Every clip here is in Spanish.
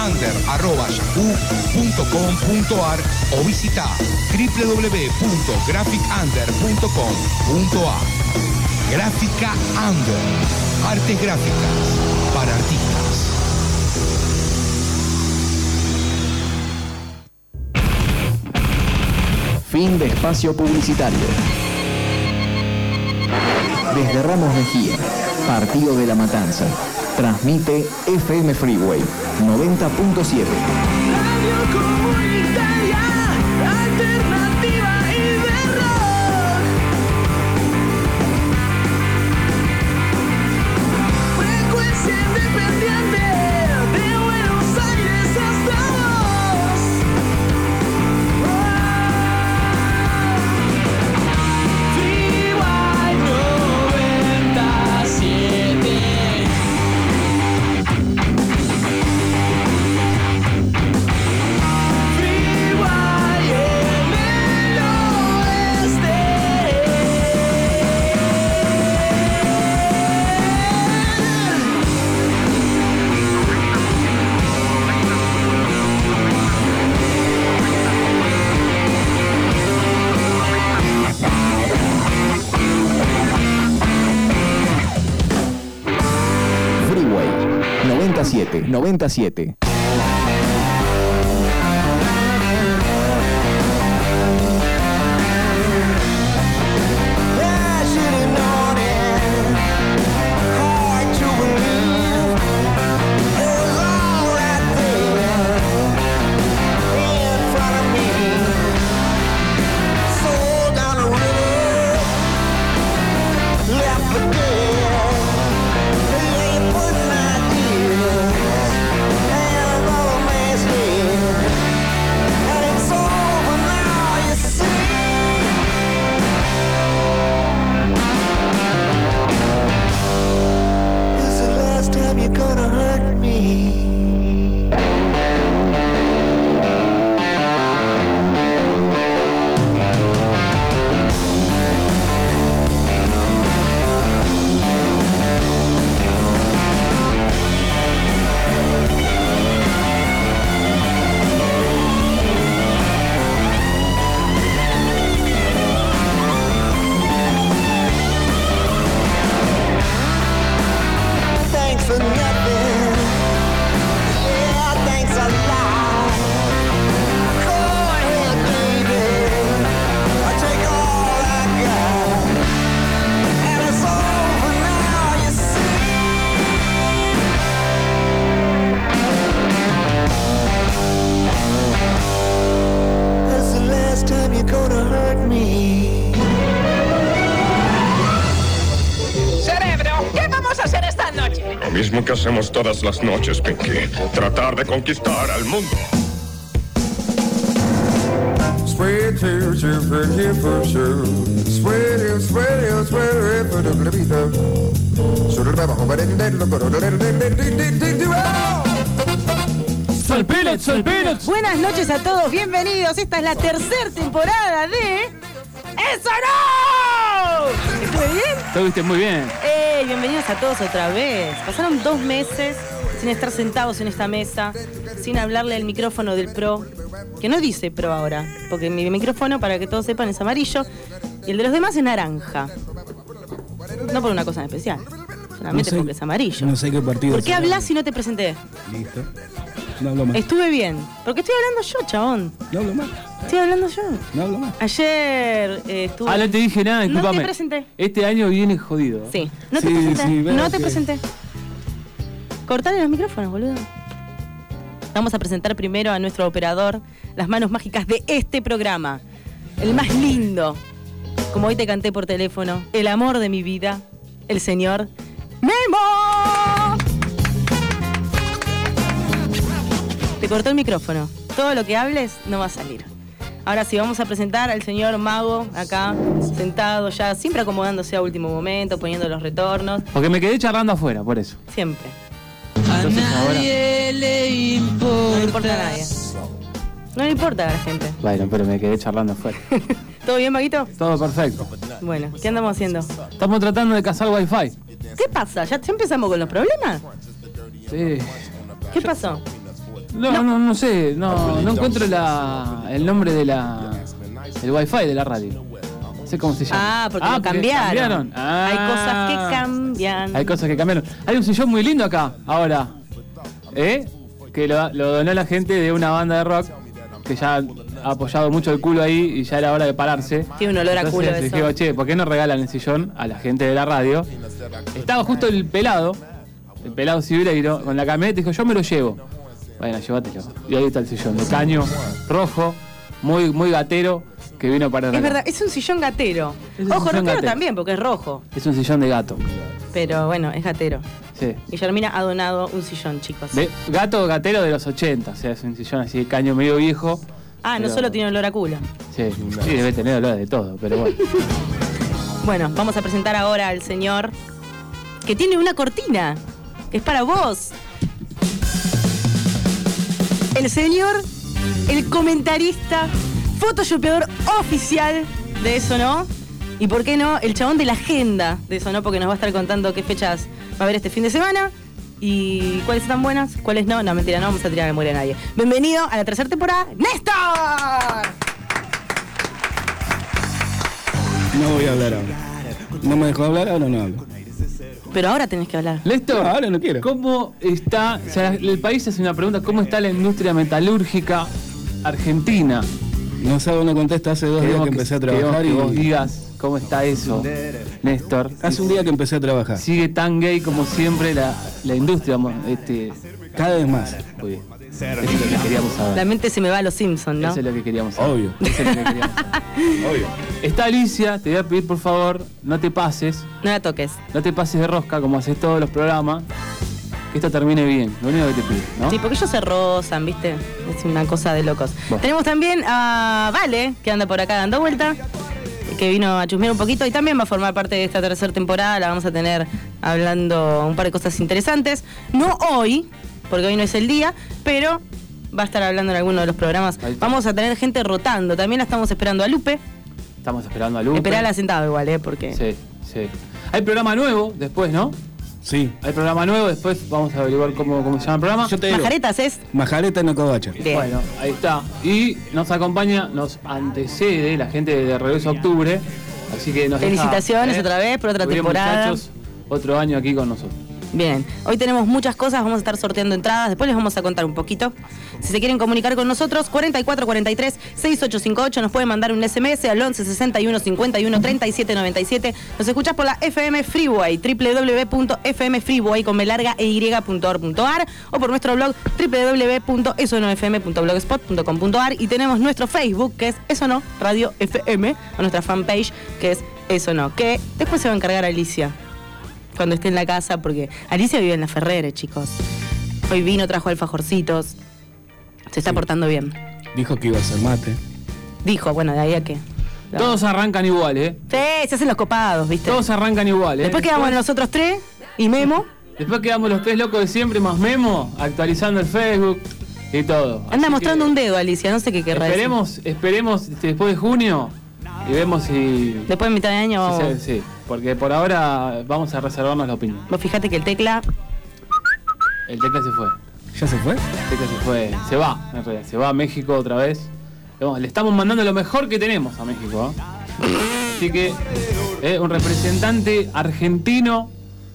graficunder@yahoo.com.ar o visita www.graficunder.com.ar. Gráfica Under. Artes gráficas para artistas. Fin de espacio publicitario. Desde Ramos Mejía, Partido de la Matanza, transmite FM Freeway 90.7. Radio comunitaria, alternativa y de rock. Frecuencia independiente, de Buenos Aires hasta vos. Freeway 97. Freeway 97. Mismo que hacemos todas las noches, Pinky. Tratar de conquistar al mundo. Buenas noches a todos, bienvenidos. Esta es la tercera temporada de ¡Eso no! ¿Estuve bien? Estuviste muy bien. Bienvenidos a todos otra vez. Pasaron 2 meses sin estar sentados en esta mesa, sin hablarle al micrófono del Pro, que no dice Pro ahora, porque mi micrófono, para que todos sepan, es amarillo y el de los demás es naranja. No por una cosa en especial, solamente no sé, porque es amarillo. No sé qué partido. ¿Por qué hablas si no te presenté? Listo. No hablo más. Estuve bien. Porque estoy hablando yo, chabón. No hablo más. Estoy hablando yo. No hablo más. Ayer estuve... No te dije nada, discúlpame. No te presenté. Este año viene jodido. Sí. No te presenté. Sí, no te presenté. Cortale los micrófonos, boludo. Vamos a presentar primero a nuestro operador, las manos mágicas de este programa. El más lindo. Como hoy te canté por teléfono. El amor de mi vida. El señor Memo. Te cortó el micrófono. Todo lo que hables no va a salir. Ahora sí, vamos a presentar al señor Mago, acá, sentado ya, siempre acomodándose a último momento, poniendo los retornos. Porque me quedé charlando afuera, por eso. Siempre. Entonces, a nadie ahora... le importa. No le importa a nadie. No le importa a la gente. Bueno, pero me quedé charlando afuera. ¿Todo bien, Maguito? Todo perfecto. Bueno, ¿qué andamos haciendo? Estamos tratando de cazar wifi. ¿Qué pasa? ¿Ya empezamos con los problemas? Sí. ¿Qué pasó? No sé, no encuentro el nombre el wifi de la radio. No sé cómo se llama. Ah, porque lo cambiaron. Hay cosas que cambian. Hay cosas que cambiaron. Hay un sillón muy lindo acá, ahora. Que lo donó la gente de una banda de rock que ya ha apoyado mucho el culo ahí y ya era hora de pararse. Tiene un olor a culo Entonces eso. dije, che, ¿por qué no regalan el sillón a la gente de la radio? Estaba justo el pelado Sibireiro, con la camioneta y dijo, yo me lo llevo. Bueno, llévatelo. Y ahí está el sillón de caño rojo, muy gatero, que vino para Es verdad, es un sillón gatero. Es un Ojo, sillón rockero gatero. también, porque es rojo. Es un sillón de gato. Pero bueno, es gatero. Sí. Guillermina ha donado un sillón, chicos. Gatero de los 80, o sea, es un sillón así de caño medio viejo. Ah, no pero- solo tiene olor a culo. Sí, debe tener olor de todo, pero bueno. Bueno, vamos a presentar ahora al señor que tiene una cortina, que es para vos. El señor, el comentarista, photoshopeador oficial de Eso No. Y por qué no, el chabón de la agenda de Eso No, porque nos va a estar contando qué fechas va a haber este fin de semana y cuáles están buenas, cuáles no. No, mentira, no vamos a tirar a muere a nadie. Bienvenido a la tercera temporada, ¡Néstor! No voy a hablar ahora. ¿No me dejó hablar? Ahora no hablo. Pero ahora tenés que hablar. Néstor, No, ahora no quiero. ¿cómo está? O sea, el país hace una pregunta, ¿cómo está la industria metalúrgica argentina? No sabe, no contesta. Hace 2 días que empecé a trabajar queremos que vos y... digas cómo está eso, Néstor. Hace un día que empecé a trabajar. Sigue tan gay como siempre la industria. Cada vez más. Muy bien. Eso es lo que queríamos saber. La mente se me va a los Simpsons, ¿no? Eso es lo que queríamos saber. Obvio. Eso es lo que queríamos saber. Obvio. Está Alicia, te voy a pedir por favor, no te pases No la toques. de rosca como haces todos los programas. Que esto termine bien, lo único que te pido, ¿no? Sí, porque ellos se rozan, ¿viste? Es una cosa de locos. Bueno. Tenemos también a Vale, que anda por acá dando vuelta, que vino a chusmear un poquito y también va a formar parte de esta tercera temporada. La vamos a tener hablando un par de cosas interesantes. No hoy, porque hoy no es el día, pero va a estar hablando en alguno de los programas. Ahí está. Vamos a tener gente rotando. También la estamos esperando a Lupe. Estamos esperando a Lupe. Esperala sentado igual, porque... Sí. Hay programa nuevo después, ¿no? Sí. Hay programa nuevo, después vamos a averiguar cómo se llama el programa. Yo te digo. Majaretas es... Majareta no covacha. Bien. Bueno, ahí está. Y nos acompaña, nos antecede la gente de Regreso a Octubre. Así que nos deja, Felicitaciones otra vez por otra muy bien, temporada. muchachos, otro año aquí con nosotros. Bien, hoy tenemos muchas cosas, vamos a estar sorteando entradas, después les vamos a contar un poquito. Si se quieren comunicar con nosotros, 4443-6858, nos pueden mandar un SMS al 11 61 51 37 97. Nos escuchás por la FM Freeway, www.fmfreeway.org.ar o por nuestro blog www.esonofm.blogspot.com.ar y tenemos nuestro Facebook, que es Eso No Radio FM, o nuestra fanpage, que es Eso No, que después se va a encargar Alicia cuando esté en la casa, porque Alicia vive en la Ferrere, chicos. Hoy vino, trajo alfajorcitos. Se está portando bien. Dijo que iba a hacer mate. Dijo, bueno, de ahí a qué. No. Todos arrancan igual, ¿eh? Sí, se hacen los copados, ¿viste? Todos arrancan igual, ¿eh? Después quedamos nosotros tres y Memo. Después quedamos los tres locos de siempre más Memo, actualizando el Facebook y todo. Anda Así mostrando que un dedo, Alicia, no sé qué querrá decir. Esperemos después de junio y vemos si... Después de mitad de año vamos. Sí, porque por ahora vamos a reservarnos la opinión. Vos fijate que el tecla El Tecla se fue. ¿Ya se fue? El Tecla se fue. Se va, en realidad. Se va a México otra vez. Le estamos mandando lo mejor que tenemos a México, Así que un representante argentino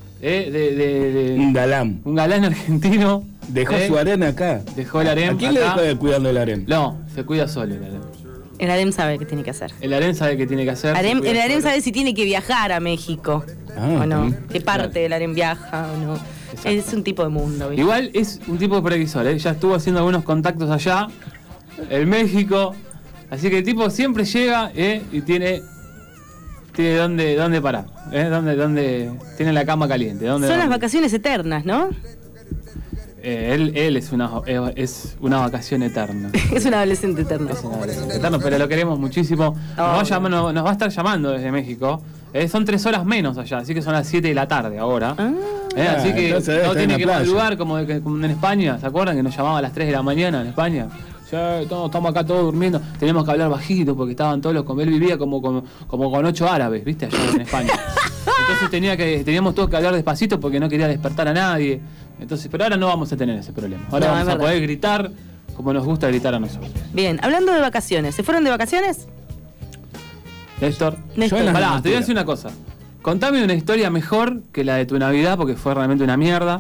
Un galán. un galán argentino. Dejó su arena acá. Dejó el harem ¿A quién le acá. dejó de cuidando el harem? No, se cuida solo el harem. el harem sabe qué tiene que hacer. El harem sabe qué tiene que hacer. El se cuida harem solo. sabe si tiene que viajar a México Ah, o no. también. ¿Qué parte del harem viaja o no? Exacto. Es un tipo de mundo, ¿viste? Igual es un tipo previsor, ya estuvo haciendo algunos contactos allá, en México, así que el tipo siempre llega y tiene dónde parar, dónde tiene la cama caliente. Son las vacaciones eternas, ¿no? Él es una vacación eterna. Es un adolescente eterno. Es un adolescente eterno, pero lo queremos muchísimo. Nos va a estar llamando desde México. Son 3 horas menos allá, así que son las 7 de la tarde ahora. Así que entonces debe no estar tiene en que la playa. madrugar como en España. ¿Se acuerdan que nos llamaba a las 3 de la mañana en España? Ya, estamos acá todos durmiendo. Tenemos que hablar bajito porque estaban todos los... Él vivía como con 8 árabes, ¿viste? Allá en España. Entonces teníamos todos que hablar despacito porque no quería despertar a nadie. Entonces, pero ahora no vamos a tener ese problema. Ahora No, vamos es a verdad. poder gritar como nos gusta gritar a nosotros. Bien, hablando de vacaciones, ¿se fueron de vacaciones? Néstor, Néstor. Yo en las pará, te voy a mentiras. decir una cosa. Contame una historia mejor que la de tu Navidad porque fue realmente una mierda.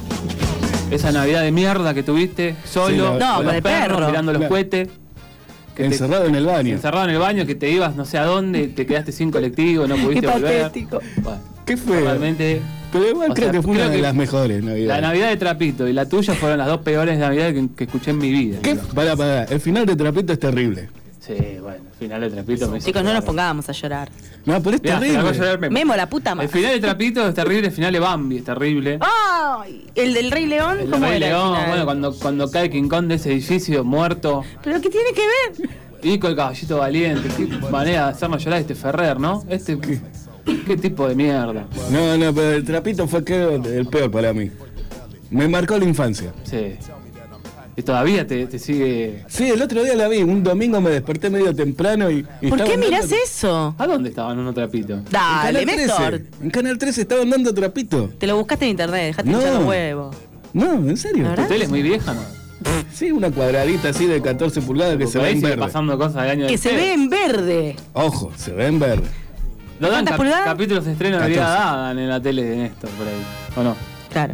Esa Navidad de mierda que tuviste solo, Sí, No, con con los el perros, perro. mirando los Claro. cohetes. Que te- Encerrado en el baño. encerrado en el baño, que te ibas no sé a dónde, te quedaste sin colectivo, no pudiste Qué volver. patético. Bueno, ¿Qué fue? realmente. Pero igual O creo sea, que fue una creo de que las mejores La Navidades. Navidad de Trapito y la tuya fueron las dos peores Navidades que escuché en mi vida. ¿Qué? Pará. El final de Trapito es terrible. Sí, bueno, el final de Trapito me hizo Chicos, no nos llorar. pongamos a llorar. No, pero es Mirá, se largó a terrible. llorar Memo. Memo, la puta El madre. final de Trapito es terrible, el final de Bambi es terrible. ¡Ay! ¿El del Rey León? El ¿Cómo Rey era el León, final? bueno, cuando cae King Kong de ese edificio muerto. ¿Pero qué tiene que ver? Y con el caballito valiente, qué manera de hacernos llorar este Ferrer, ¿no? ¿Qué tipo de mierda? No, pero el Trapito fue el peor para mí. Me marcó la infancia. Sí. Y todavía te sigue. Sí, el otro día la vi. Un domingo me desperté medio temprano y ¿Por estaban qué mirás dando- eso? ¿A dónde estaban unos trapitos? Dale, En Canal 13. Néstor. En Canal 13 estaban dando Trapito. Te lo buscaste en internet, dejate No. hinchar los huevos. No, en serio. ¿La ¿Tu verdad? tele es muy vieja, no? Sí, una cuadradita así de 14 pulgadas que Porque se ve ahí en sigue verde. pasando cosas del año Que del se pedo. ve en verde. Ojo, se ve en verde. ¿No dan ¿Cuántas pulgadas? capítulos de estreno de vida 14. daban en la tele de Néstor por ahí? ¿O no? Claro.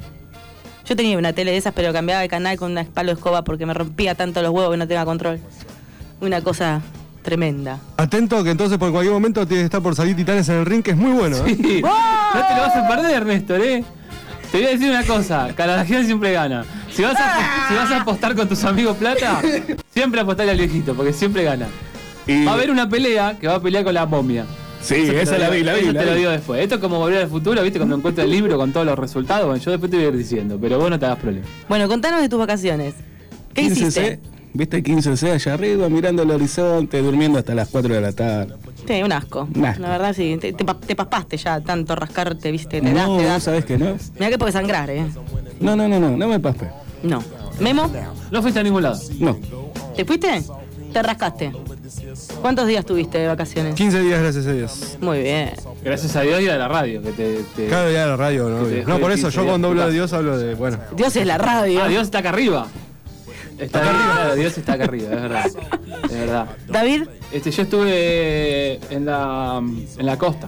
Yo tenía una tele de esas, pero cambiaba de canal con una palo de escoba porque me rompía tanto los huevos que no tenía control. Una cosa tremenda. Atento que entonces por cualquier momento tiene que estar por salir Titanes en el ring, que es muy bueno. ¿eh? Sí. No te lo vas a perder, Néstor, ¿eh? Te voy a decir una cosa, Carvajal siempre gana. Si vas a apostar con tus amigos plata, siempre apostale al viejito, porque siempre gana. Y- Va a haber una pelea que va a pelear con la momia. Sí, Eso te esa lo la vi. Eso te lo vi. digo después. Esto es como volver al futuro, ¿viste? Cuando encuentro el libro con todos los resultados, bueno, yo después te voy a ir diciendo, pero vos no te hagas problema. Bueno, contanos de tus vacaciones. ¿Qué 15C, hiciste? ¿Viste 15C allá arriba, mirando el horizonte, durmiendo hasta las 4 de la tarde? Sí, un asco. Un asco. La verdad, sí. Te paspaste ya tanto rascarte, viste. Te No, das. vos sabés que no. Mirá que puede sangrar, No me paspe. No. ¿Memo? No fuiste a ningún lado. No. ¿Te fuiste? Te rascaste. ¿Cuántos días tuviste de vacaciones? 15 días, gracias a Dios. Muy bien. Gracias a Dios y a la radio, que te... Cada día de la radio, ¿no? Que te dejó No, por de eso 15 yo cuando días, hablo de puta. Dios hablo de, bueno. Dios es la radio. Ah, Dios está acá arriba. Está acá arriba. Dios está acá arriba, es verdad. Es verdad. David, Yo estuve en la costa.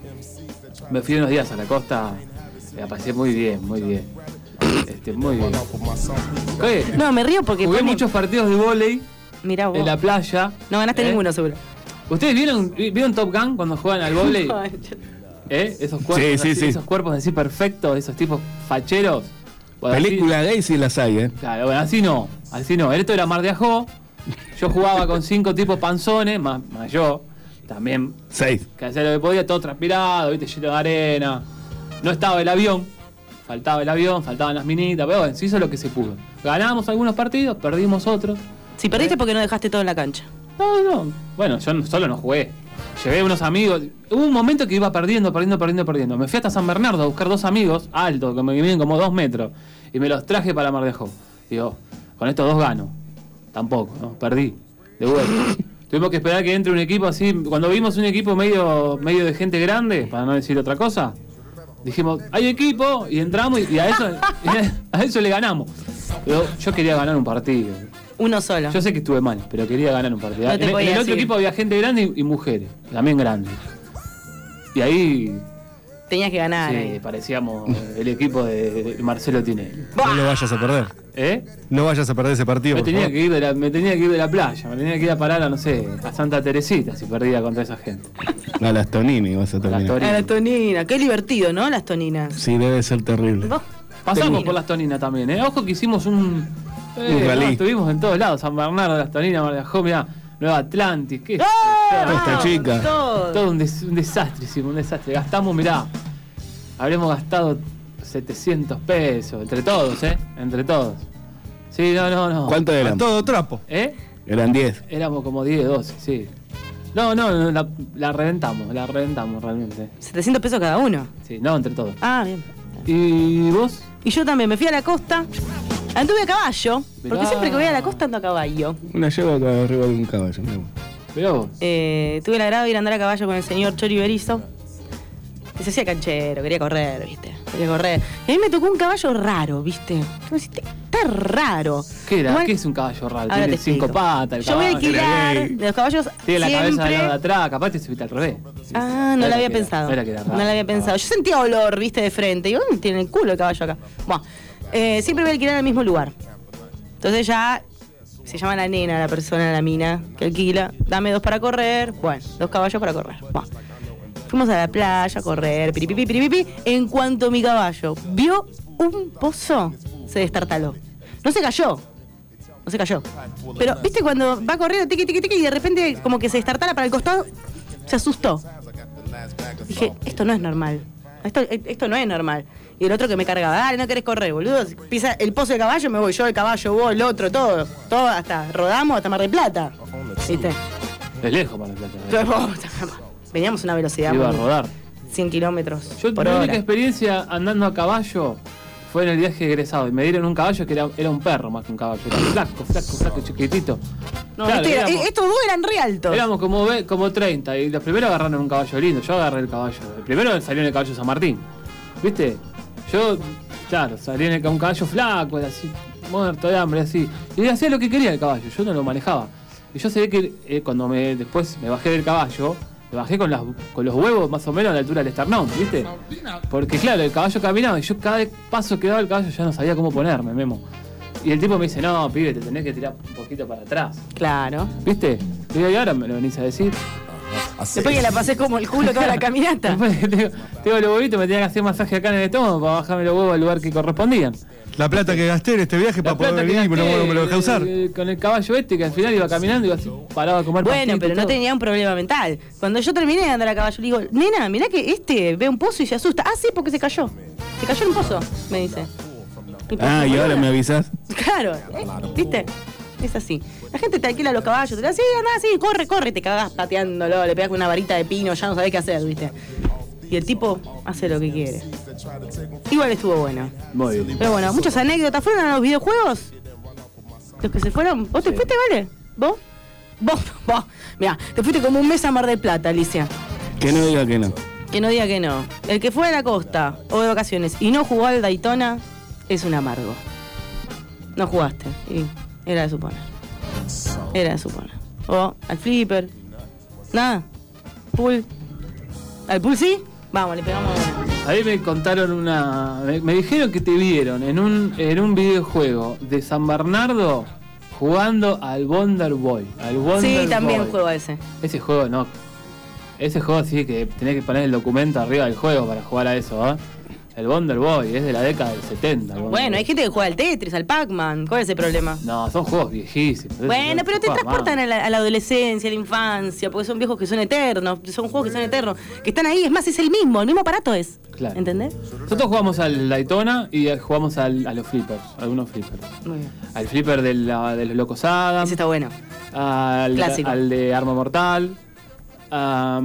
Me fui unos días a la costa. La pasé muy bien, muy bien. Muy bien. ¿Qué? no, me río porque Jugué pone- muchos partidos de vóley Mirá vos. en la playa. No ganaste ¿Eh? ninguno, seguro. ¿Ustedes vieron Top Gun cuando juegan al vóley? Esos cuerpos, Sí, así, sí. esos cuerpos así perfectos, esos tipos facheros. Bueno, así- Película gay sí las hay, ¿eh? Claro, bueno, así no. Esto era Mar de Ajó. Yo jugaba con 5 tipos panzones, más yo. También 6. que hacía lo que podía, todo transpirado, viste, lleno de arena. No estaba el avión, faltaban las minitas, pero bueno, se hizo lo que se pudo. Ganamos algunos partidos, perdimos otros. Si perdiste porque no dejaste todo en la cancha. No. Bueno, yo solo no jugué. Llevé unos amigos. Hubo un momento que iba perdiendo. Me fui hasta San Bernardo a buscar 2 amigos altos, que me miden como 2 metros. Y me los traje para Mar de Ajó. Digo, con estos 2 gano. Tampoco, ¿no? Perdí. De vuelta. Tuvimos que esperar que entre un equipo así. Cuando vimos un equipo medio de gente grande, para no decir otra cosa, dijimos, hay equipo, y entramos y a eso le ganamos. Pero yo quería ganar un partido. Uno solo. Yo sé que estuve mal, pero quería ganar un partido. No te En podías el otro ir. equipo había gente grande y mujeres, también grandes. Y ahí Tenías que ganar. sí, parecíamos el equipo de Marcelo Tinelli. No lo vayas a perder. ¿Eh? No vayas a perder ese partido. Me por tenía favor. que ir de la playa, me tenía que ir a parar a, no sé, a Santa Teresita si perdía contra esa gente. A las Tonini vas a A las terminar. Torinas. A la tonina. Qué divertido, ¿no? Las toninas. Sí, debe ser terrible. Vos, Pasamos Tonina. por las Toninas también, ¿eh? Ojo que hicimos un rally. estuvimos en todos lados, San Bernardo, las Toninas, Mar de Ajó, mirá, Nueva Atlantis, qué sé ¡Ah! yo. Esta chica. Todo. Un desastre, hicimos un desastre. Gastamos, mirá, habremos gastado 700 pesos, entre todos, ¿eh? Entre todos. Sí, no. ¿Cuánto A eran? todo trapo. ¿Eh? Eran 10. Éramos como 10, 12, sí. No, la reventamos realmente. 700 pesos cada uno. Sí, no, entre todos. Ah, bien. ¿Y vos? Y yo también me fui a la costa. Anduve a caballo. Porque Mirá. siempre que voy a la costa ando a caballo. Una lleva acá arriba de un caballo. mirá vos. Mirá vos. Tuve el agrado de ir a andar a caballo con el señor Chori Berizo. Y se hacía canchero, quería correr, ¿viste? Quería correr. Y a mí me tocó un caballo raro, ¿viste? Entonces, está raro. ¿Qué era? Igual- ¿Qué es un caballo raro? Ahora Tiene te 5 explico. patas, el Yo voy a caballo. alquilar de los caballos Tiene la cabeza siempre... del lado de atrás, capaz te subiste al revés. Ah, no Era la había que era- pensado. era que era raro. No la había pensado. Yo sentía olor, viste, de frente. Digo, tiene el culo el caballo acá. Bueno, siempre voy a alquilar en el mismo lugar. Entonces ya se llama la nena, la persona, la mina que alquila. Dame 2 para correr. Bueno, 2 caballos para correr. Bueno. Fuimos a la playa a correr, piripipi, piripipi. En cuanto mi caballo vio un pozo, se destartaló. No se cayó. No se cayó. Pero, viste, cuando va corriendo, tiqui, tiqui, tiqui, y de repente como que se destartala para el costado, se asustó. Dije, esto no es normal. Esto no es normal. Y el otro que me cargaba, dale, no querés correr, boludo. Si pisa el pozo de caballo, me voy yo, el caballo, vos, el otro, todo. Todo hasta, rodamos hasta Mar del Plata. ¿Viste? Es lejos para la plata. Veníamos a una velocidad. Iba a muy- rodar. 100 kilómetros Yo por mi única hora. experiencia andando a caballo fue en el viaje de egresado. Y me dieron un caballo que era un perro más que un caballo. Era flaco, chiquitito. No, Claro, estos dos eran re altos. éramos como 30 y los primeros agarraron un caballo lindo. Yo agarré el caballo. El primero salió en el caballo San Martín. ¿Viste? Yo, claro, salí en un caballo flaco, era así, muerto de hambre, así. Y hacía lo que quería el caballo, yo no lo manejaba. Y yo sé que cuando después me bajé del caballo, me bajé con los huevos más o menos a la altura del esternón, ¿viste? Porque claro, el caballo caminaba y yo cada paso que daba el caballo ya no sabía cómo ponerme, Memo. Y el tipo me dice, no, pibe, te tenés que tirar un poquito para atrás. Claro. ¿Viste? Y digo, y ahora me lo venís a decir. Después que la pasé como el culo toda la caminata. Después que tengo los huevitos, me tenía que hacer masaje acá en el estómago para bajarme los huevos al lugar que correspondían. La plata que gasté en este viaje para poder plata que venir y no gasté, me lo dejé usar. Con el caballo que al final iba caminando y así paraba a comer Bueno, pastito pero y no todo. tenía un problema mental. Cuando yo terminé de andar a caballo, le digo, nena, mirá que ve un pozo y se asusta. Ah, sí, porque se cayó. Se cayó en un pozo, me dice. Ah, y ahora me avisás. Claro, ¿viste? Es así. La gente te alquila los caballos, te dice, sí, anda, sí, corre, te cagás pateándolo, le pegás con una varita de pino, ya no sabés qué hacer, ¿viste? Y el tipo hace lo que quiere. Igual estuvo bueno. Muy bien. Pero bueno, muchas anécdotas. ¿Fueron a los videojuegos? Los que se fueron. ¿Vos te fuiste, Vale? ¿Vos? Mirá, te fuiste como un mes a Mar del Plata, Alicia. Que no diga que no. Que no diga que no. El que fue a la costa o de vacaciones y no jugó al Daytona es un amargo. No jugaste. Y era de suponer. O al flipper. Nada. Pool. ¿Al pool sí? Vamos, le pegamos una. Ahí me contaron me dijeron que te vieron en un videojuego de San Bernardo jugando al Wonder Boy. Sí, también juego a ese. Ese juego no. Ese juego sí que tenés que poner el documento arriba del juego para jugar a eso, ¿eh? El Wonder Boy es de la década del 70. Bueno, hay gente que juega al Tetris, al Pac-Man. ¿Cuál es el problema? No, son juegos viejísimos. Bueno, pero te Juegos transportan más. a la adolescencia, a la infancia, porque son viejos que son eternos, son juegos que son eternos, que están ahí, es más, es el mismo aparato es. Claro. ¿Entendés? Nosotros jugamos al Daytona y jugamos a los flippers, algunos flippers. Muy bien. Al flipper de los Locos Adams, Ese está bueno. Clásico. al de Arma Mortal, y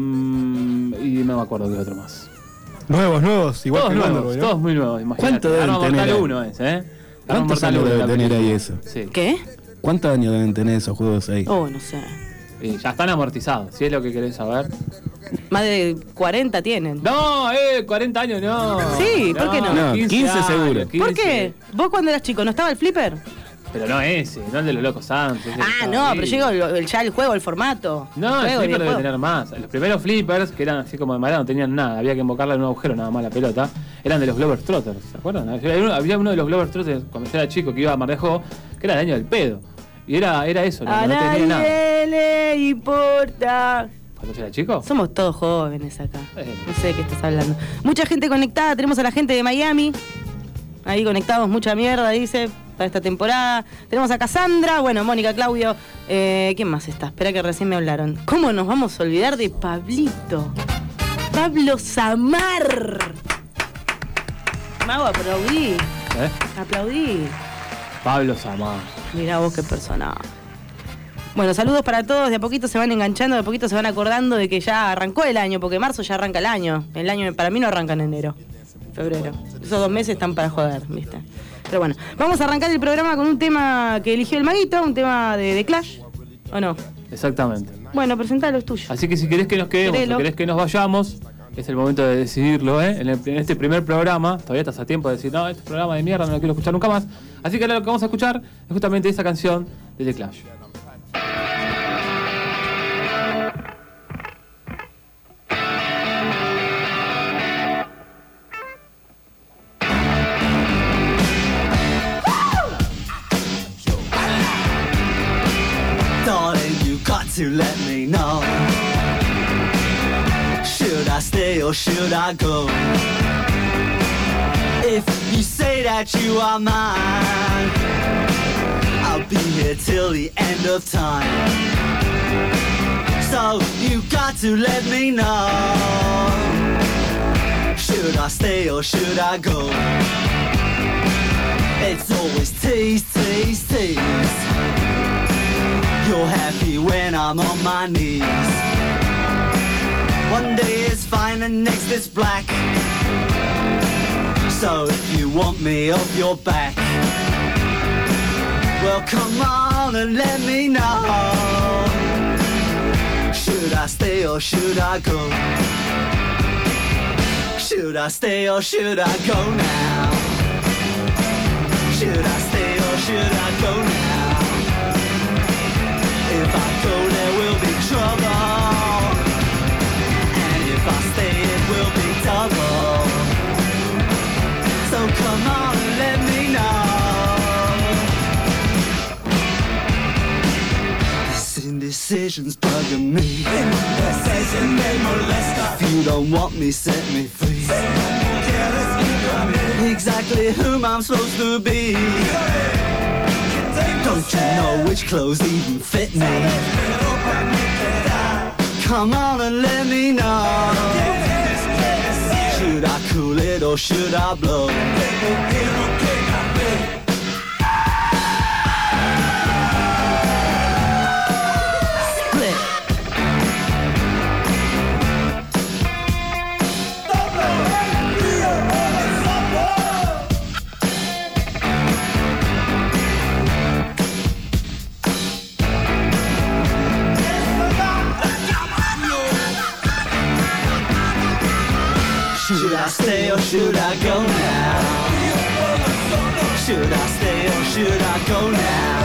no me acuerdo de otro más. Nuevos, igual Todos que el nuevos, Wonderboy, ¿no? todos muy nuevos, imagínate. ¿Cuánto deben Arma tener Mortal ahí? 1 es, Arma ¿Cuántos Mortal años 1 debe la tener película. ahí eso? Sí. ¿Qué? ¿Cuántos años deben tener esos juegos ahí? Oh, no sé. Y ya están amortizados, si es lo que querés saber. Más de 40 tienen. No, 40 años no. Sí, ¿por qué no? No, 15 seguro. 15. ¿Por qué? ¿Vos cuando eras chico no estaba el flipper? Pero no ese, no el de los Locos Adams. ese que Ah, estaba no, ahí. pero llegó ya el juego, el formato. No, el juego, flipper debe videojuego. tener más. Los primeros flippers, que eran así como de madera, no tenían nada, había que embocarla en un agujero nada más la pelota, eran de los Globetrotters, ¿se acuerdan? Había uno de los Globetrotters cuando yo era chico que iba a Mar de Ajó, que era el año del pedo. Y era eso, no A tenía nada. nadie le importa. ¿Cuando yo era chico? Somos todos jóvenes acá. Bueno. No sé de qué estás hablando. Mucha gente conectada. Tenemos a la gente de Miami. Ahí conectados, mucha mierda, dice, para esta temporada. Tenemos a Cassandra, bueno, Mónica, Claudio. ¿Quién más está? Espera que recién me hablaron. ¿Cómo nos vamos a olvidar de Pablito? Pablo Samar. Mago, aplaudí. Aplaudí. Pablo Samar. Mirá vos qué personaje. Bueno, saludos para todos. De a poquito se van enganchando, de a poquito se van acordando de que ya arrancó el año, porque marzo ya arranca el año. El año para mí no arranca en enero, febrero. Esos 2 meses están para joder, ¿viste? Pero bueno, vamos a arrancar el programa con un tema que eligió el Maguito, un tema de Clash, ¿o no? Exactamente. Bueno, presentalo, es tuyo. Así que si querés que nos quedemos Querelo. o querés que nos vayamos, es el momento de decidirlo, ¿eh? En este primer programa, todavía estás a tiempo de decir, no, este programa de mierda no lo quiero escuchar nunca más. Así que ahora lo que vamos a escuchar es justamente esa canción de The Clash. To let me know, should I stay or should I go? If you say that you are mine, I'll be here till the end of time. So you got to let me know, should I stay or should I go? It's always tease, tease, tease. You're happy when I'm on my knees. One day is fine and next is black. So if you want me off your back, well come on and let me know, should I stay or should I go? Should I stay or should I go now? Should I stay or should I go now? If I go there will be trouble, and if I stay it will be double. So come on and let me know. This indecision's bugging me. If you don't want me, set me free. Exactly whom I'm supposed to be. Don't you know which clothes even fit me? Come on and let me know, should I cool it or should I blow? Should I stay or should I go now? Should I stay or should I go now?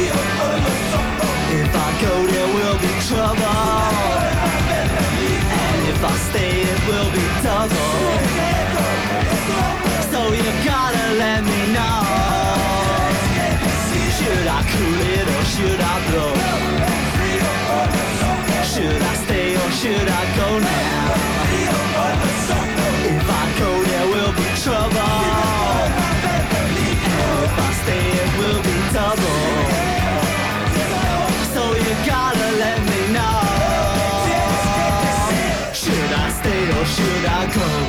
If I go there will be trouble, and if I stay it will be double. So you gotta let me know, should I cool it or should I blow? Should I stay or should I go now? If I go there will be trouble, and if I stay it will be double. So you gotta let me know, should I stay or should I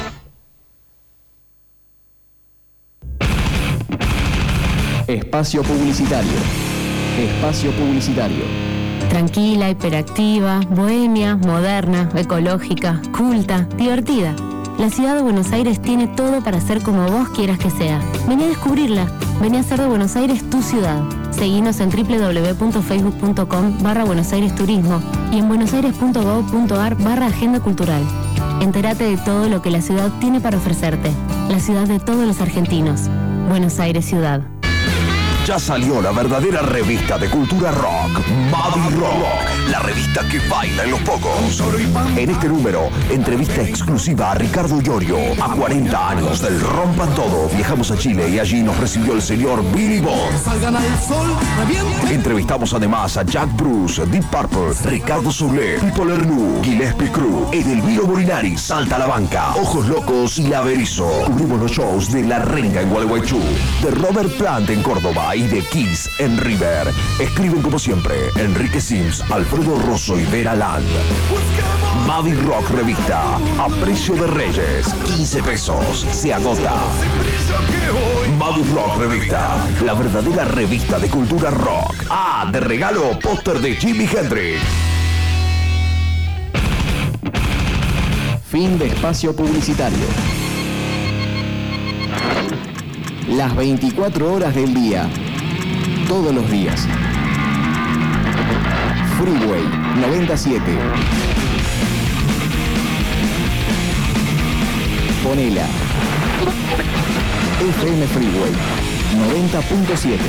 go? Espacio publicitario. Espacio publicitario. Tranquila, hiperactiva, bohemia, moderna, ecológica, culta, divertida. La ciudad de Buenos Aires tiene todo para ser como vos quieras que sea. Vení a descubrirla. Vení a hacer de Buenos Aires tu ciudad. Seguinos en www.facebook.com/Buenos Aires Turismo y en buenosaires.gov.ar/Agenda Cultural. Entérate de todo lo que la ciudad tiene para ofrecerte. La ciudad de todos los argentinos. Buenos Aires Ciudad. Ya salió la verdadera revista de cultura rock, Mavi Rock, la revista que baila en los pocos. En este número, entrevista exclusiva a Ricardo Iorio. A 40 años del Rompan Todo, viajamos a Chile y allí nos recibió el señor Billy Bond. Entrevistamos además a Jack Bruce, Deep Purple, Ricardo Soule, Pipo Lernu, Gillespie Crew, Edelmiro Molinari, Salta a la Banca, Ojos Locos y La Berizo. Cubrimos los shows de La Renga en Gualeguaychú, de Robert Plant en Córdoba y de Kiss en River. Escriben como siempre Enrique Sims, Alfredo Rosso y Vera Land. Mavi Rock Revista, a precio de Reyes, 15 pesos, se agota. Mavi Rock Revista, la verdadera revista de cultura rock. Ah, de regalo, póster de Jimi Hendrix. Fin de espacio publicitario. Las 24 horas del día. Todos los días. Freeway 97. Ponela. FM Freeway 90.7.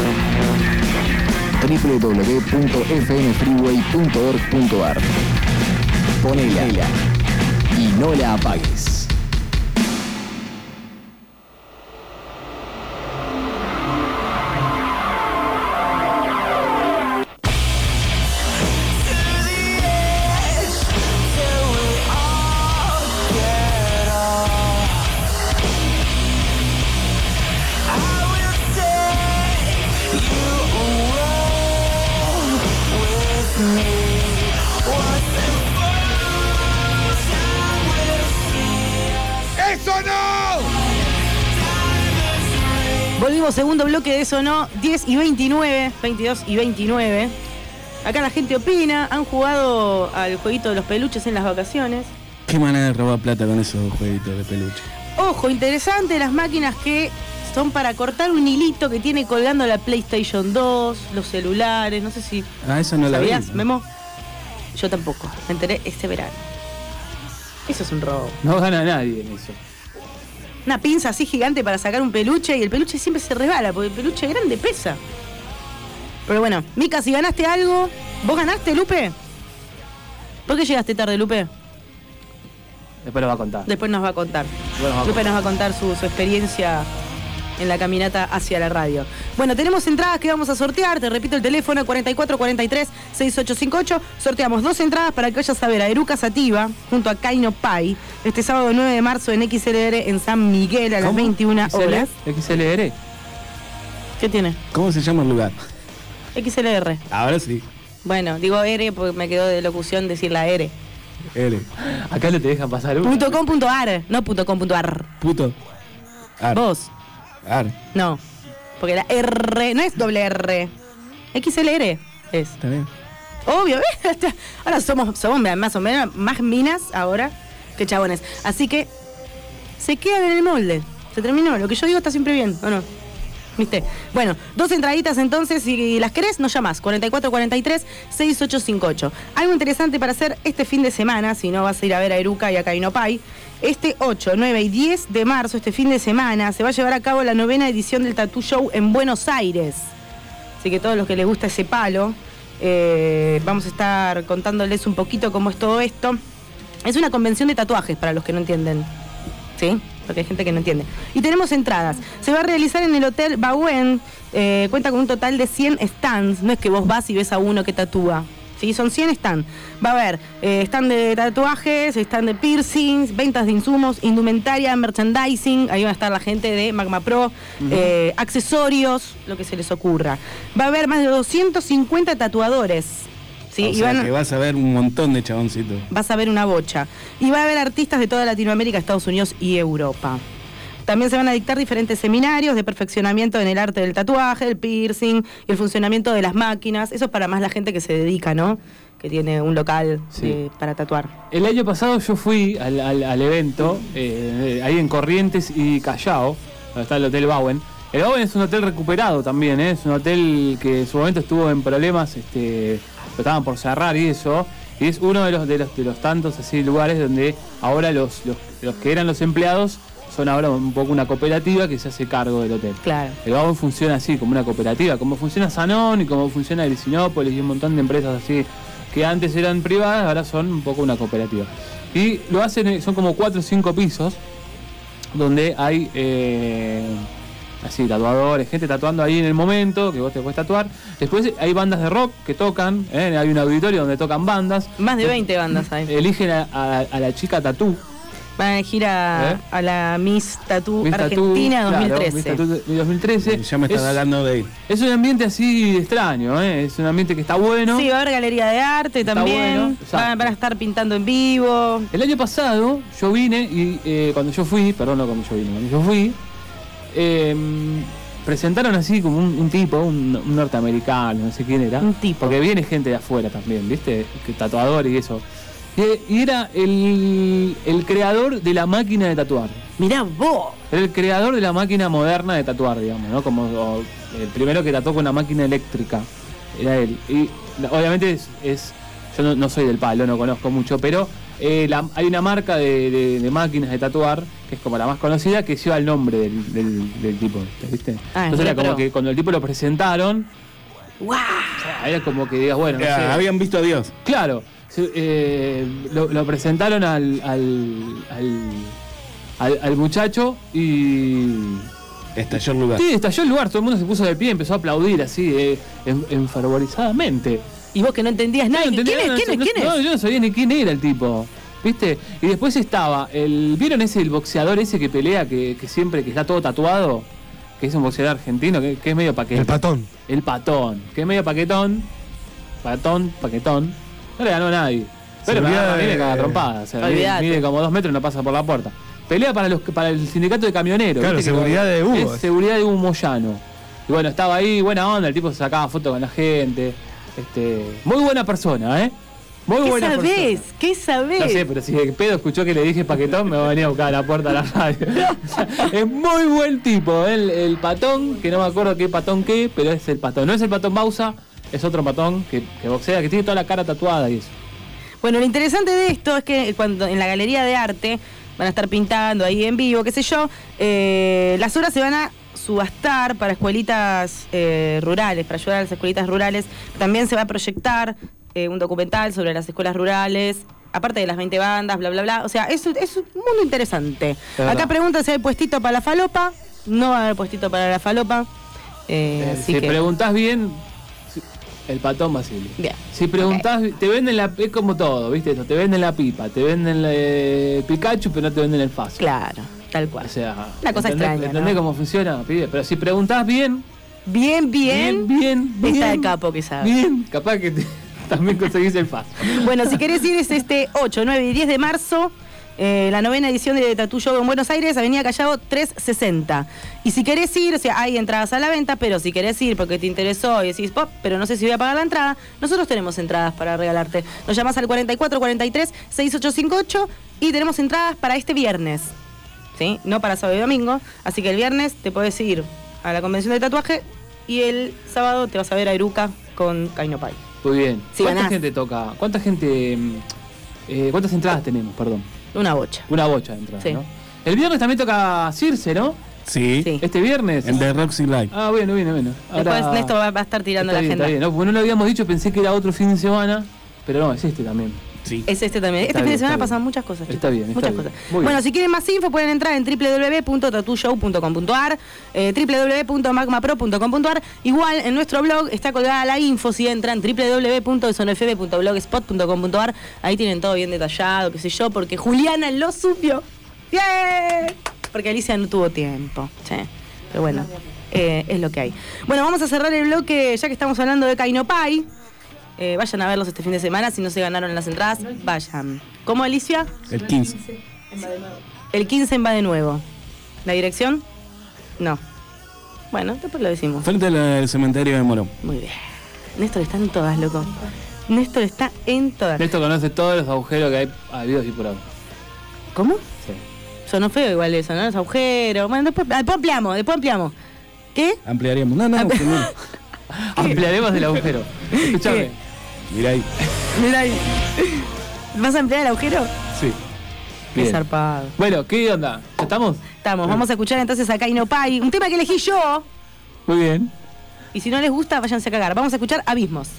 www.fmfreeway.org.ar. Ponela y no la apagues. Volvimos, segundo bloque de Eso No, 10 y 29, 22 y 29. Acá la gente opina, han jugado al jueguito de los peluches en las vacaciones. Qué manera de robar plata con esos jueguitos de peluche. Ojo, interesante las máquinas que son para cortar un hilito que tiene colgando la PlayStation 2, los celulares, no sé si... Ah, eso no la vi. ¿Sabías, Memo? Yo tampoco, me enteré este verano. Eso es un robo. No gana nadie en eso. Una pinza así gigante para sacar un peluche y el peluche siempre se resbala porque el peluche grande pesa. Pero bueno, Mica, si ganaste algo, ¿vos ganaste, Lupe? ¿Por qué llegaste tarde, Lupe? Después lo va a contar. Después nos va a contar. Lupe nos va a contar su experiencia en la caminata hacia la radio. Bueno, tenemos entradas que vamos a sortear. Te repito el teléfono, 4443-6858. Sorteamos 2 entradas para que vayas a ver a Eruca Sativa junto a Kaino Pai este sábado 9 de marzo en XLR en San Miguel a las 21 horas. ¿XLR? ¿Qué tiene? ¿Cómo se llama el lugar? XLR. Ahora sí. Bueno, digo R porque me quedó de locución decir la R. R. Acá no te dejan pasar uno. .com.ar, no .com.ar. Puto. Ar. ¿Vos? Ar. No, porque la R no es doble R. XLR es. Está bien. Obvio, ahora somos más o menos más minas ahora que chabones. Así que se quedan en el molde. Se terminó. Lo que yo digo está siempre bien, ¿o no? ¿Viste? Bueno, 2 entraditas entonces, si las querés, nos llamás, 4443-6858. Algo interesante para hacer este fin de semana, si no vas a ir a ver a Eruca y a Kaino Pai, este 8, 9 y 10 de marzo, este fin de semana, se va a llevar a cabo la 9ª edición del Tattoo Show en Buenos Aires. Así que todos los que les gusta ese palo, vamos a estar contándoles un poquito cómo es todo esto. Es una convención de tatuajes, para los que no entienden, ¿sí? Porque hay gente que no entiende. Y tenemos entradas. Se va a realizar en el Hotel Bauen. Cuenta con un total de 100 stands. No es que vos vas y ves a uno que tatúa. ¿Sí? Son 100 stands. Va a haber stand de tatuajes, stand de piercings, ventas de insumos, indumentaria, merchandising. Ahí va a estar la gente de Magma Pro. Accesorios, lo que se les ocurra. Va a haber más de 250 tatuadores. ¿Sí? O sea que vas a ver un montón de chaboncitos. Vas a ver una bocha. Y va a haber artistas de toda Latinoamérica, Estados Unidos y Europa. También se van a dictar diferentes seminarios de perfeccionamiento en el arte del tatuaje, del piercing y el funcionamiento de las máquinas. Eso es para más la gente que se dedica, ¿no? Que tiene un local para tatuar. El año pasado yo fui al evento, ahí en Corrientes y Callao, donde está el Hotel Bauen. El Bauen es un hotel recuperado también, es un hotel que en su momento estuvo en problemas, estaban por cerrar y eso, y es uno de los tantos así lugares donde ahora los que eran los empleados son ahora un poco una cooperativa que se hace cargo del hotel. Claro. El Bauen funciona así, como una cooperativa, como funciona Sanón y como funciona Grisinópolis y un montón de empresas así que antes eran privadas, ahora son un poco una cooperativa. Y lo hacen, son como 4 o 5 pisos donde hay así tatuadores, gente tatuando ahí en el momento que vos te puedes tatuar. Después hay bandas de rock que tocan, hay un auditorio donde tocan bandas. Más de 20 bandas hay. Eligen a la chica tatú. Van a elegir a la Miss Tattoo Argentina 2013. Miss Tattoo 2013. Ya me están hablando de ahí. Es un ambiente así extraño, es un ambiente que está bueno. Sí, va a haber galería de arte también. Bueno, van a estar pintando en vivo. El año pasado yo vine y cuando yo fui, presentaron así como un tipo, un norteamericano, no sé quién era. Un tipo. Porque viene gente de afuera también, ¿viste? Tatuador y eso. Y era el creador de la máquina de tatuar. Mirá vos. Era el creador de la máquina moderna de tatuar, digamos, ¿no? Como el primero que tatuó con una máquina eléctrica. Era él. Y obviamente yo no soy del palo, no conozco mucho, pero hay una marca de máquinas de tatuar, que es como la más conocida, que lleva el nombre del tipo, ¿viste? Entonces era como que cuando el tipo lo presentaron, ¡wow! O sea, era como que digas, bueno, no sé. Habían visto a Dios. Claro, lo presentaron al muchacho y... Estalló el lugar. Sí, estalló el lugar, todo el mundo se puso de pie, empezó a aplaudir así, enfervorizadamente. Y vos que no entendías nada, ¿quién es? No, yo no sabía ni quién era el tipo, ¿viste? Y después estaba, ¿vieron el boxeador ese que pelea, que siempre, que está todo tatuado? Que es un boxeador argentino, que es medio paquetón. El patón, que es medio paquetón. Paquetón. No le ganó a nadie. Pero viene cada trompada, o sea, mide como 2 metros y no pasa por la puerta. Pelea para el sindicato de camioneros. Claro, ¿viste? seguridad de Hugo. Es seguridad de Hugo Moyano. Y bueno, estaba ahí, buena onda, el tipo se sacaba fotos con la gente. Muy buena persona, ¿eh? Muy buena persona. ¿Qué sabés? No sé, pero si el pedo escuchó que le dije paquetón, me va a venir a buscar a la puerta de la radio. O sea, es muy buen tipo, el patón, que no me acuerdo qué patón qué, pero es el patón. No es el patón Bausa, es otro patón que boxea, que tiene toda la cara tatuada y eso. Bueno, lo interesante de esto es que cuando en la galería de arte van a estar pintando ahí en vivo, qué sé yo, las obras se van a subastar para escuelitas rurales, para ayudar a las escuelitas rurales. También se va a proyectar un documental sobre las escuelas rurales, aparte de las 20 bandas, bla, bla, bla. O sea, es un mundo interesante. Acá preguntan si hay puestito para la falopa. No va a haber puestito para la falopa. Si preguntás bien, el patón Basilio. Bien. Si preguntás, te venden es como todo, ¿viste? Te venden la pipa, te venden el Pikachu, pero no te venden el Faso. Claro, tal cual. O sea, una cosa extraña, ¿entendés cómo funciona, pibe? Pero si preguntás bien, está el capo que sabe. Bien, capaz que también conseguís el Faso. Bueno, si querés ir es 8, 9 y 10 de marzo. La 9ª edición de Tattoo Show en Buenos Aires, Avenida Callao 360. Y si querés ir, o sea, hay entradas a la venta, pero si querés ir porque te interesó y decís, pero no sé si voy a pagar la entrada, nosotros tenemos entradas para regalarte. Nos llamás al 4443-6858 y tenemos entradas para este viernes, ¿sí? No para sábado y domingo. Así que el viernes te podés ir a la convención de tatuaje y el sábado te vas a ver a Eruca con Kaino Pai. Muy bien. Si ¿Cuánta ganás. gente toca? ¿Cuántas entradas tenemos, perdón? Una bocha. Una bocha de entradas, Sí. ¿no? El viernes también toca Circe, ¿no? Sí. Este viernes. En The Roxy Live. Ah, bueno. Después Néstor va a estar tirando la agenda. Está bien. No, porque no lo habíamos dicho, pensé que era otro fin de semana, pero no, es este también. Sí. Es este también. Este fin de semana pasan muchas cosas, chicos. Está bien. Muchas cosas. Muy Bueno, bien. si quieren más info pueden entrar en www.tattoshow.com.ar, www.magmapro.com.ar. Igual en nuestro blog está colgada la info, si entran www.sonofb.blogspot.com.ar. Ahí tienen todo bien detallado, qué sé yo, porque Juliana lo subió. ¡Bien! Porque Alicia no tuvo tiempo. Sí. Pero bueno, es lo que hay. Bueno, vamos a cerrar el bloque, ya que estamos hablando de Kaino Pai. Vayan a verlos este fin de semana, si no se ganaron las entradas, vayan. ¿Cómo, Alicia? El 15. El 15 en Va de Nuevo. ¿La dirección? No. Bueno, después lo decimos. Frente al cementerio de Morón. Muy bien. Néstor está en todas, loco. Néstor está en todas. Néstor conoce todos los agujeros que hay habidos y por ahora. ¿Cómo? Sí. Sonó feo igual eso, ¿no? Los agujeros. Bueno, después ampliamos. ¿Qué? Ampliaríamos. No. Ampliaremos el agujero. Escuchame. Mirá ahí. ¿Vas a ampliar el agujero? Sí. Qué Bien. zarpado. Bueno, ¿qué onda? ¿Ya estamos? Estamos, vamos a escuchar entonces a Kaino Pai, un tema que elegí yo. Muy bien. Y si no les gusta, váyanse a cagar. Vamos a escuchar Abismos.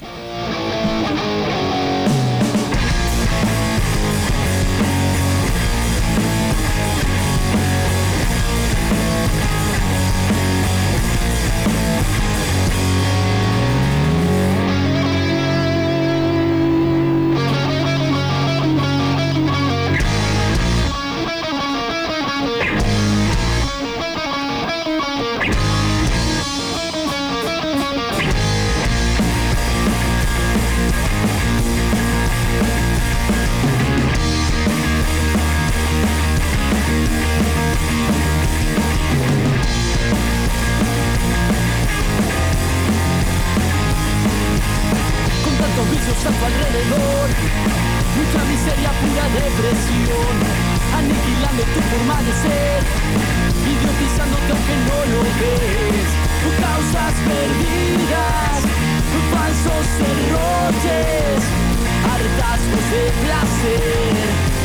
Con tantos vicios a tu alrededor, mucha miseria, pura depresión, aniquilando tu forma de ser, idiotizándote aunque no lo ves. Causas perdidas, falsos errores, hartazgos de placer.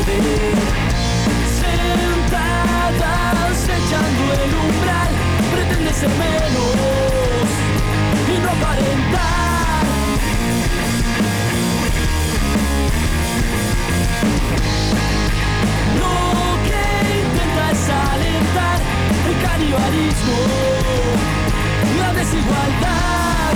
poder. Sentadas echando el umbral, pretende ser menos y no aparentar. Lo que intenta es alentar el canibalismo, la desigualdad.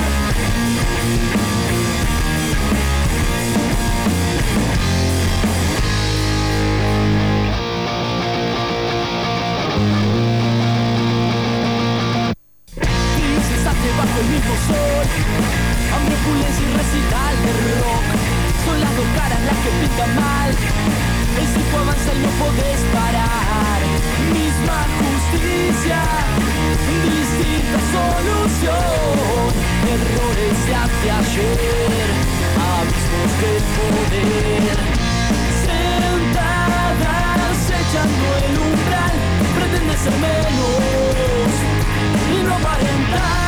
Bajo el mismo sol, hambre, opulencia y recital de rock. Son las dos caras las que pintan mal. El circo avanza y no podés parar. Misma justicia, distinta solución. Errores de anteayer, abismos del poder. Sentadas echando el umbral, pretende ser menos y no aparentar.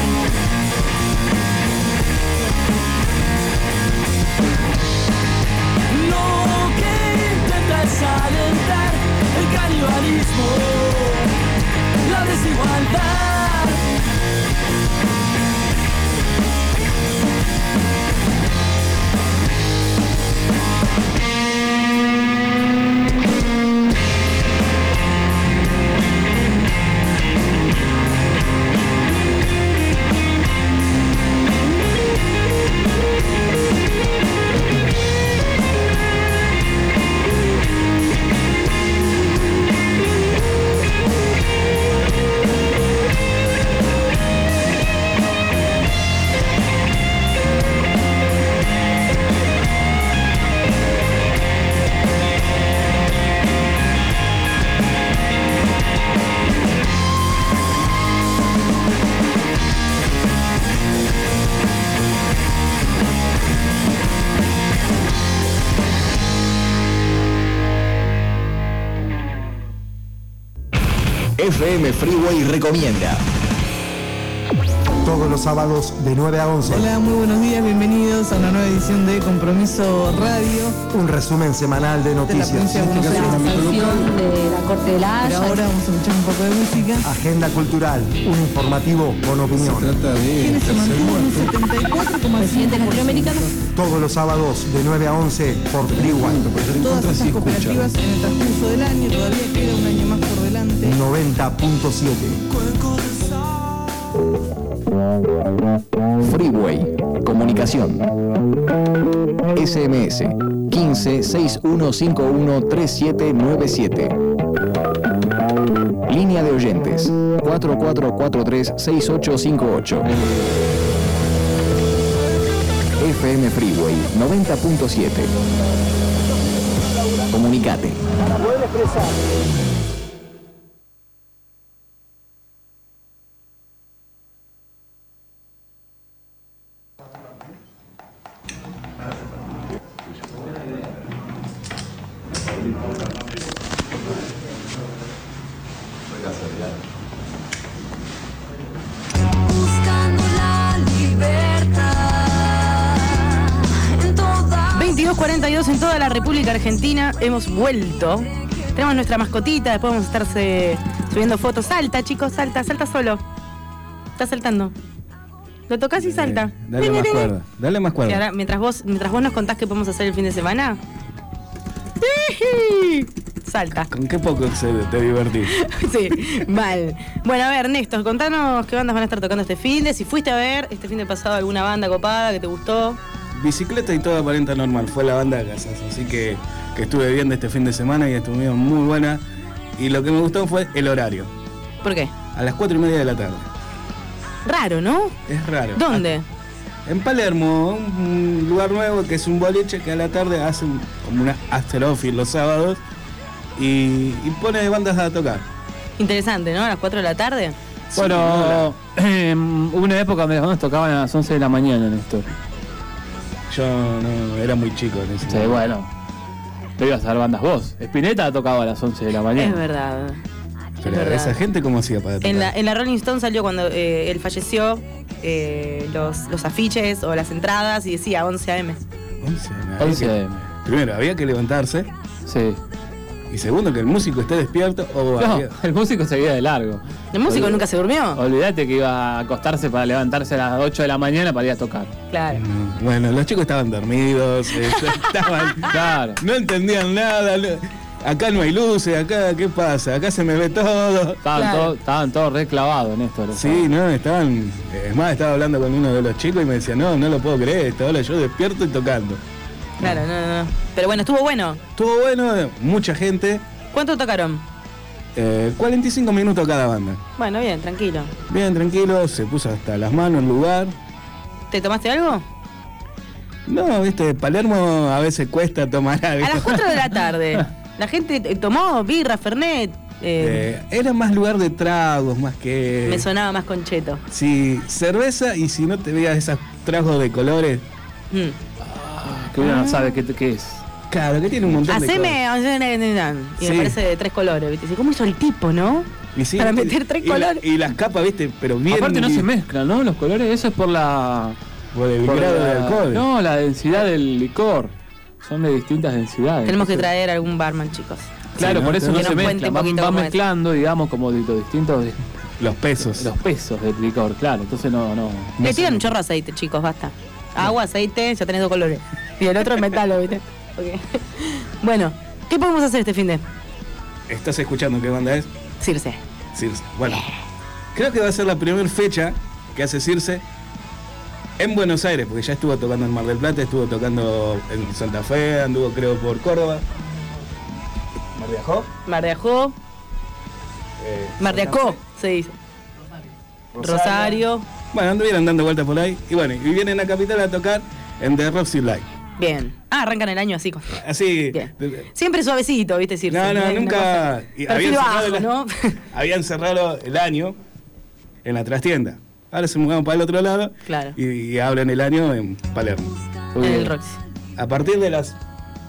Lo que intenta es alentar el canibalismo, la desigualdad. FM Freeway recomienda. Todos los sábados de 9 a 11. Hola, muy buenos días, bienvenidos a una nueva edición de Compromiso Radio. Un resumen semanal de noticias. De la provincia de Buenos Aires. De la Corte de la Haya. Pero ahora vamos a escuchar un poco de música. Agenda cultural, un informativo con opinión. Se trata de quienes se mantuvo 74,5% presidentes latinoamericanos. Todos los sábados de 9 a 11 por Freeway. Todas estas cooperativas en el transcurso del año, todavía queda un año más por delante. 90.7. Freeway, comunicación. SMS 15 6151 3797. Línea de oyentes 4443 6858. FM Freeway 90.7. Comunicate. Para poder expresar. Buscando la libertad en toda 22:42 en toda la República Argentina. Hemos vuelto. Tenemos nuestra mascotita. Después vamos a estarse subiendo fotos. Salta, chicos, salta solo. Está saltando. Lo tocas y salta. Dale más cuerda. Dale más Y cuerda. ahora, mientras vos nos contás qué podemos hacer el fin de semana. Salta. ¿Con qué poco te divertís? Sí, mal. Bueno, a ver, Ernesto, contanos qué bandas van a estar tocando este fin de. Si fuiste a ver este fin de pasado alguna banda copada que te gustó. Bicicleta y Toda Aparenta Normal fue la banda de casas, así que estuve viendo este fin de semana y estuvieron muy buena. Y lo que me gustó fue el horario. ¿Por qué? A las 4:30 de la tarde. Raro, ¿no? Es raro. ¿Dónde? En Palermo, un lugar nuevo que es un boliche que a la tarde hace como una after office los sábados y pone bandas a tocar. Interesante, ¿no? A las 4 de la tarde. Bueno, hubo una época donde las bandas tocaban a las 11 de la mañana, Néstor. Yo no era muy chico en ese Sí, bueno. Te ibas a dar bandas vos. Spinetta tocaba a las 11 de la mañana. Es verdad. Pero es verdad. esa gente, ¿cómo hacía para tocar? En la Rolling Stone salió cuando él falleció los afiches o las entradas y decía 11 AM. 11 AM. 11 AM. Primero, había que levantarse. Sí. Y segundo, que el músico esté despierto o No, el músico seguía de largo. ¿El músico nunca se durmió? Olvídate que iba a acostarse para levantarse a las 8 de la mañana para ir a tocar. Claro. Bueno, los chicos estaban dormidos, Claro. no entendían nada. Acá no hay luces, acá, ¿qué pasa? Acá se me ve todo. Estaban todos reclavados en esto. Sí, no, estaban. Es más, estaba hablando con uno de los chicos y me decía, no lo puedo creer, esta hora yo despierto y tocando. Claro, no. Pero bueno, estuvo bueno. Estuvo bueno, mucha gente. ¿Cuánto tocaron? 45 minutos cada banda. Bueno, bien, tranquilo. Bien, tranquilo, se puso hasta las manos el lugar. ¿Te tomaste algo? No, viste, Palermo a veces cuesta tomar algo. A las 4 de la tarde. La gente tomó birra, fernet. Era más lugar de tragos, más que... Me sonaba más con cheto. Sí, cerveza y si no te veas esos tragos de colores. Que uno no sabe qué es. Claro, que tiene un montón de cosas. Y me parece de 3 colores, ¿viste? ¿Cómo hizo el tipo, no? Y sí, para meter 3 colores. Y las capas, viste, pero bien... Aparte no se mezclan, ¿no? Los colores, eso es por la... Por el grado de alcohol. No, la densidad del licor. Son de distintas densidades. Tenemos que traer algún barman, chicos. Claro, Sí, por eso no que se nos cuente mezclan. un poquito Va cómo es. mezclando, digamos, como de los distintos... Los pesos. Los pesos del licor, claro. Entonces no... Le tiran un chorro de aceite, chicos, basta. Agua, aceite, ya tenés 2 colores. Y el otro es metalo, ¿viste? Okay. Bueno, ¿qué podemos hacer este fin de? ¿Estás escuchando qué banda es? Circe. Circe. Bueno, creo que va a ser la primera fecha que hace Circe en Buenos Aires, porque ya estuvo tocando en Mar del Plata, estuvo tocando en Santa Fe, anduvo creo por Córdoba. ¿Mar de Ajó? Mar de Ajó. Mar de Ajó, se dice. Rosario. Bueno, anduvieron dando vueltas por ahí. Y bueno, y vienen a Capital a tocar en The Roxy Live. Bien. Arrancan el año así. Así. Bien. Siempre suavecito, ¿viste? Circe. No, nunca. Perfil bajo, ¿no? Habían cerrado el año en la trastienda. Ahora se mudaron para el otro lado. Claro. Y abren el año en Palermo. En el Roxy. A partir de las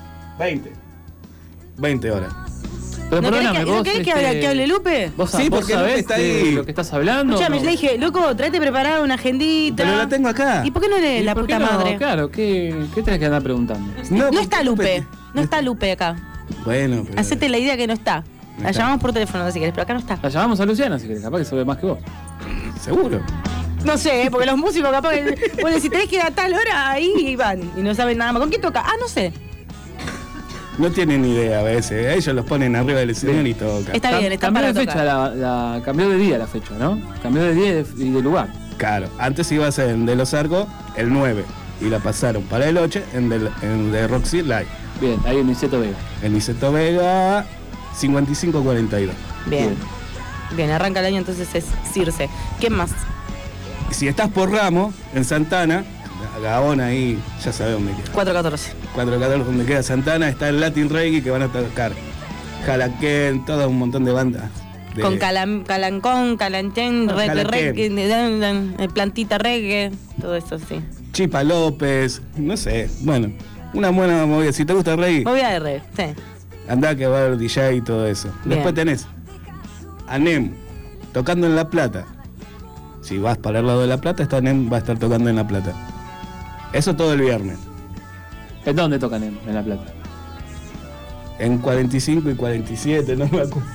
20 horas. Pero ¿No perdóname, ¿no vos, querés que hable Lupe? ¿Vos, Sí, vos porque sabés Lupe está ahí. lo que estás hablando? Escuchame, ¿no? le dije, loco, tráete preparada una agendita. Pero la tengo acá. ¿Y por qué no lees ¿Y la por qué puta no? madre? Claro, ¿qué tenés que andar preguntando? No está Lupe. No está Lupe acá. Bueno, pero... Hacete la idea que no está. No La está. llamamos por teléfono si querés, pero acá no está. La llamamos a Luciana si querés, capaz que sabe más que vos. ¿Seguro? No sé, porque los músicos capaz que... Bueno, si tenés que ir a tal hora, ahí van. Y no saben nada más. ¿Con quién toca? Ah, no sé. No tienen ni idea a veces. Ellos los ponen arriba del escenario y tocan. Está bien, está Cambió para de fecha, tocar. cambió de día la fecha, ¿no? Cambió de día y de lugar. Claro, antes iba a ser en De Los Arcos el 9 y la pasaron para el 8 en The Roxy Live. Bien, ahí en Niceto Vega. En Niceto Vega 5542. Bien. Bien, arranca el año, entonces es Circe. ¿Quién más? Si estás por Ramos, en Santana, Gaona ahí, ya sabes dónde queda. 414. 414 donde queda Santana, está el Latin Reggae que van a tocar Jalaquén, todo un montón de bandas. Con Calancón, Calantén, reggae, Plantita Reggae, todo eso, sí. Chipa López, no sé, bueno, una buena movida. Si te gusta el reggae, Movida de reggae, sí. andá que va a haber DJ y todo eso. Bien. Después tenés a Nem tocando en La Plata. Si vas para el lado de La Plata, Nem va a estar tocando en La Plata. Eso todo el viernes. ¿En dónde tocan en La Plata? En 45 y 47, no me acuerdo.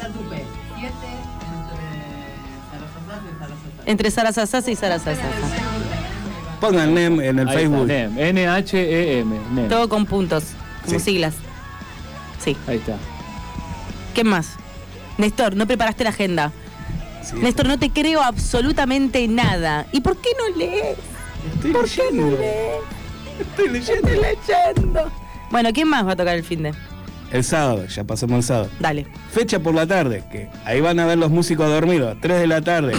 Entre Sarasasasa y Sarasasasa. Pongan Nem en el Ahí Facebook. está, NEM. N-H-E-M. NEM. Todo con puntos, como Sí. siglas. Sí. Ahí está. ¿Qué más? Néstor, no preparaste la agenda. Sí. Néstor, no te creo absolutamente nada. ¿Y por qué no lees? Estoy ¿Por qué no leyendo. lees? Estoy leyendo. Estoy leyendo. Bueno, ¿quién más va a tocar el fin de? El sábado, ya pasamos el sábado. Dale. Fecha por la tarde, que ahí van a ver los músicos dormidos, 3 de la tarde.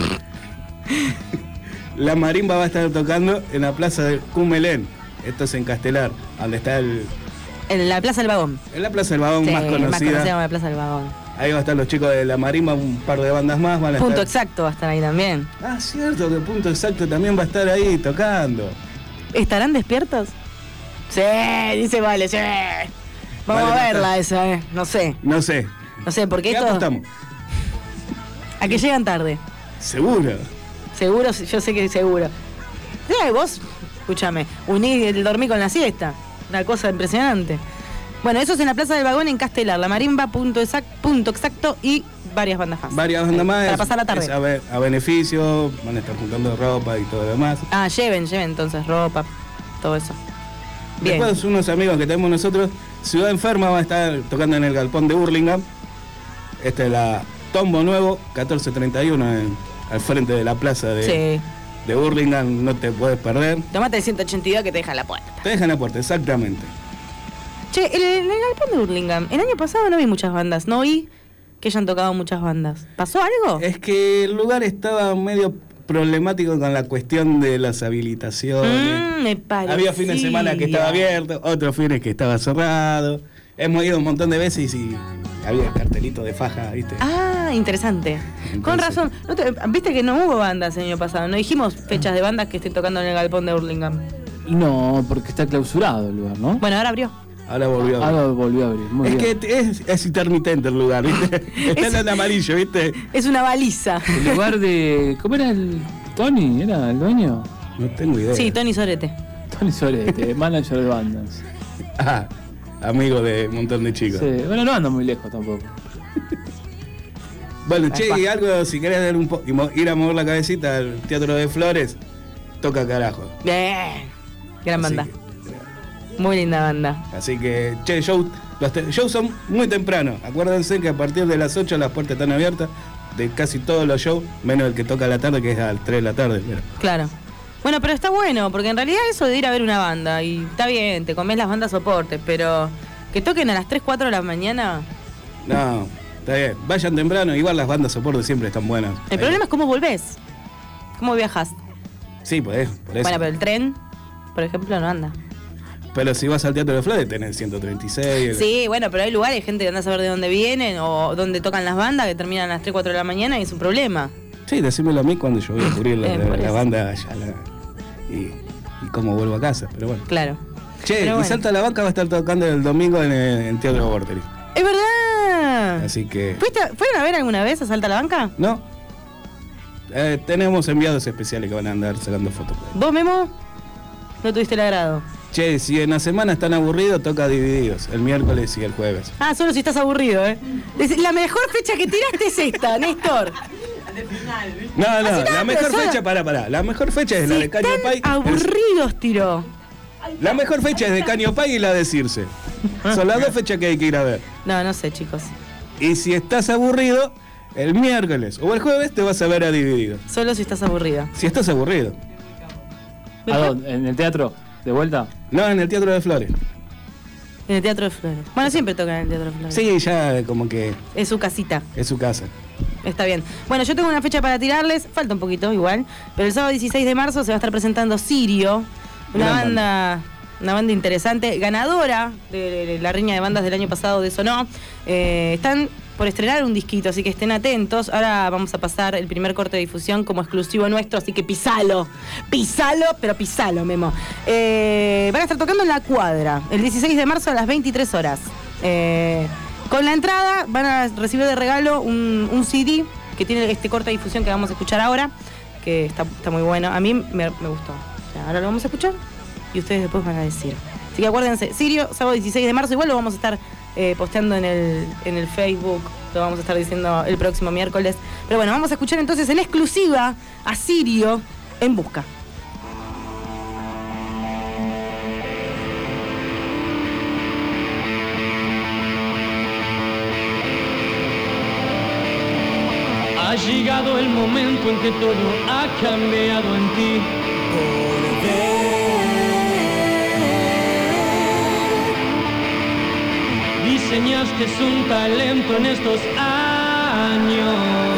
La marimba va a estar tocando en la plaza de Cumelén. Esto es en Castelar, donde está En la Plaza del Vagón. en la plaza del vagón Sí, más conocida. como la Plaza del Vagón. Ahí van a estar los chicos de la marimba, un par de bandas más van a Punto estar. exacto va a estar ahí también. Ah, cierto, que Punto Exacto también va a estar ahí tocando. ¿Estarán despiertos? Sí, dice Vale, sí. Vamos Vale, a verla no esa, No sé. No sé. No sé, porque ¿Qué esto... apostamos? A que llegan tarde. Seguro. Seguro, yo sé que seguro. Sí, vos, escúchame, uní el dormir con la siesta. Una cosa impresionante. Bueno, eso es en la Plaza del Vagón en Castelar, la Marimba, punto exacto y varias bandas más. Varias bandas más. Para pasar la tarde. Es a beneficio, van a estar juntando ropa y todo lo demás. Ah, lleven entonces ropa, todo eso. Bien. Después unos amigos que tenemos nosotros, Ciudad Enferma va a estar tocando en el galpón de Hurlingham. Esta es la Tombo Nuevo, 1431, al frente de la plaza de Hurlingham, no te puedes perder. Tomate el 182 que te deja en la puerta. Te dejan en la puerta, exactamente. Che, en el galpón de Hurlingham, el año pasado no vi muchas bandas, no vi que hayan tocado muchas bandas. ¿Pasó algo? Es que el lugar estaba medio problemático con la cuestión de las habilitaciones. Me parecía. Había fines de semana que estaba abierto, otros fines que estaba cerrado. Hemos ido un montón de veces y había cartelitos de faja, ¿viste? Ah, interesante. Entonces, con razón. Viste que no hubo bandas el año pasado. No dijimos fechas de bandas que estén tocando en el galpón de Hurlingham. No, porque está clausurado el lugar, ¿no? Bueno, ahora abrió. Ahora volvió a abrir. Ahora volvió a abrir. Muy bien. Que es intermitente el lugar, ¿viste? Está en amarillo, ¿viste? Es una baliza. El lugar de. ¿Cómo era el Tony? ¿Era el dueño? No tengo idea. Sí, Tony Sorete. Tony Sorete, manager de bandas. Ah, amigo de un montón de chicos. Sí, bueno, no anda muy lejos tampoco. Bueno, che, y algo, si querés dar ir a mover la cabecita al Teatro de Flores, toca carajo. Bien. Gran banda. Muy linda banda. Así que, che, los shows son muy temprano. Acuérdense que a partir de las 8 las puertas están abiertas de casi todos los shows, menos el que toca a la tarde, que es a las 3 de la tarde. Pero. Claro. Bueno, pero está bueno, porque en realidad eso de ir a ver una banda, y está bien, te comés las bandas soporte, pero que toquen a las 3, 4 de la mañana... No, está bien. Vayan temprano, igual las bandas soporte siempre están buenas. El problema es cómo volvés, cómo viajas. Sí, por eso. Bueno, pero el tren, por ejemplo, no anda. Pero si vas al Teatro de Flores tenés 136. Sí, bueno, pero hay lugares, gente que anda a saber de dónde vienen o dónde tocan las bandas que terminan a las 3, 4 de la mañana y es un problema. Sí, decímelo a mí cuando yo voy a cubrir la banda allá y cómo vuelvo a casa, pero bueno. Claro. Che, pero y Salta a la Banca va a estar tocando el domingo en Teatro Vorterix. ¡Es verdad! Así que... ¿Fueron a ver alguna vez a Salta a la Banca? No. Tenemos enviados especiales que van a andar sacando fotos. ¿Vos, Memo? No tuviste el agrado. Che, si en la semana están aburridos, toca Divididos, el miércoles y el jueves. Ah, solo si estás aburrido, ¿eh? La mejor fecha que tiraste es esta, Néstor. No, la mejor fecha, pará. La mejor fecha es la de Caño Pay. Aburridos tiró. La mejor fecha es de Caño Pay y la de Circe. Son las dos fechas que hay que ir a ver. No sé, chicos. Y si estás aburrido, el miércoles o el jueves te vas a ver a Divididos. Solo si estás aburrido. Si estás aburrido. ¿A dónde? ¿En el teatro? ¿De vuelta? No, en el Teatro de Flores. En el Teatro de Flores. Bueno, siempre tocan en el Teatro de Flores. Sí, ya como que... Es su casita. Es su casa. Está bien. Bueno, yo tengo una fecha para tirarles, falta un poquito igual, pero el sábado 16 de marzo se va a estar presentando Sirio, una banda interesante, ganadora de la riña de bandas del año pasado de Sonó. Están por estrenar un disquito, así que estén atentos. Ahora vamos a pasar el primer corte de difusión como exclusivo nuestro, así que pisalo, Memo. Van a estar tocando en La Cuadra, el 16 de marzo a las 23 horas. Con la entrada van a recibir de regalo un CD que tiene este corte de difusión que vamos a escuchar ahora, que está muy bueno. A mí me gustó. O sea, ahora lo vamos a escuchar y ustedes después van a decir. Así que acuérdense, Sirio, sábado 16 de marzo, igual lo vamos a estar posteando en el Facebook, lo vamos a estar diciendo el próximo miércoles. Pero bueno, vamos a escuchar entonces en exclusiva a Sirio en Busca. Ha llegado el momento en que todo ha cambiado en ti. Diseñaste un talento en estos años.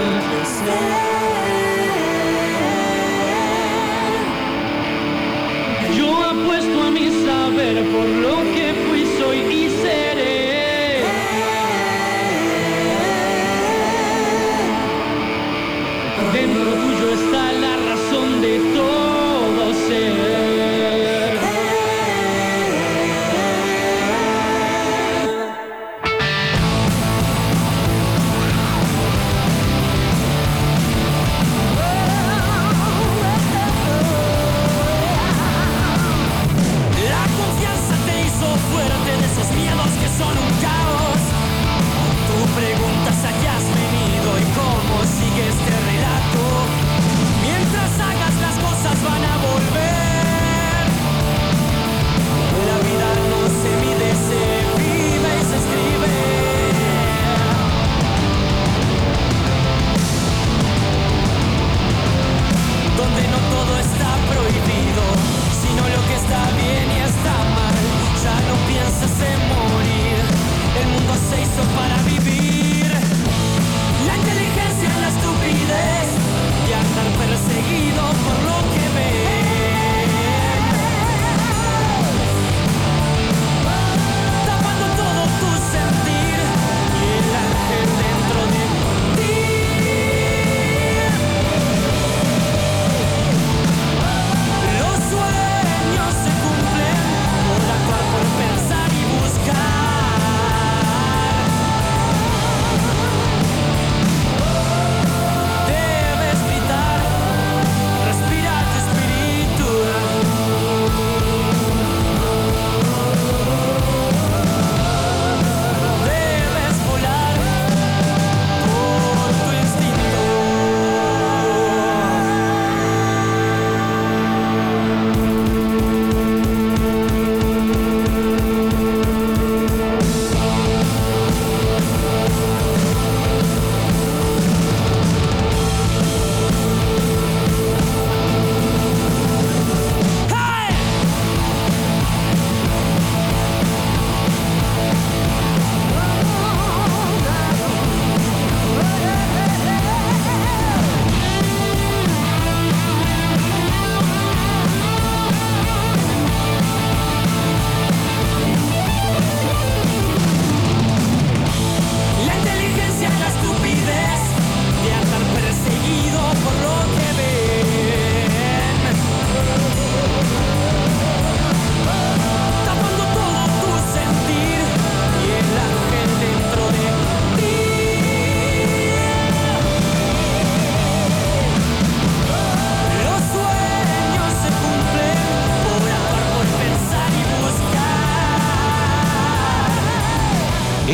Yo apuesto a mi saber por lo que fui, soy y seré. Dentro tuyo está la razón de todo ser. La confianza te hizo fuerte.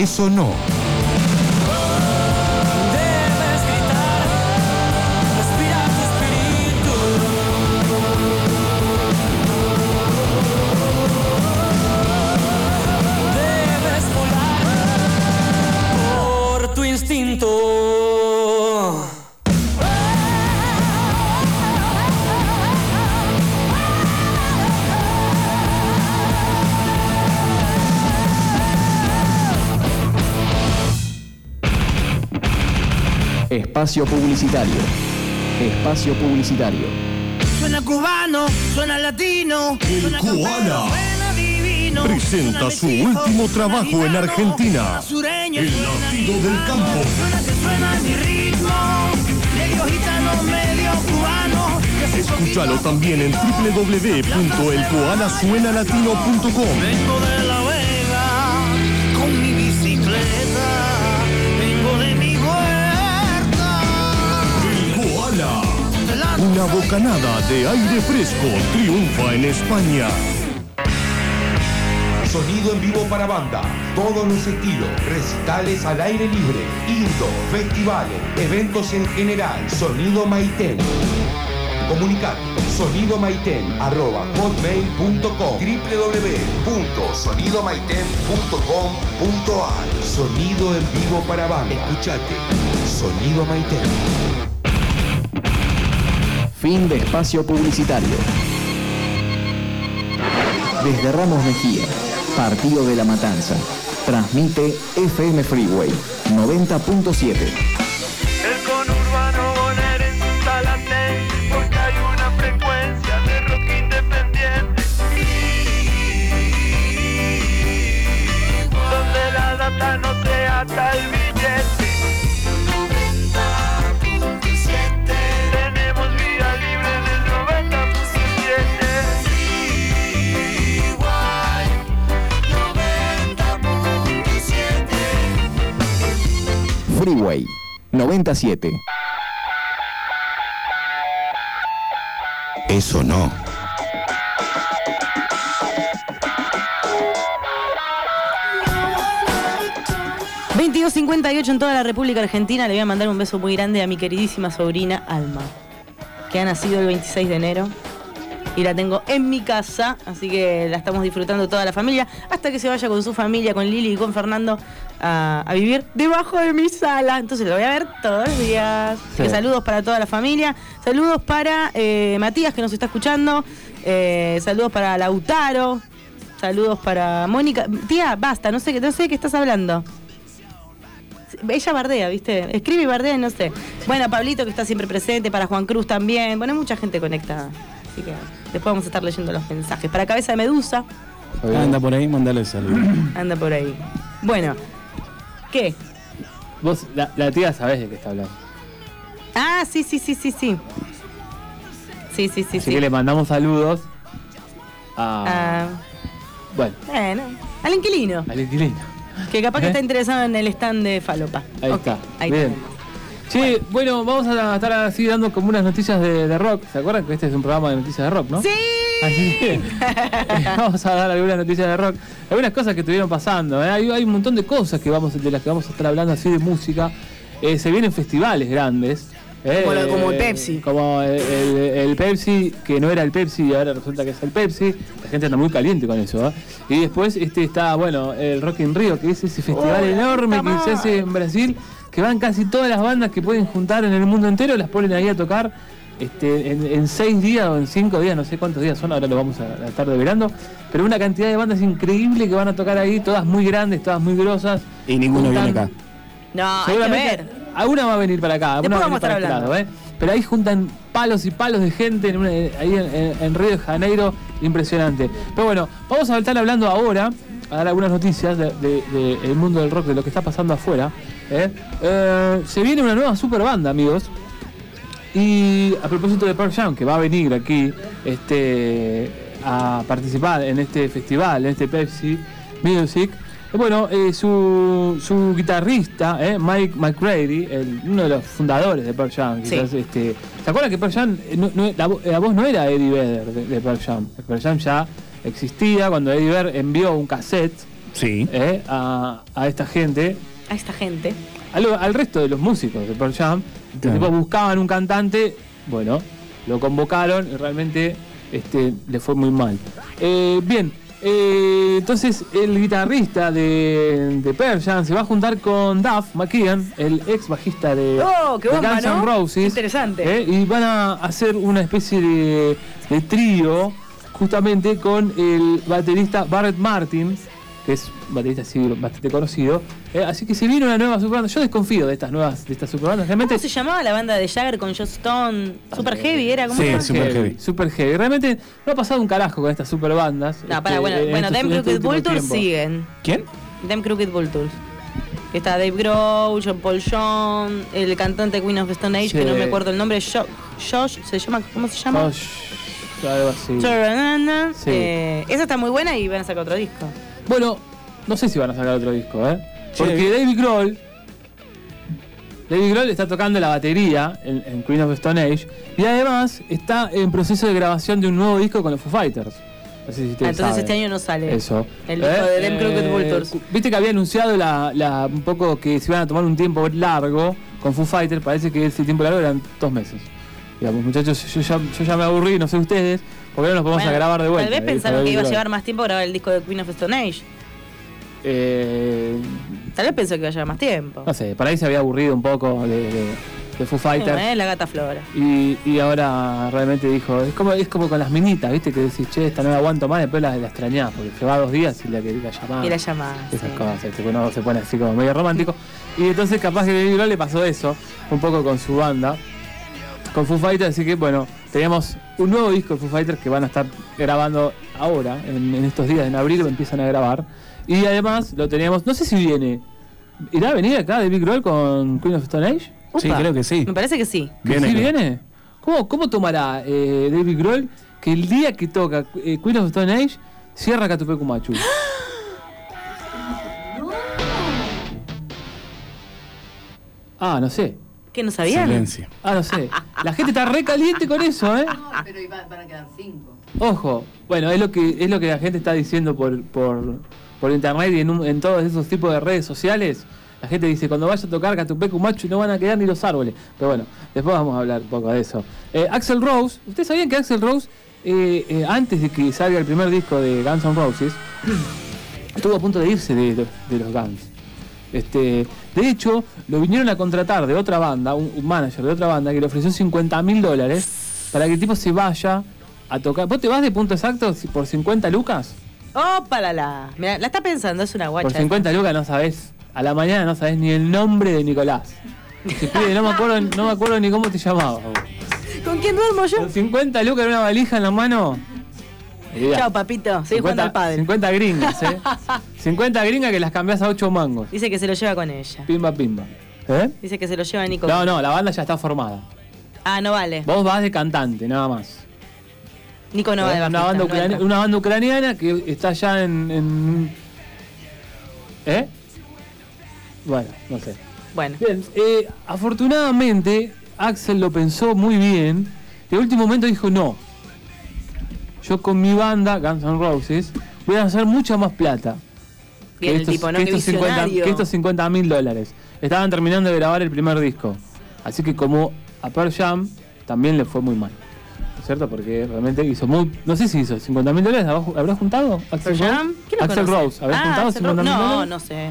Eso no. Debes gritar, respira tu espíritu. Debes volar por tu instinto. Espacio publicitario. Espacio publicitario. Suena cubano, suena latino. El Koala presenta su último trabajo en Argentina, El Latido del Campo. Suena mi ritmo, medio gitano, medio cubano. Escúchalo también en www.elkoalasuenalatino.com. Vengo de La Vega con mi bicicleta, vengo de mi huerta. El Koala, una bocanada de aire fresco, triunfa en España. Sonido en vivo para banda, todos los estilos, recitales al aire libre, indoor, festivales, eventos en general. Sonido Maiten. Comunicate sonidomaiten@hotmail.com, www.sonidomaiten.com.ar. Sonido en vivo para banda. Escuchate, Sonido Maiten. Fin de espacio publicitario. Desde Ramos Mejía, Partido de la Matanza, transmite FM Freeway 90.7. El conurbano bonaerense en sus alateis, porque hay una frecuencia de rock independiente, donde la data no se ata al billete. 90.7. Tenemos vía libre en el 90.7. Freeway 97. Eso no. ...22:58 en toda la República Argentina. Le voy a mandar un beso muy grande a mi queridísima sobrina Alma, que ha nacido el 26 de enero. Y la tengo en mi casa, así que la estamos disfrutando toda la familia, hasta que se vaya con su familia, con Lili y con Fernando, a vivir debajo de mi sala. Entonces lo voy a ver todos los días. Así Sí. que saludos para toda la familia. Saludos para Matías, que nos está escuchando. Saludos para Lautaro. Saludos para Mónica. Tía, basta, no sé de qué estás hablando. Ella bardea, ¿viste? Escribe y bardea y no sé. Bueno, Pablito, que está siempre presente, para Juan Cruz también. Bueno, mucha gente conectada. Así que después vamos a estar leyendo los mensajes. Para Cabeza de Medusa. Anda por ahí, mandale saludos. Anda por ahí. Bueno, ¿qué? Vos, la tía, sabés de qué está hablando. Ah, sí. Sí. Sí. Así que le mandamos saludos a. Bueno, al inquilino. al inquilino. Que capaz que está interesado en el stand de Falopa. Ahí Ok, está. ahí Bien. Che, bueno, vamos a estar así dando como unas noticias de rock. ¿Se acuerdan que este es un programa de noticias de rock, no? ¡Sí! Así que vamos a dar algunas noticias de rock. Algunas cosas que estuvieron pasando. Hay un montón de cosas de las que vamos a estar hablando así de música. Se vienen festivales grandes. Como el Pepsi. Como el Pepsi, que no era el Pepsi y ahora resulta que es el Pepsi. La gente anda muy caliente con eso. Y después está, el Rock in Rio, que es ese festival enorme que se hace en Brasil, que van casi todas las bandas que pueden juntar en el mundo entero, las ponen ahí a tocar en 6 días o en 5 días, no sé cuántos días son, ahora lo vamos a estar develando, pero una cantidad de bandas increíble que van a tocar ahí, todas muy grandes, todas muy grosas. Y ninguno viene acá. No, hay que ver. Alguna va a venir para acá, alguna va a venir para este lado, pero ahí juntan palos y palos de gente ahí en Río de Janeiro, impresionante. Pero bueno, vamos a estar hablando ahora, a dar algunas noticias del mundo del rock, de lo que está pasando afuera. Se viene una nueva super banda, amigos. Y a propósito de Pearl Jam, que va a venir aquí a participar en este festival, en este Pepsi Music. Bueno, su guitarrista, Mike McCready, uno de los fundadores de Pearl Jam, quizás, Sí. ¿se acuerdan que Pearl Jam, la voz no era Eddie Vedder de Pearl Jam? Pearl Jam ya existía cuando Eddie Vedder envió un cassette Sí. A esta gente. A esta gente. Al resto de los músicos de Pearl Jam. Claro. Tipo, buscaban un cantante, bueno, lo convocaron y realmente le fue muy mal. Bien, entonces el guitarrista de Pearl Jam se va a juntar con Duff McKagan, el ex bajista de ¡Qué bomba, Guns N' ¿no? Roses. Interesante. Y van a hacer una especie de trío justamente con el baterista Barrett Martin, que es un baterista así bastante conocido. Así que se viene una nueva superbanda. Yo desconfío de estas superbandas. Realmente, ¿Cómo se llamaba la banda de Jagger con Joss Stone? Super Heavy, ¿era? ¿Cómo se llama? Super heavy. Realmente no ha pasado un carajo con estas superbandas. No, bueno, Them Crooked Vultures siguen. ¿Quién? Them Crooked Vultures. Está Dave Grohl, John Paul Jones, el cantante Queen of the Stone Age, que no me acuerdo el nombre, Josh, ¿se llama? ¿Cómo se llama? Josh, algo así. Sí. Esa está muy buena y van a sacar otro disco. Bueno, no sé si van a sacar otro disco, porque Dave Grohl está tocando la batería en Queen of the Stone Age y además está en proceso de grabación de un nuevo disco con los Foo Fighters. No sé si ustedes entonces saben. este año no sale Eso. el disco de Them Crooked Vultures. Viste que había anunciado un poco que se iban a tomar un tiempo largo con Foo Fighters. Parece que ese tiempo largo eran 2 meses. Digamos, muchachos, yo ya me aburrí, no sé ustedes, porque no nos podemos a grabar de vuelta. Tal vez pensaron que iba a llevar más tiempo grabar el disco de Queen of the Stone Age. Tal vez pensó que iba a llevar más tiempo. No sé, para ahí se había aburrido un poco de Foo Fighters. La gata Flora. Y ahora realmente dijo, es como con las minitas, ¿viste? Que decís, che, esta no la aguanto más, después la extrañás, porque se va 2 días y la llamás. Y la llamás. Esas cosas, uno se pone así como medio romántico. Y entonces capaz que a Dave Grohl le pasó eso, un poco con su banda, con Foo Fighters, así que bueno, teníamos un nuevo disco de Foo Fighters que van a estar grabando ahora, en estos días, en abril empiezan a grabar. Y además lo teníamos, no sé si ¿irá a venir acá David Grohl con Queen of Stone Age? Sí, creo que sí. Me parece que sí. ¿Viene? ¿Cómo tomará David Grohl que el día que toca Queen of Stone Age cierra Catupecu Machu? No sé. ¿Qué, no sabían? Silencio. No sé. La gente está re caliente con eso, No, pero van a quedar 5. Ojo. Bueno, es lo que la gente está diciendo por internet y en todos esos tipos de redes sociales. La gente dice, cuando vaya a tocar Catupecu Machu no van a quedar ni los árboles. Pero bueno, después vamos a hablar un poco de eso. Axl Rose, ¿ustedes sabían que Axl Rose, antes de que salga el primer disco de Guns N' Roses, estuvo a punto de irse de los Guns? De hecho, lo vinieron a contratar de otra banda, un manager de otra banda, que le ofreció $50.000 para que el tipo se vaya a tocar. ¿Vos te vas de punto exacto por 50 lucas? Mirá, la está pensando, es una guacha. Por 50 lucas no sabés, a la mañana no sabés ni el nombre de Nicolás. No me acuerdo ni cómo te llamabas. ¿Con quién duermo yo? Con 50 lucas en una valija en la mano. Chao, papito, seguí jugando al padre. 50 gringas, 50 gringas que las cambiás a 8 mangos. Dice que se lo lleva con ella. Pimba. Dice que se lo lleva Nico. No, la banda ya está formada. No vale. Vos vas de cantante, nada más. Nico no va de bajista. Una banda ucraniana que está allá en Bueno, no sé. Bueno. Bien, afortunadamente Axl lo pensó muy bien. Y al último momento dijo, no. Yo con mi banda, Guns N' Roses, voy a hacer mucha más plata. Bien, el tipo, ¿no? Que estos $50.000. Estaban terminando de grabar el primer disco. Así que como a Pearl Jam también le fue muy mal. ¿Cierto? Porque realmente hizo muy... No sé si hizo $50.000. ¿Habrá juntado? ¿Axl Jam? Axl Rose. ¿Habrá juntado $50.000? No sé.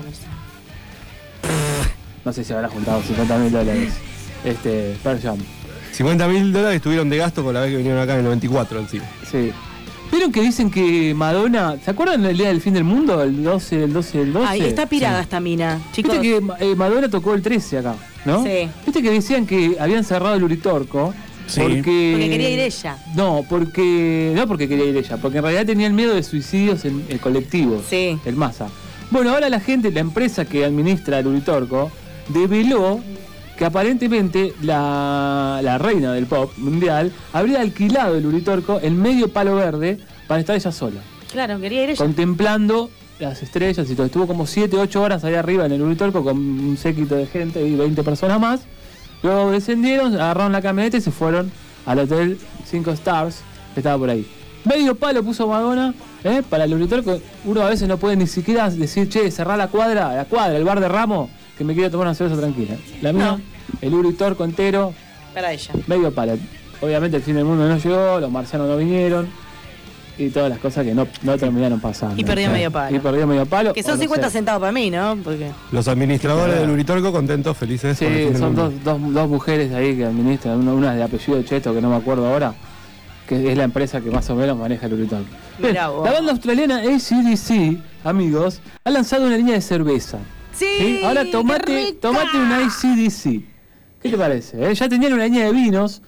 No sé si habrá juntado $50.000. Pearl Jam. $50.000 estuvieron de gasto con la vez que vinieron acá en el 94 encima. Sí. ¿Vieron que dicen que Madonna... ¿Se acuerdan del día del fin del mundo? El 12. Ay, está pirada esta mina, chicos. Viste que Madonna tocó el 13 acá, ¿no? Sí. Viste que decían que habían cerrado el Uritorco. Sí. Porque quería ir ella. No porque quería ir ella, porque en realidad tenían miedo de suicidios en el colectivo. Sí. El MASA. Bueno, ahora la empresa que administra el Uritorco, develó que aparentemente la reina del pop mundial habría alquilado el Uritorco en medio Palo Verde para estar ella sola. Claro, quería ir ella. Contemplando las estrellas y todo. Estuvo como 7-8 horas ahí arriba en el Uritorco con un séquito de gente y 20 personas más. Luego descendieron, agarraron la camioneta y se fueron al hotel 5 Stars que estaba por ahí. Medio palo puso Madonna, para el Uritorco. Uno a veces no puede ni siquiera decir, che, cerrá la cuadra, el bar de Ramos, que me quiero tomar una cerveza tranquila. La mía, el Uritorco entero. Para ella. Medio palo. Obviamente el fin del mundo no llegó, los marcianos no vinieron. Y todas las cosas que no terminaron pasando. Y perdió medio palo. Que son 50 centavos para mí, ¿no? Porque... Los administradores del Uritorco contentos, felices. Sí, son dos mujeres ahí que administran, una de apellido Cheto, que no me acuerdo ahora, que es la empresa que más o menos maneja el Uritorco. La banda australiana AC/DC, amigos, ha lanzado una línea de cerveza. Sí. Ahora tomate un AC/DC. ¿Qué te parece? Ya tenían una línea de vinos.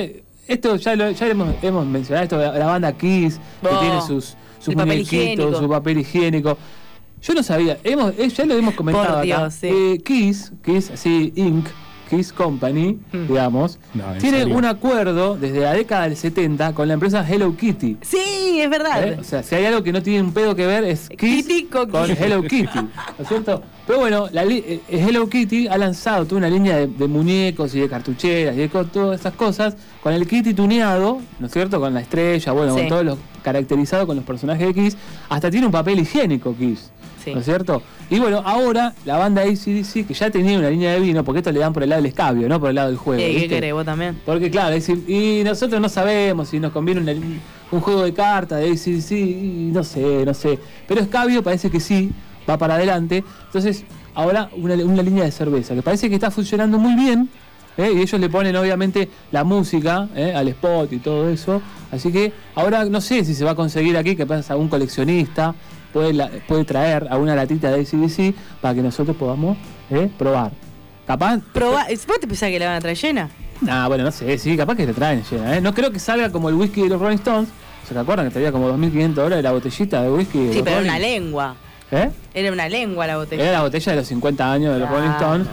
Esto ya hemos mencionado, esto de la banda Kiss, que tiene sus muñequitos, su papel higiénico. Yo no sabía, ya lo hemos comentado por Dios, acá. sí. Kiss, así Inc., Kiss Company, digamos, tiene un acuerdo desde la década del 70 con la empresa Hello Kitty. Sí, es verdad. O sea, si hay algo que no tiene un pedo que ver es Kiss con Hello Kitty, ¿no es cierto? Pero bueno, Hello Kitty ha lanzado toda una línea de muñecos y de cartucheras y de todas esas cosas con el Kitty tuneado, ¿no es cierto? Con la estrella, bueno, con todo lo caracterizado con los personajes de Kiss. Hasta tiene un papel higiénico Kiss, ¿no es cierto? Y bueno, ahora la banda AC/DC, que ya tenía una línea de vino, porque esto le dan por el lado del escabio, no por el lado del juego. ¿Qué querés vos también? Porque claro, y nosotros no sabemos si nos conviene un juego de cartas de AC/DC, no sé. Pero escabio parece que sí, va para adelante. Entonces, ahora una línea de cerveza, que parece que está funcionando muy bien, y ellos le ponen obviamente la música al spot y todo eso. Así que ahora no sé si se va a conseguir aquí, que pasa algún coleccionista puede traer a una latita de AC/DC para que nosotros podamos probar. Capaz. ¿Vos te pensás que la van a traer llena? Nah, bueno, no sé, sí, capaz que te traen llena. No creo que salga como el whisky de los Rolling Stones. ¿Se acuerdan que traía como $2.500 la botellita de whisky? Sí, pero era una lengua. Era una lengua la botella. Era la botella de los 50 años de los Rolling Stones.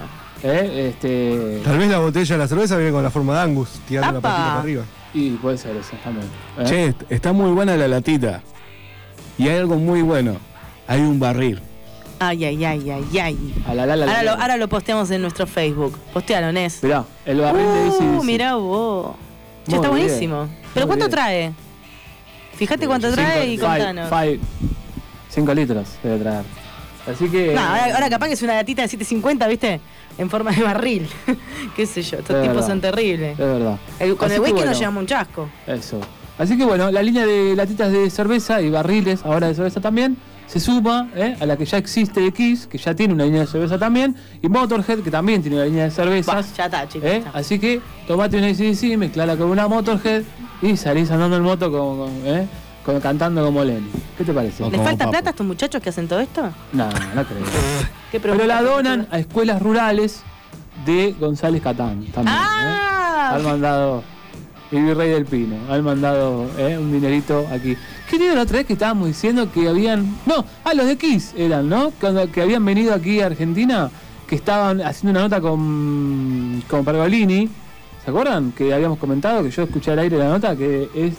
Tal vez la botella de la cerveza viene con la forma de Angus, tirando la patita para arriba. Y puede ser eso también. Che, está muy buena la latita. Y hay algo muy bueno. Hay un barril. Ay. Ahora lo posteamos en nuestro Facebook. Postealo, Nes. Mirá, el barril de AC/DC. Mirá vos. Che, está buenísimo. ¿Pero cuánto trae? Fíjate cuánto trae y contanos. 5 litros debe traer. Así que... ahora capaz que es una latita de 750, ¿viste? En forma de barril. Qué sé yo, estos tipos son terribles. Es verdad. Con el whisky nos llevamos un chasco. Eso. Así que bueno, la línea de latitas de cerveza y barriles, ahora de cerveza también, se suma a la que ya existe de Kiss, que ya tiene una línea de cerveza también, y Motorhead, que también tiene una línea de cervezas. Ya está, chicos. Así que tomate una AC/DC, mezclala con una Motorhead y salís andando en moto cantando como Lenny. ¿Qué te parece? ¿Les falta plata a estos muchachos que hacen todo esto? No creo. Pero la donan a escuelas rurales de González Catán también. Han mandado el Virrey del Pino, han mandado un dinerito aquí. ¿Qué digo la otra vez que estábamos diciendo que habían... No, los de Kiss eran, ¿no? Que habían venido aquí a Argentina, que estaban haciendo una nota con Pergolini. ¿Se acuerdan? Que habíamos comentado, que yo escuché al aire la nota, que es...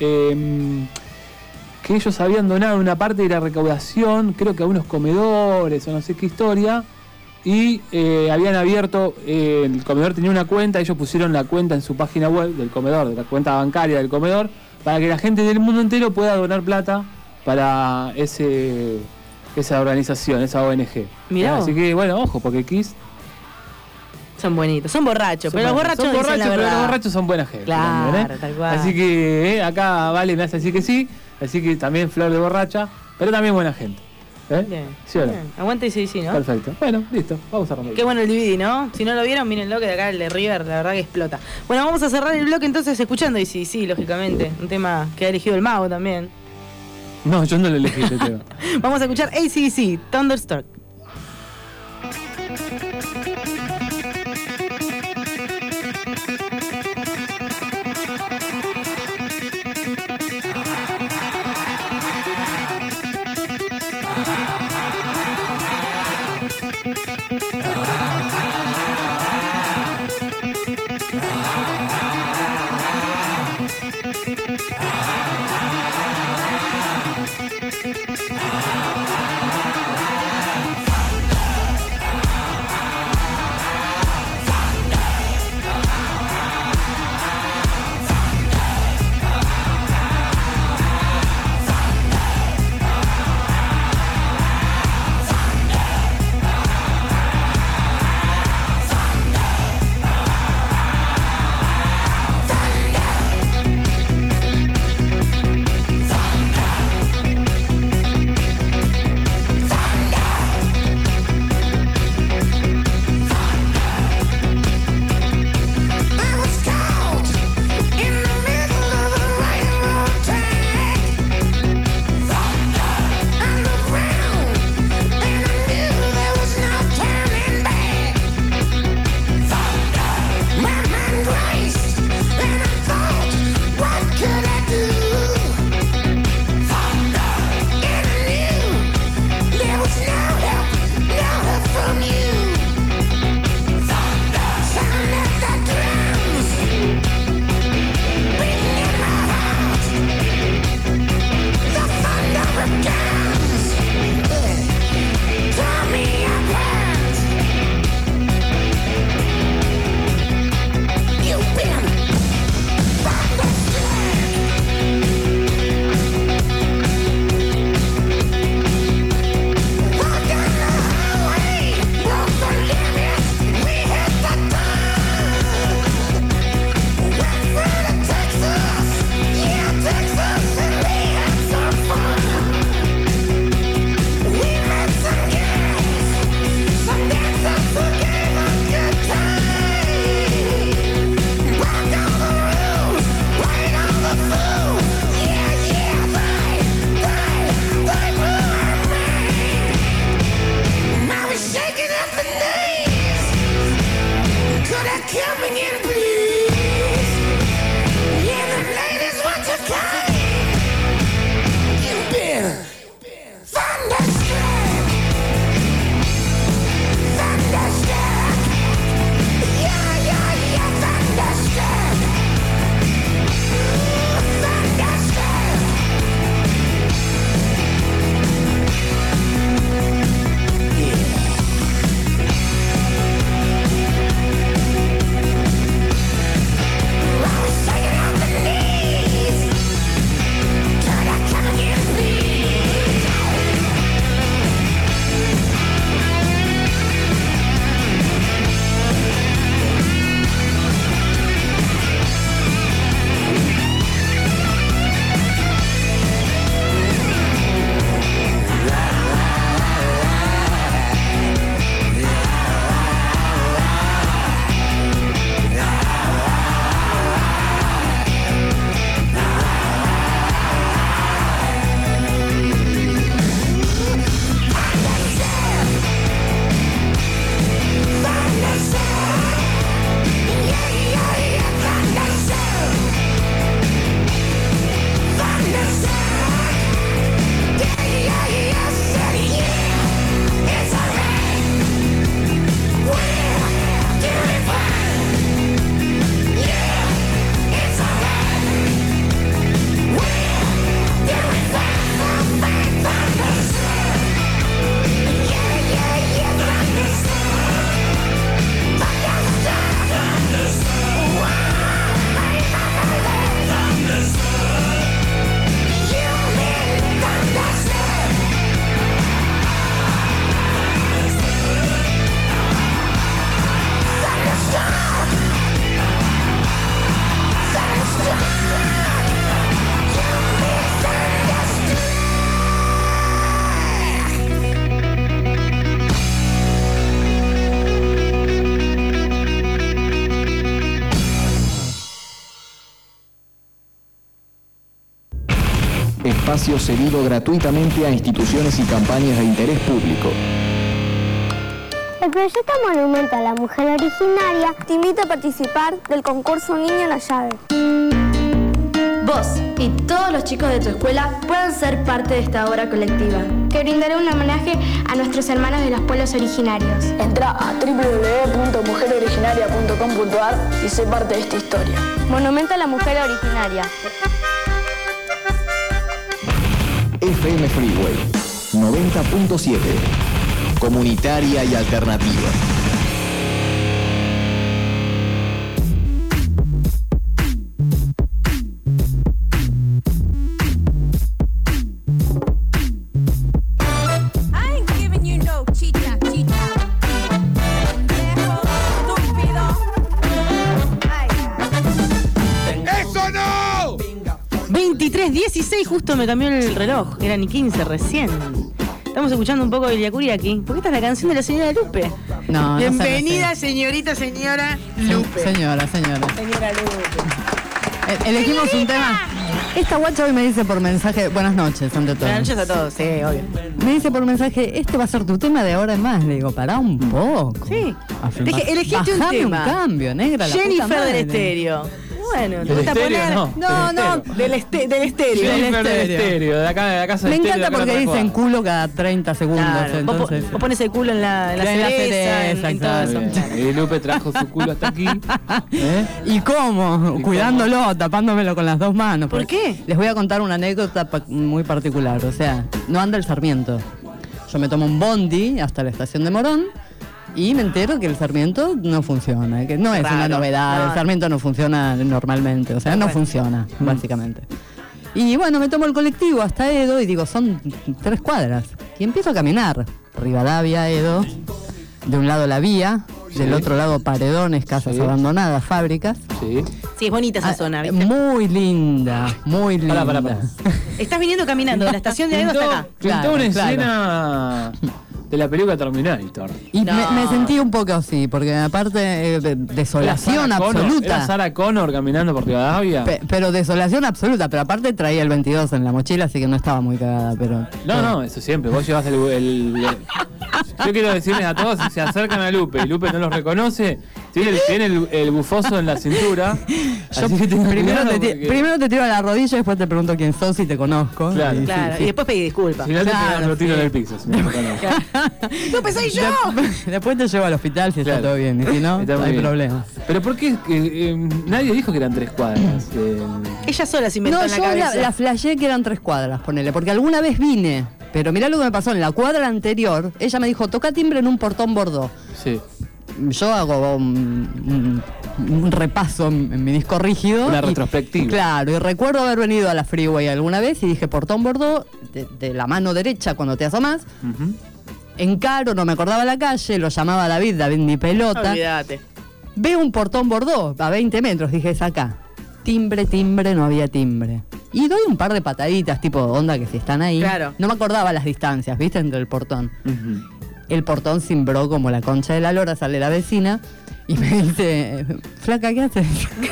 que ellos habían donado una parte de la recaudación, creo que a unos comedores o no sé qué historia, y habían abierto, el comedor tenía una cuenta, ellos pusieron la cuenta en su página web del comedor, de la cuenta bancaria del comedor, para que la gente del mundo entero pueda donar plata para esa organización, esa ONG. Mirá. Así que bueno, ojo, porque Kiss... Son buenitos, son borrachos, pero los borrachos son dicen la verdad. Pero los borrachos son buena gente. Claro, también, tal cual. Así que acá Vale me hace así que sí, así que también flor de borracha, pero también buena gente. Bien. ¿Sí o no? Bien. Aguanta y sí, ¿no? Perfecto. Bueno, listo, vamos a romper. Qué bueno el DVD, ¿no? Si no lo vieron, mírenlo, que de acá el de River, la verdad que explota. Bueno, vamos a cerrar el bloque entonces escuchando y sí, lógicamente. Un tema que ha elegido el mago también. No, yo no lo elegí este tema. Vamos a escuchar AC/DC, Thunderstruck. espacio cedido gratuitamente a instituciones y campañas de interés público. El proyecto Monumento a la Mujer Originaria te invita a participar del concurso Un Niño en la Llave. Vos y todos los chicos de tu escuela puedan ser parte de esta obra colectiva, que brindará un homenaje a nuestros hermanos de los pueblos originarios. Entra a www.mujeroriginaria.com.ar y sé parte de esta historia. Monumento a la Mujer Originaria. FM Freeway 90.7. Comunitaria y alternativa. ¡Eso no! 23:16, justo me cambió el reloj. Eran y 15 recién. Estamos escuchando un poco de Yakuriaki, porque esta es la canción de la señora Lupe. No, bienvenida, no sé. señora Lupe. Señora. Señora Lupe. Elegimos un tema. Esta guacha hoy me dice por mensaje, buenas noches, ante todo. Buenas noches a todos, sí, obvio. Me dice por mensaje, este va a ser tu tema de ahora en más. Le digo, pará un poco. Sí. Elegiste un Bajame tema. un cambio, negra. Jennifer la del Estéreo. Bueno, te gusta estéreo, poner. no. Del estéreo. Jennifer del Estéreo, de acá de la casa Me del encanta porque dicen culo cada 30 segundos. Claro, Entonces, vos pones el culo en la cereza, en todo eso. Y Lupe trajo su culo hasta aquí. ¿Y cómo? Cuidándolo, tapándomelo con las dos manos. ¿Por qué? Les voy a contar una anécdota muy particular. O sea, no anda el Sarmiento. Yo me tomo un bondi hasta la estación de Morón y me entero que el Sarmiento no funciona. Que no es una novedad. No. El Sarmiento no funciona normalmente. O sea, no funciona, básicamente. Y bueno, me tomo el colectivo hasta Edo y digo, son 3 cuadras. Y empiezo a caminar. Rivadavia, Edo. De un lado la vía. Del otro lado paredones, casas abandonadas, fábricas. Sí, es bonita esa zona, ¿viste? Muy linda, muy linda. Pará. Estás viniendo caminando de la estación de Edo hasta acá. Pintó una escena de la película Terminator. Y me sentí un poco así, porque aparte desolación absoluta. ¿Era Sarah Connor caminando por Rivadavia? Pero desolación absoluta, pero aparte traía el 22 en la mochila, así que no estaba muy cagada, pero... No, eso siempre, vos llevas Yo quiero decirles a todos, si se acercan a Lupe y Lupe no los reconoce, tiene el bufoso en la cintura. Primero te tiro a la rodilla y después te pregunto quién sos y te conozco. Claro. Y después pedí disculpas. Si no te tiro en el piso, si no me conoces. ¡Lupe, soy yo! Después te llevo al hospital si está todo bien, y si no, no hay problema. Pero ¿por qué? Nadie dijo que eran 3 cuadras. Ella sola se inventó en la cabeza. No, yo la flasheé que eran 3 cuadras, ponele, porque alguna vez vine. Pero mirá lo que me pasó en la cuadra anterior. Ella me dijo, toca timbre en un portón Bordeaux. Sí. Yo hago un repaso en mi disco rígido. Una retrospectiva. Claro, y recuerdo haber venido a la Freeway alguna vez y dije, portón Bordeaux, de la mano derecha cuando te asomás. Encaro, no me acordaba la calle, lo llamaba David mi pelota. Olvídate. Veo un portón Bordeaux a 20 metros, dije, es acá. Timbre, no había timbre. Y doy un par de pataditas, tipo onda que si están ahí. Claro. No me acordaba las distancias, ¿viste? Entre el portón. El portón cimbró como la concha de la lora, sale la vecina y me dice, flaca, ¿qué haces?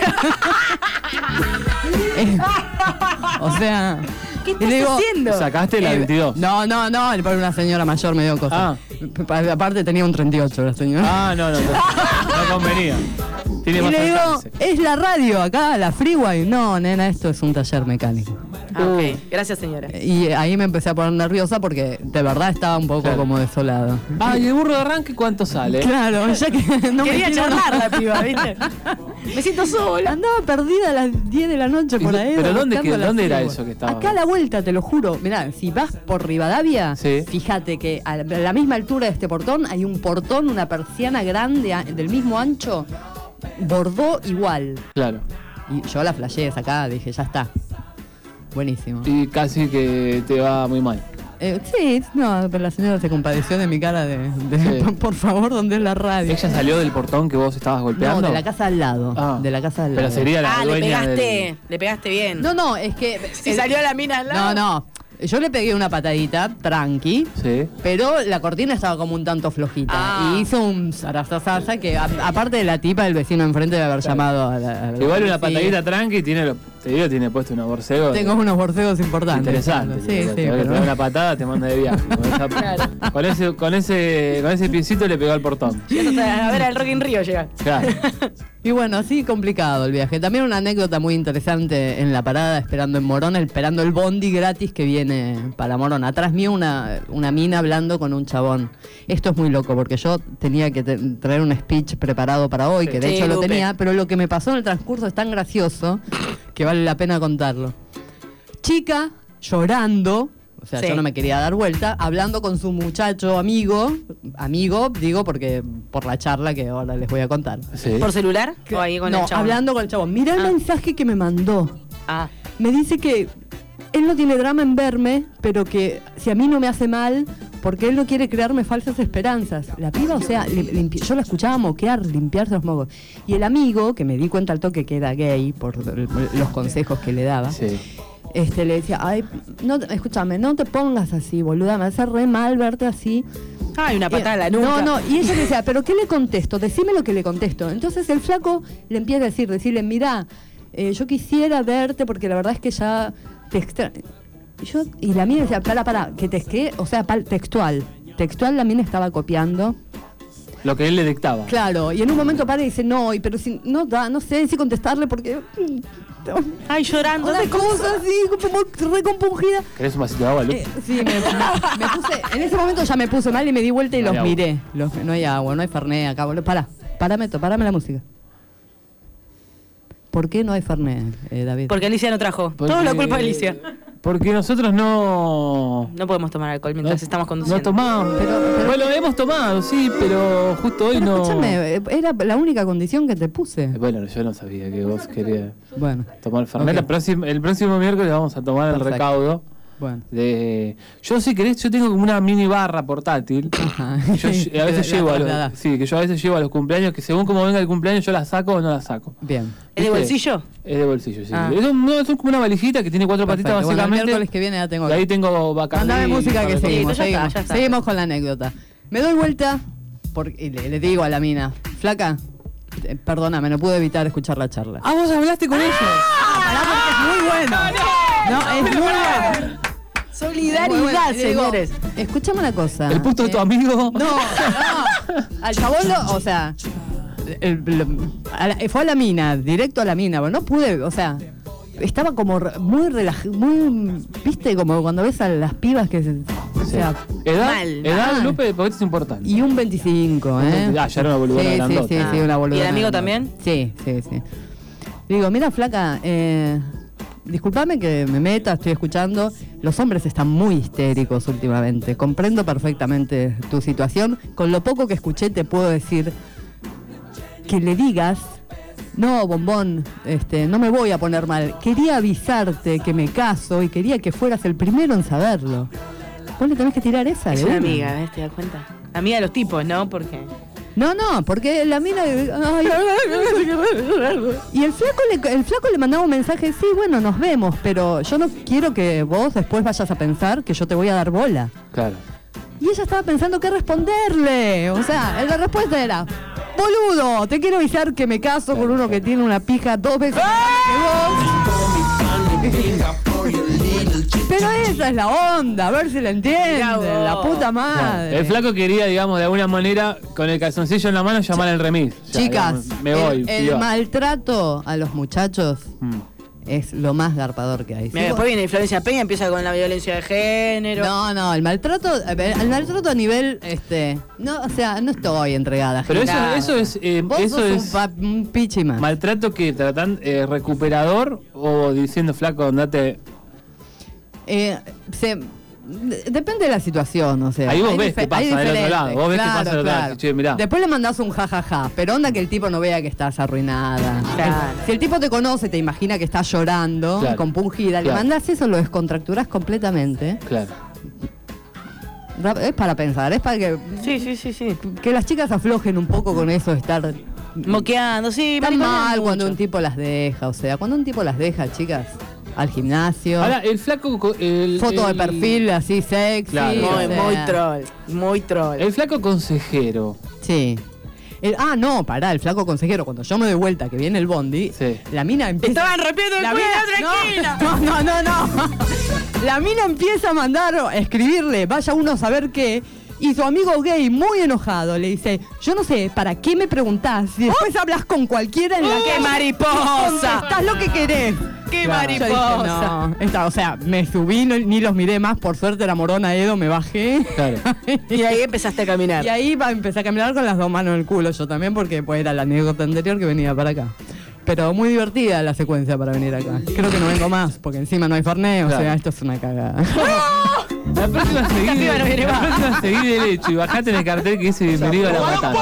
O sea... ¿Qué estás haciendo? ¿Sacaste la 22? No, por una señora mayor me dio cosas. Aparte tenía un 38 la señora. No convenía. Tiene más y le digo, alcance. ¿es la radio acá, la Freeway? No, nena, esto es un taller mecánico. Ok, gracias señora. Y ahí me empecé a poner nerviosa porque de verdad estaba un poco como desolado. ¿Y el burro de arranque cuánto sale? Claro, ya que no quería charlar la piba, ¿viste? Me siento sola. Andaba perdida a las 10 de la noche por ahí. ¿Pero dónde era eso que estaba? Acá a la vuelta, te lo juro. Mirá, si vas por Rivadavia, fíjate que a la misma altura de este portón hay un portón, una persiana grande del mismo ancho, Bordeaux igual. Claro. Y yo la flasheé acá, dije, ya está. Buenísimo. Y casi que te va muy mal. Sí, no, pero la señora se compadeció de mi cara de por favor, ¿dónde es la radio? ¿Ella salió del portón que vos estabas golpeando? No, de la casa al lado. De la casa al lado. Pero sería la dueña le pegaste bien. No, es que... Si salió a la mina al lado. No. Yo le pegué una patadita, tranqui, pero la cortina estaba como un tanto flojita. Y hizo un zarazazaza que, aparte de la tipa, el vecino enfrente de haber llamado a la igual una patadita tranqui tiene Este video tiene puesto unos borcegos. Tengo unos borcegos importantes. Interesante. Sí, Te da una patada, te manda de viaje. Con ese piecito le pegó al portón. A ver al Rock in Rio llega. Claro. Y bueno, así complicado el viaje. También una anécdota muy interesante en la parada, esperando en Morón, esperando el bondi gratis que viene para Morón. Atrás mío una mina hablando con un chabón. Esto es muy loco, porque yo tenía que traer un speech preparado para hoy, que de hecho lo tenía, pero lo que me pasó en el transcurso es tan gracioso que vale la pena contarlo. Chica llorando. O sea, yo no me quería dar vuelta, hablando con su muchacho amigo, digo, porque por la charla que ahora les voy a contar. ¿Sí? ¿Por celular? ¿O ahí con el chabón? Hablando con el chabón. Mirá el mensaje que me mandó. Me dice que él no tiene drama en verme, pero que si a mí no me hace mal, porque él no quiere crearme falsas esperanzas. La piba, o sea, yo la escuchaba moquear, limpiarse los mocos. Y el amigo, que me di cuenta al toque que era gay, por los consejos que le daba, le decía, ay, no, escúchame, no te pongas así, boluda, me hace re mal verte así. Ay, una patada a la nuca. No, y ella le decía, ¿pero qué le contesto? Decime lo que le contesto. Entonces el flaco le empieza a decirle, mirá, yo quisiera verte porque la verdad es que ya te extraño. Y la mina decía, para, que o sea, textual la mina estaba copiando. Lo que él le dictaba. Claro, y en un momento para y dice, no, pero si no sé si contestarle porque... Ay, llorando. Una cosa así, como recompungida. ¿Querés un vasito de agua, Lu? Sí, me puse, en ese momento ya me puse mal y me di vuelta y los miré. No hay agua, no hay fernet acá, boludo. Parame la música. ¿Por qué no hay fernet, David? Porque Alicia no trajo. Todo lo culpa de Alicia. Porque nosotros no podemos tomar alcohol mientras estamos conduciendo. No tomamos. Pero bueno, hemos tomado, sí, pero justo hoy no. Escúchame, era la única condición que te puse. Bueno, yo no sabía que vos querías tomar fernet. Okay. El próximo miércoles vamos a tomar el recaudo. Bueno. Yo si querés, yo tengo como una mini barra portátil. Ajá. Yo a veces llevo a los cumpleaños, que según como venga el cumpleaños yo la saco o no la saco. Bien. ¿Es de bolsillo? Es de bolsillo, sí. Es como una valijita que tiene 4 patitas básicamente. Bueno, el miércoles que viene ya tengo. Y ahí tengo Bacardí. Mandame música que seguimos. Seguimos con la anécdota. Me doy vuelta y le digo a la mina, flaca, perdóname, no pude evitar escuchar la charla. Ah, vos hablaste con ella. Pará, porque es muy bueno. No, es muy bueno. Solidaridad, señores. Escúchame una cosa. ¿El puesto de tu amigo? No. Al chabón o sea, fue a la mina, directo a la mina, pero no pude, o sea, estaba como muy relajado, muy, viste, como cuando ves a las pibas que o sea, edad, Lupe, porque esto es importante. Y un 25, ya era una boludona grandota. Sí, una boludona. ¿Y el amigo también? Sí. Digo, mira, flaca, disculpame que me meta, estoy escuchando. Los hombres están muy histéricos últimamente. Comprendo perfectamente tu situación. Con lo poco que escuché te puedo decir que le digas, no, bombón, no me voy a poner mal. Quería avisarte que me caso y quería que fueras el primero en saberlo. Vos le tenés que tirar esa. Es una amiga, ¿ves? ¿Te das cuenta? Amiga de los tipos, ¿no? Porque... No, porque la mina... Y el flaco le mandaba un mensaje, sí, bueno, nos vemos, pero yo no quiero que vos después vayas a pensar que yo te voy a dar bola. Claro. Y ella estaba pensando qué responderle. O sea, la respuesta era, boludo, te quiero avisar que me caso con uno que tiene una pija 2 veces más que vos. Pero esa es la onda, a ver si la entienden, la puta madre. Claro. El flaco quería, digamos, de alguna manera, con el calzoncillo en la mano, llamar al remis. Chicas, digamos, me voy. El maltrato a los muchachos es lo más garpador que hay. Después viene Florencia Peña, empieza con la violencia de género. No, el maltrato a nivel, no, o sea, no estoy entregada. Pero eso es un pichi más. Maltrato que tratan recuperador o diciendo flaco, andate. Depende de la situación, o sea. Ahí vos ves qué pasa del otro lado. Vos ves qué pasa del otro lado. Che, mirá. Después le mandás un jajaja, pero onda que el tipo no vea que estás arruinada. Claro. Si el tipo te conoce, te imagina que estás llorando, compungida, le mandás eso, lo descontracturás completamente. Claro. Es para pensar, es para que. Sí. Que las chicas aflojen un poco con eso de estar. Moqueando, sí. Está mal cuando un tipo las deja, o sea, cuando un tipo las deja, chicas. Al gimnasio. Ahora, el flaco... Foto de perfil así sexy. Claro. Muy troll. El flaco consejero. Sí. No, pará, el flaco consejero, cuando yo me doy vuelta, que viene el bondi, la mina empieza... Estaban rompiendo el cuello en otra esquina. No. La mina empieza a mandar, a escribirle, vaya uno a saber qué. Y su amigo gay, muy enojado, le dice, yo no sé, ¿para qué me preguntás? Si después hablas con cualquiera en la calle. ¡Qué mariposa! Estás lo que querés. ¡Qué Claro. mariposa! Yo dije, o sea, me subí, ni los miré más, por suerte la morona Edo, me bajé. Claro. Y ahí empezaste a caminar. Y ahí empecé a caminar con las dos manos en el culo, yo también, porque pues era la anécdota anterior que venía para acá. Pero muy divertida la secuencia para venir acá. Creo que no vengo más, porque encima no hay Fernet, o sea, esto es una cagada. La próxima seguí derecho y bajate en el cartel que dice bienvenido a la matanza.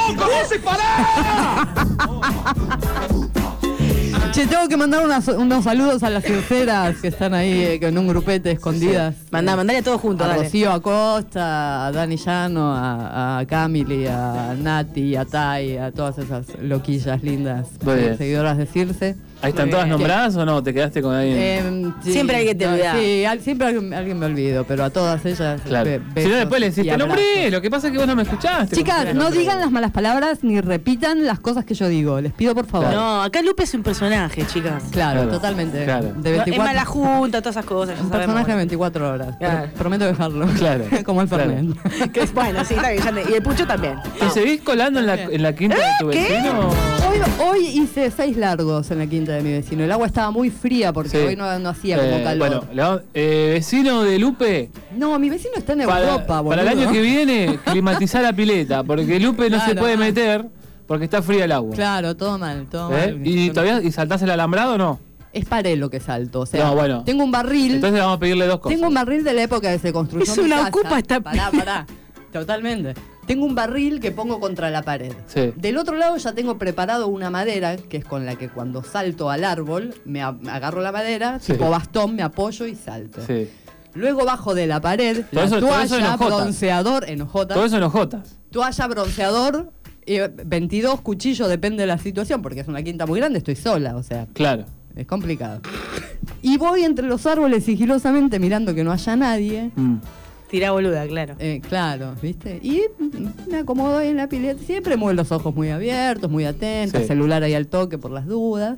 Che, tengo que mandar unos saludos a las terceras que están ahí en un grupete escondidas. Mandale a todos juntos, A dale. Rocío Acosta, a Dani Llano, a Camily, a Nati, a Tai, a todas esas loquillas lindas, Muy bien. seguidoras de Circe. ¿Ahí están todas nombradas o no? ¿Te quedaste con alguien? Sí, Siempre alguien te olvida. Sí, siempre alguien me olvido, pero a todas ellas. Claro. Si no, después le decís, te nombré, lo que pasa es que vos no me escuchaste. Chicas, no digan las malas palabras ni repitan las cosas que yo digo. Les pido por favor. No, acá Lupe es un personaje, chicas. Claro, totalmente. Claro. De 24, Es mala junta, todas esas cosas. un personaje de 24 horas. Claro. Prometo dejarlo. Claro. Como el Fernet. Que es bueno, sí, está bien. Y el Pucho también. ¿Te seguís colando en la quinta de tu vecino? Hoy hice 6 largos en la quinta de mi vecino. El agua estaba muy fría porque hoy no hacía como calor. Bueno, vecino de Lupe. No, mi vecino está en Europa, boludo. Para el año que viene, climatizar la pileta, porque Lupe no se puede meter porque está fría el agua. Claro, todo mal, todo mal. ¿Y saltás el alambrado o no? Es pared lo que salto, o sea, No, bueno. tengo un barril. Entonces vamos a pedirle dos cosas. Tengo un barril de la época que se construyó Es mi una casa. ocupa esta... Pará. Totalmente. Tengo un barril que pongo contra la pared. Sí. Del otro lado ya tengo preparado una madera, que es con la que cuando salto al árbol, me agarro la madera, Sí. tipo bastón, me apoyo y salto. Sí. Luego bajo de la pared, Todo la eso en toalla, hojotas. bronceador, en hojotas. Todo eso en hojotas. Toalla, bronceador, 22 cuchillos, depende de la situación, porque es una quinta muy grande, estoy sola, o sea, Claro. es complicado. Y voy entre los árboles sigilosamente mirando que no haya nadie. Tirá boluda, claro. Claro, ¿viste? Y me acomodo ahí en la pileta. Siempre muevo los ojos muy abiertos, muy atentos, Sí. celular ahí al toque por las dudas.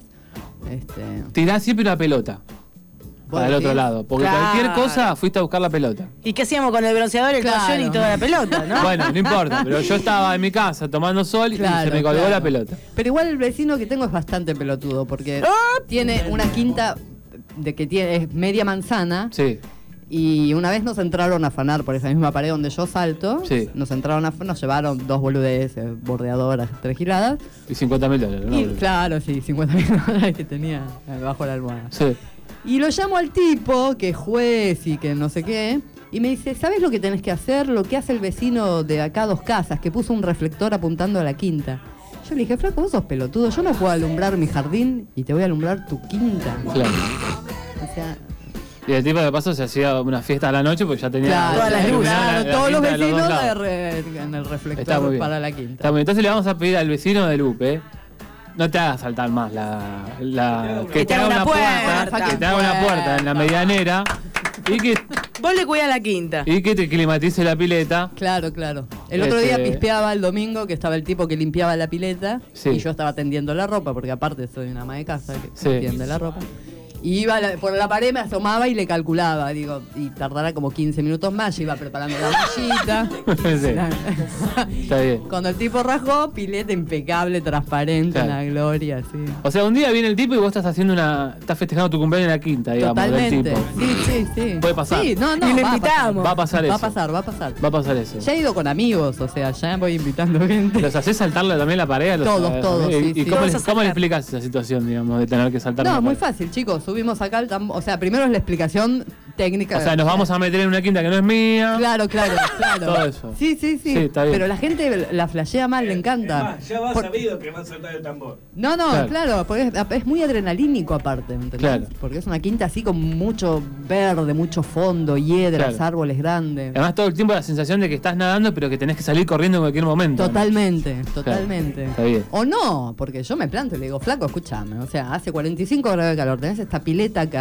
Tirás siempre una pelota. Para el otro lado. Porque Claro. cualquier cosa fuiste a buscar la pelota. ¿Y qué hacíamos con el bronceador, el Claro. toallón y toda la pelota, no? Bueno, no importa, pero yo estaba en mi casa tomando sol y se me colgó claro. la pelota. Pero igual el vecino que tengo es bastante pelotudo, porque tiene una quinta de que tiene es media manzana. Sí. Y una vez nos entraron a afanar por esa misma pared donde yo salto. Sí. Nos entraron a afanar, nos llevaron 2 boludeces, bordeadoras, 3 giladas. Y $50.000, ¿no? Y claro, sí, $50.000 que tenía bajo la almohada. Sí. Y lo llamo al tipo, que es juez y que no sé qué, y me dice, ¿sabes lo que tenés que hacer? Lo que hace el vecino de acá 2 casas, que puso un reflector apuntando a la quinta. Yo le dije, flaco, vos sos pelotudo, yo no puedo alumbrar mi jardín y te voy a alumbrar tu quinta. Claro. O sea, Y el tipo de paso se hacía una fiesta a la noche porque ya tenía claro, todas las luces, la todos los quinta de vecinos dos lados. en el Está muy reflector bien. para la quinta. Está muy bien. Entonces le vamos a pedir al vecino de Lupe, no te hagas saltar más que te haga una puerta, que te haga una puerta en la medianera y que Vos le cuidás la quinta. y que te climatice la pileta. Claro, claro. El otro día pispeaba el domingo, que estaba el tipo que limpiaba la pileta, Sí. y yo estaba tendiendo la ropa, porque aparte soy una ama de casa que Sí. tiende la ropa. Y iba por la pared, me asomaba y le calculaba, digo, y tardará como 15 minutos más, yo iba preparando la mallita. Sí. Está bien. Cuando el tipo rajó, pileta impecable, transparente, Claro. una gloria, así. O sea, un día viene el tipo y vos estás festejando tu cumpleaños en la quinta, digamos, Totalmente. del tipo. Sí. Puede pasar. Sí, no, Y lo va a invitamos. Va a pasar eso. Va a pasar. Va a pasar eso. Ya he ido con amigos, o sea, ya voy invitando gente. ¿Los haces saltarle también la pared a los Todos, ¿Y, sí, y sí. cómo, Todos a cómo le saltar. explicas esa situación, digamos, de tener que saltar No, la muy pared? fácil, chicos. Subimos acá al tambor. O sea, primero es la explicación técnica. O sea, nos vamos a meter en una quinta que no es mía. Claro. Todo eso. Sí. Sí, está bien. Pero la gente la flashea mal, le encanta. Ya va sabido que va a saltar el tambor. No, claro, porque es muy adrenalínico aparte, ¿me entendés? Claro. Porque es una quinta así con mucho verde, mucho fondo, hiedras, Claro. árboles grandes. Además, todo el tiempo la sensación de que estás nadando, pero que tenés que salir corriendo en cualquier momento. ¿no? Totalmente. Está bien. O no, porque yo me planto y le digo, flaco, escúchame, o sea, hace 45 grados de calor, tenés esta pileta acá,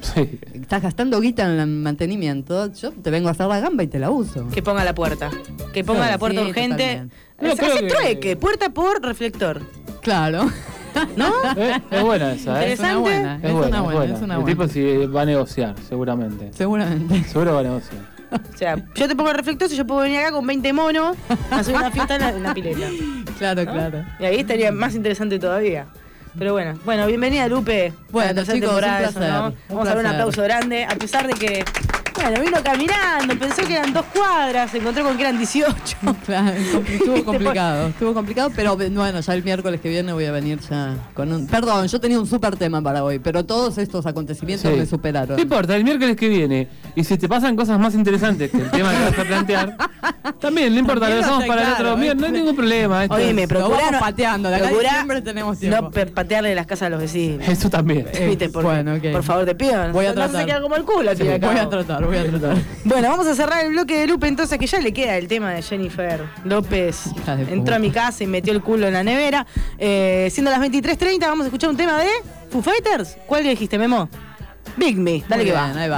Sí. Estás gastando guita en el mantenimiento, yo te vengo a hacer la gamba y te la uso. Que ponga la puerta. Que ponga la puerta urgente. Hace trueque, puerta por reflector. Claro. ¿No? Es buena esa, ¿eh? Interesante. Es una buena. El tipo sí va a negociar, seguramente. Seguro va a negociar. O sea, yo te pongo el reflector si yo puedo venir acá con 20 monos a hacer una fiesta en la pileta. Claro, ¿no? claro. Y ahí estaría más interesante todavía. Pero bueno, bienvenida Lupe. Bueno, tercera chicos, temporada, un placer, ¿no? Vamos a dar un aplauso grande, a pesar de que, bueno, vino caminando, pensó que eran 2 cuadras, se encontró con que eran 18. Claro, estuvo complicado, pero bueno, ya el miércoles que viene voy a venir ya con un... Perdón, yo tenía un súper tema para hoy, pero todos estos acontecimientos me superaron. No importa, el miércoles que viene, y si te pasan cosas más interesantes que el tema que vas a plantear, también, no importa, lo dejamos para el otro viernes, no hay ningún problema. Oye, me procuraron pateando, de acá en diciembre tenemos tiempo. No patearle las casas a los vecinos. Eso también. ¿Viste? Por favor, te pido. Voy a no se queda como el culo, tío. Voy a tratar. Bueno, vamos a cerrar el bloque de Lupe entonces, que ya le queda el tema de Jennifer López. Entró a mi casa y metió el culo en la nevera. Siendo las 23:30, vamos a escuchar un tema de Foo Fighters. ¿Cuál le dijiste, Memo? Big Me. Dale. Muy que bien, va. Ahí va.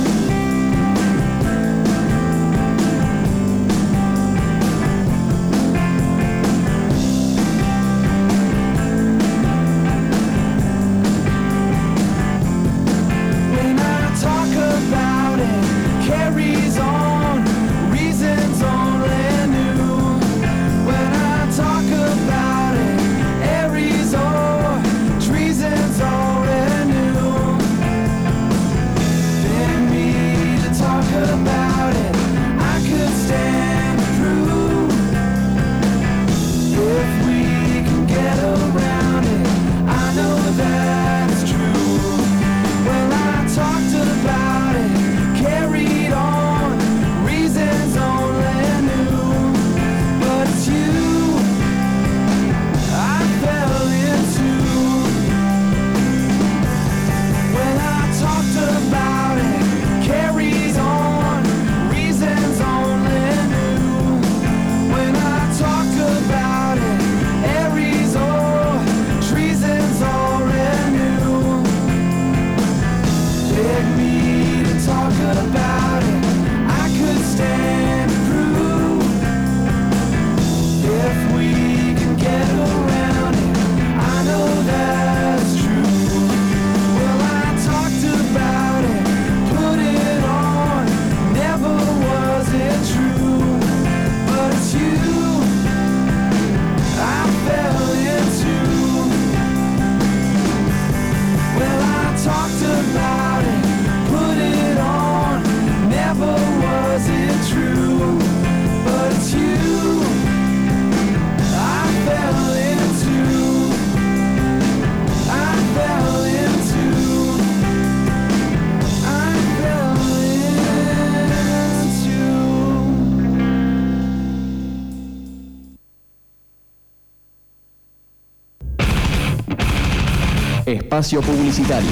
Espacio publicitario.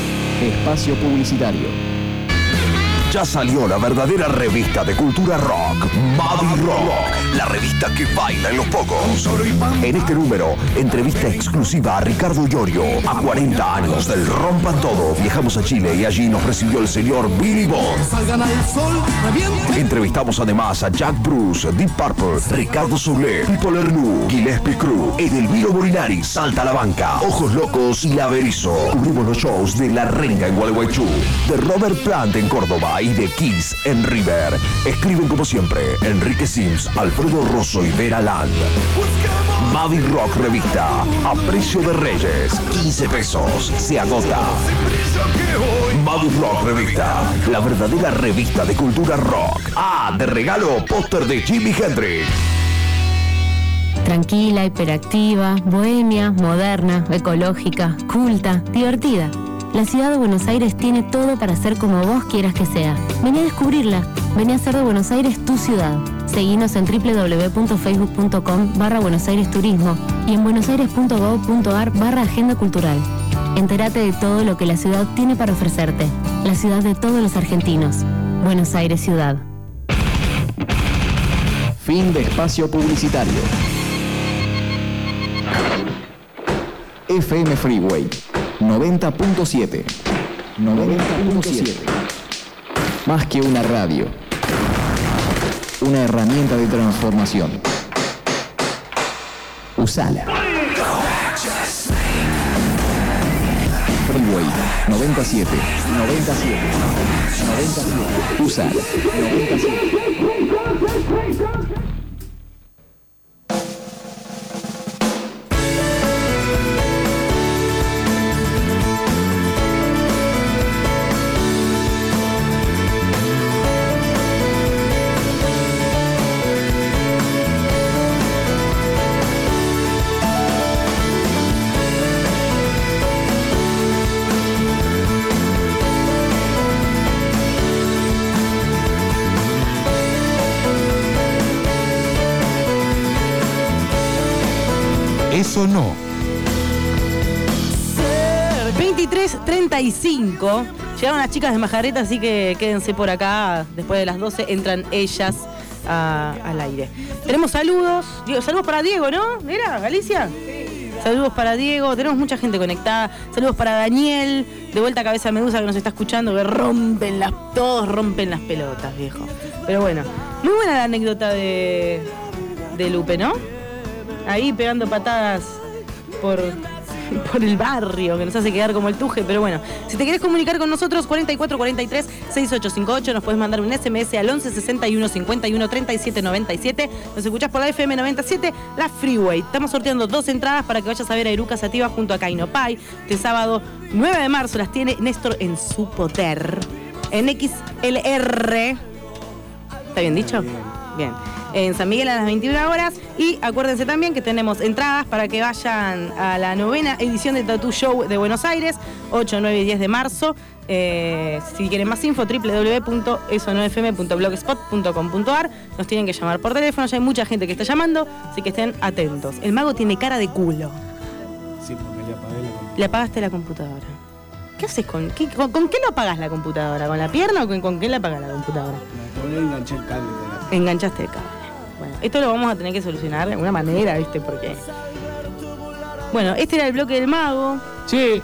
Espacio publicitario. Ya salió la verdadera revista de cultura rock, Mavi Rock, la revista que baila en los pocos. En este número, entrevista exclusiva a Ricardo Iorio. A 40 años del Rompan Todo, viajamos a Chile y allí nos recibió el señor Billy Bond. Entrevistamos además a Jack Bruce, Deep Purple, Ricardo Soler, Pipo Lernu, Gillespie Crew, Edelmiro Molinari, Salta a la Banca, Ojos Locos y La Berizo. Cubrimos los shows de La Renga en Gualeguaychú, de Robert Plant en Córdoba y de Kiss en River. Escriben como siempre Enrique Sims, Alfredo Rosso y Vera Land. Mavi Rock Revista, a precio de Reyes, 15 pesos, se agota. Mavi Rock Revista, la verdadera revista de cultura rock. Ah, de regalo, póster de Jimi Hendrix. Tranquila, hiperactiva, bohemia, moderna, ecológica, culta, divertida. La ciudad de Buenos Aires tiene todo para ser como vos quieras que sea. Vení a descubrirla. Vení a hacer de Buenos Aires tu ciudad. Seguinos en www.facebook.com/Buenos Aires Turismo y en buenosaires.gov.ar/Agenda Cultural. Entérate de todo lo que la ciudad tiene para ofrecerte. La ciudad de todos los argentinos. Buenos Aires Ciudad. Fin de espacio publicitario. FM Freeway 90.7. 90.7. Más que una radio, una herramienta de transformación. Usala. Freeway 97. Usala 97. Eso no. 23:35. Llegaron las chicas de Majareta, así que quédense por acá. Después de las 12 entran ellas al aire. Tenemos saludos. Saludos para Diego, ¿no? ¿Era Galicia? Saludos para Diego. Tenemos mucha gente conectada. Saludos para Daniel. De vuelta a Cabeza Medusa que nos está escuchando. Que todos rompen las pelotas, viejo. Pero bueno, muy buena la anécdota de Lupe, ¿no? Ahí pegando patadas por el barrio, que nos hace quedar como el tuje, pero bueno. Si te querés comunicar con nosotros, 4443-6858, nos puedes mandar un SMS al 1161-51-37-97. Nos escuchás por la FM 97, la Freeway. Estamos sorteando 2 entradas para que vayas a ver a Eruca Sativa junto a Kaino Pai. Este sábado 9 de marzo las tiene Néstor en su poder. En XLR. ¿Está bien dicho? Bien. En San Miguel a las 21 horas. Y acuérdense también que tenemos entradas para que vayan a la 9ª edición del Tattoo Show de Buenos Aires, 8, 9 y 10 de marzo. Si quieren más info, www.esonofm.blogspot.com.ar. Nos tienen que llamar por teléfono, ya hay mucha gente que está llamando, así que estén atentos. El mago tiene cara de culo. Sí, porque le apagué la computadora. Le apagaste la computadora. ¿Qué haces con qué lo apagás la computadora? ¿Con la pierna o con qué le apagas la computadora? Me enganché el cable. Enganchaste el cable. Bueno, esto lo vamos a tener que solucionar de alguna manera, ¿viste? Porque... Bueno, este era el bloque del mago. Che,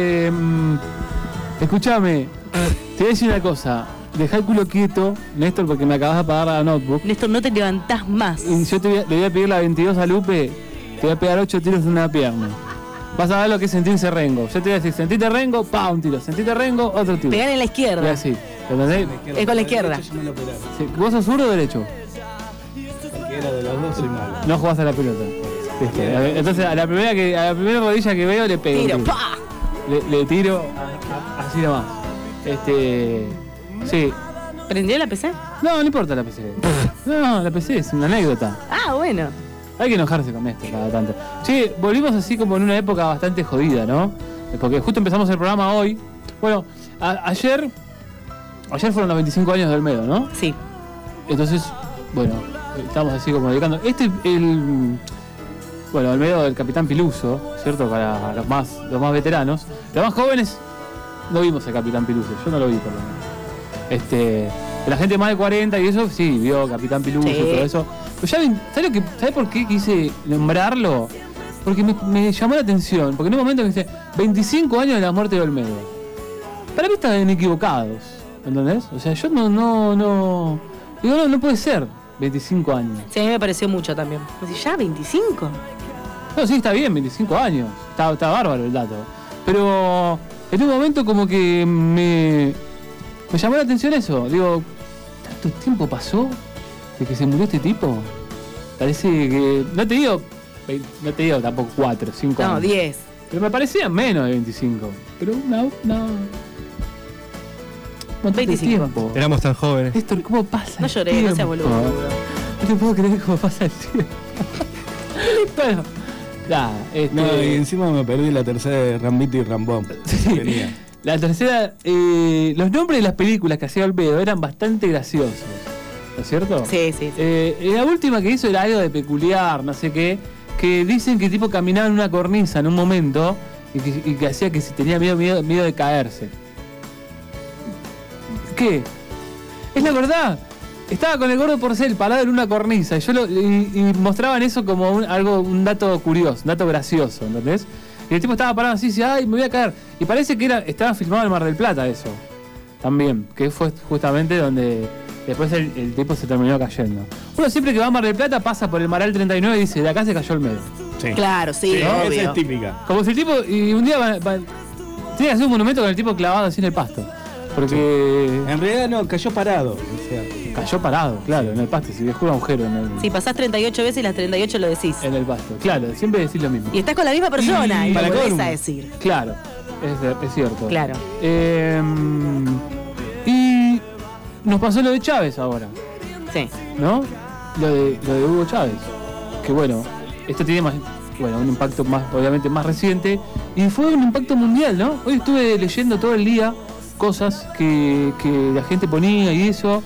escúchame, te voy a decir una cosa. Dejá el culo quieto, Néstor, porque me acabas de apagar la notebook. Néstor, no te levantás más. Y yo le voy a pedir la 22 a Lupe, te voy a pegar 8 tiros en una pierna. Vas a ver lo que es sentirse rengo. Yo te voy a decir, sentite rengo, pa, un tiro. Sentite rengo, otro tiro. Pegar en la izquierda. Y así, ¿entendés? Es con la izquierda. Sí, ¿vos sos zurdo o derecho? Cualquiera de los dos soy malo. No jugás a la pelota. Entonces a la primera rodilla que veo le pego. Tiro, pa. Le tiro así nomás. Sí. ¿Prendió la PC? No importa la PC. No, la PC es una anécdota. Ah, bueno. Hay que enojarse con esto cada tanto. Che, volvimos así como en una época bastante jodida, ¿no? Porque justo empezamos el programa hoy. Bueno, ayer fueron los 25 años de Olmedo, ¿no? Sí. Entonces, bueno, estamos así como dedicando. Bueno, Olmedo del Capitán Piluso, ¿cierto? Para los más veteranos. Los más jóvenes no vimos al Capitán Piluso. Yo no lo vi, por lo menos. La gente más de 40 y eso, sí, vio Capitán Piluso y todo eso. Pero ya, ¿sabes por qué quise nombrarlo? Porque me llamó la atención. Porque en un momento me dice, 25 años de la muerte de Olmedo. Para mí estaban equivocados, ¿entendés? O sea, yo no puede ser 25 años. Sí, a mí me pareció mucho también. Me dice, ¿ya 25? No, sí, está bien, 25 años. Está bárbaro el dato. Pero en un momento como que me llamó la atención eso. Digo, ¿tanto tiempo pasó de que se murió este tipo? Parece que... No te digo tampoco 4, 5 años. No, 10. Pero me parecían menos de 25. Pero no. 25. Éramos tan jóvenes. Néstor, ¿cómo pasa? No lloré, no seas boludo. No te puedo creer cómo pasa el tiempo. Bueno, No, y encima me perdí la tercera de Rambito y Rambón. Sí. La tercera, los nombres de las películas que hacía Olmedo eran bastante graciosos, ¿no es cierto? Sí. La última que hizo era algo de peculiar, no sé qué, que dicen que tipo caminaba en una cornisa en un momento y que hacía que si tenía miedo de caerse. ¿Qué? Es la verdad. Estaba con el gordo Porcel parado en una cornisa y mostraban eso como un dato curioso, un dato gracioso, ¿entendés? Y el tipo estaba parado así, dice, ay, me voy a caer. Y parece que estaba filmado en Mar del Plata eso. También, que fue justamente donde después el tipo se terminó cayendo. Uno siempre que va a Mar del Plata pasa por el Maral 39 y dice, de acá se cayó el medio. Sí. Claro, sí, ¿no? obvio. Esa es típica. Como si el tipo, y un día tiene que hacer un monumento con el tipo clavado así en el pasto. Porque... En realidad no, cayó parado. O sea, cayó parado, claro, en el pasto, si dejó un agujero en el... Sí, pasás 38 veces y las 38 lo decís. En el pasto, claro, siempre decís lo mismo. Y estás con la misma persona y lo para volvés colmo. a decir. Claro, es cierto. Claro. Y nos pasó lo de Chávez ahora. Sí. ¿No? Lo de Hugo Chávez. Que bueno, esto tiene más, un impacto más, obviamente más reciente. Y fue un impacto mundial, ¿no? Hoy estuve leyendo todo el día cosas que la gente ponía y eso.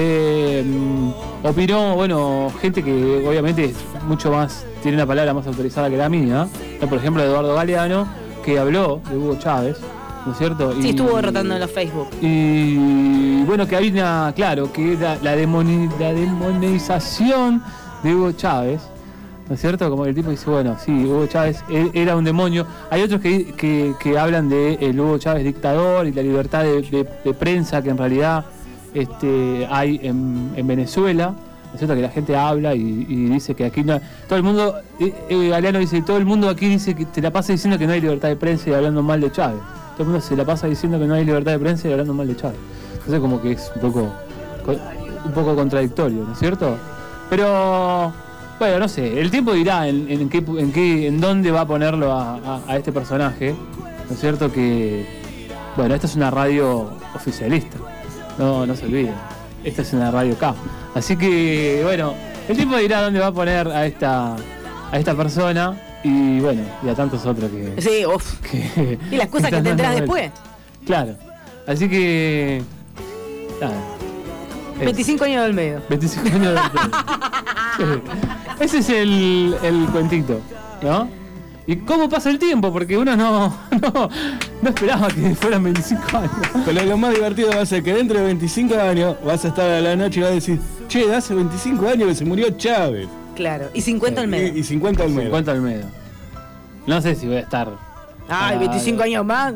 Opinó, gente que obviamente es mucho más, tiene una palabra más autorizada que la mía. Por ejemplo, Eduardo Galeano, que habló de Hugo Chávez, ¿no es cierto? Sí, estuvo rotando en los Facebook. Y bueno, que hay una, claro, que era la demonización de Hugo Chávez, ¿no es cierto? Como el tipo dice, bueno, sí, Hugo Chávez era un demonio. Hay otros que hablan de el Hugo Chávez dictador y la libertad de prensa que en realidad hay en Venezuela. ¿No es cierto? Que la gente habla y dice que aquí no... Todo el mundo, Galeano dice, todo el mundo aquí dice que te la pasa diciendo que no hay libertad de prensa y hablando mal de Chávez. Todo el mundo se la pasa diciendo que no hay libertad de prensa y hablando mal de Chávez. Entonces como que es un poco contradictorio, ¿no es cierto? Pero, bueno, no sé, el tiempo dirá en dónde va a ponerlo a este personaje, ¿no es cierto? Que, bueno, esta es una radio oficialista, no se olviden, esta es una radio K. Así que, bueno, el tiempo dirá dónde va a poner a esta persona y, bueno, y a tantos otros que... Sí, uff. Y las cosas que tendrás después. Claro, así que... Nada. 25 años del medio. 25 años del medio. Ese es el cuentito, ¿no? ¿Y cómo pasa el tiempo? Porque uno no esperaba que fueran 25 años. Pero lo más divertido va a ser que dentro de 25 años vas a estar a la noche y vas a decir, che, hace 25 años que se murió Chávez. Claro, y 50 al medio. Y 50 al medio. 50 al medio. No sé si voy a estar... Ay, 25 años más.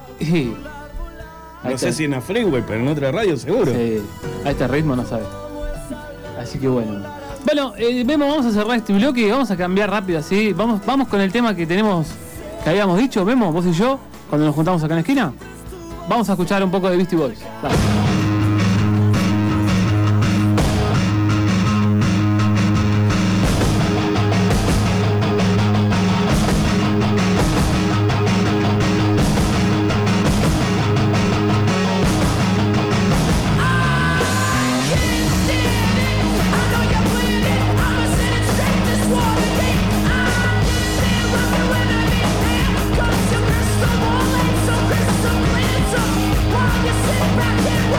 No sé si en la Freeway, pero en otra radio seguro. Sí, a este ritmo no sabes. Así que bueno. Bueno, Memo, vamos a cerrar este bloque y vamos a cambiar rápido así. Vamos con el tema que habíamos dicho, Memo, vos y yo, cuando nos juntamos acá en la esquina. Vamos a escuchar un poco de Beastie Boys. Dale. Back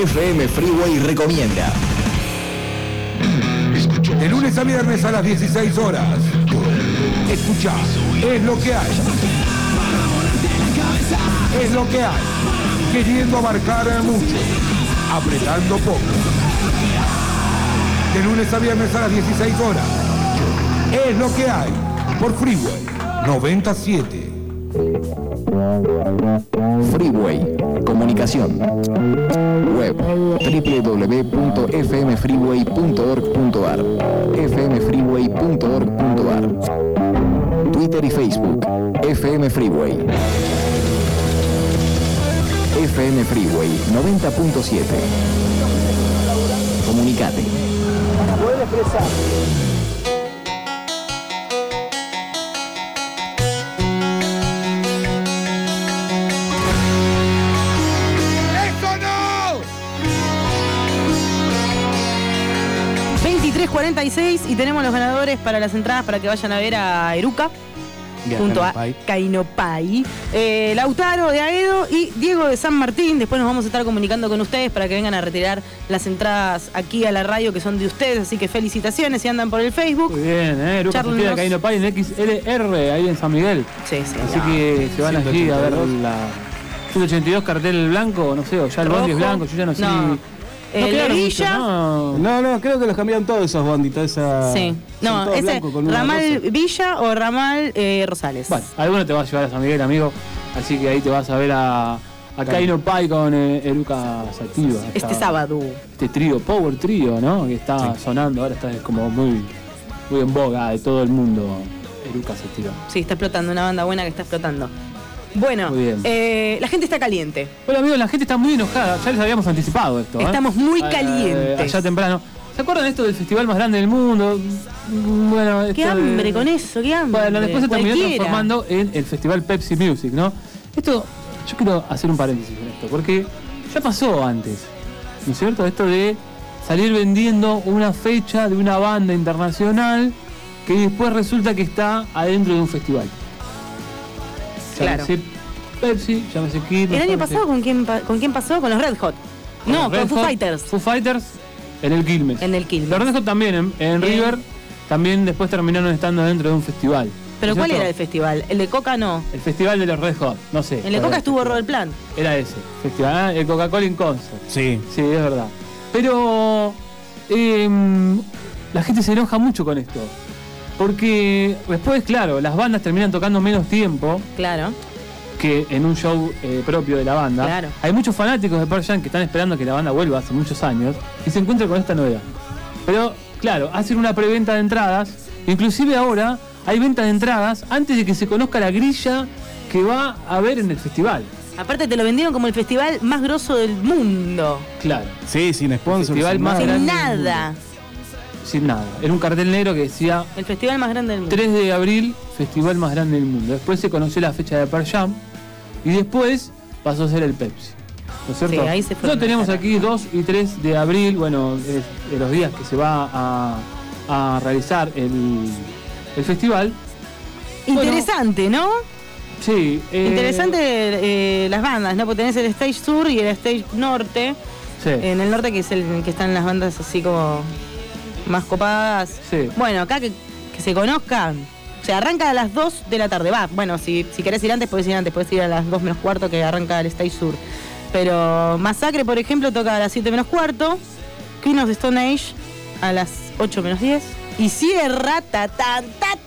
FM Freeway recomienda. De lunes a viernes a las 16 horas. Escuchá, es lo que hay. Es lo que hay. Queriendo abarcar mucho, apretando poco. De lunes a viernes a las 16 horas. Es lo que hay. Por Freeway 97. Freeway. Comunicación. Web www.fmfreeway.org.ar fmfreeway.org.ar Twitter y Facebook FM Freeway. FM Freeway 90.7. Comunicate. Para poder expresar. ¡Eso no! 23:46 y tenemos los ganadores para las entradas para que vayan a ver a Eruca. Junto a Kainopay, Lautaro de Aedo y Diego de San Martín. Después nos vamos a estar comunicando con ustedes para que vengan a retirar las entradas aquí a la radio que son de ustedes, así que felicitaciones si andan por el Facebook. Muy bien, Eruca de Kainopay en XLR, ahí en San Miguel. Sí, sí. Así que se van allí a ver la 182 cartel blanco, no sé, o ya el bondi es blanco, yo ya no sé. No quedaron muchos, No, creo que los cambiaron todos esos bonditos. Esa, sí. No, ese ramal Villa o ramal Rosales. Bueno, alguno te va a llevar a San Miguel, amigo. Así que ahí te vas a ver a Kainopay con Eruca Sativa. Este sábado. Este trío, Power Trío, ¿no? Que está sonando, ahora está como muy en boga de todo el mundo. Eruca Sativa. Sí, está explotando, una banda buena que está explotando. Bueno, la gente está caliente. Bueno, amigos, la gente está muy enojada. Ya les habíamos anticipado esto. Estamos muy calientes. Allá temprano. ¿Se acuerdan de esto del festival más grande del mundo? Bueno, qué hambre con eso, qué hambre. Bueno, después se terminó transformando en el festival Pepsi Music, ¿no? Esto, yo quiero hacer un paréntesis en esto, porque ya pasó antes, ¿no es cierto? Esto de salir vendiendo una fecha de una banda internacional que después resulta que está adentro de un festival. Claro. Llámese Pepsi, llámese Kid. ¿El año pasado con quién pasó? Con los Red Hot. No, con Foo Fighters. Foo Fighters en el Quilmes. En el Quilmes. Los Red Hot también en River, también después terminaron estando dentro de un festival. ¿Pero cuál era el festival? ¿El de Coca no? El festival de los Red Hot, no sé. El de Coca estuvo Robert Plant. Era ese, festival, el Coca-Cola in Concert. Sí. Sí, es verdad. Pero la gente se enoja mucho con esto. Porque después, claro, las bandas terminan tocando menos tiempo. Claro. Que en un show propio de la banda. Claro. Hay muchos fanáticos de Pearl Jam que están esperando que la banda vuelva hace muchos años y se encuentran con esta novedad. Pero, claro, hacen una preventa de entradas. Inclusive ahora hay venta de entradas antes de que se conozca la grilla que va a haber en el festival. Aparte te lo vendieron como el festival más grosso del mundo. Claro. Sí, sin sponsor. Festival más sin grande nada. Sin nada. Era un cartel negro que decía... El festival más grande del mundo. 3 de abril, festival más grande del mundo. Después se conoció la fecha de Pearl Jam y después pasó a ser el Pepsi. ¿No es cierto? Sí, ahí se fue. Nosotros tenemos aquí 2 y 3 de abril, bueno, de los días que se va a realizar el festival. Interesante, ¿no? Sí. Interesante las bandas, ¿no? Porque tenés el Stage Sur y el Stage Norte. Sí. En el norte, que es el que están las bandas así como más copadas. Sí. Bueno, acá que se conozcan. O sea, arranca a las 2 de la tarde. Va, bueno, si querés ir antes, podés ir a las 2 menos cuarto que arranca el Stage Sur. Pero Masacre, por ejemplo, toca a las 7 menos cuarto. Queen of the Stone Age a las 8 menos 10. Y cierra tatán.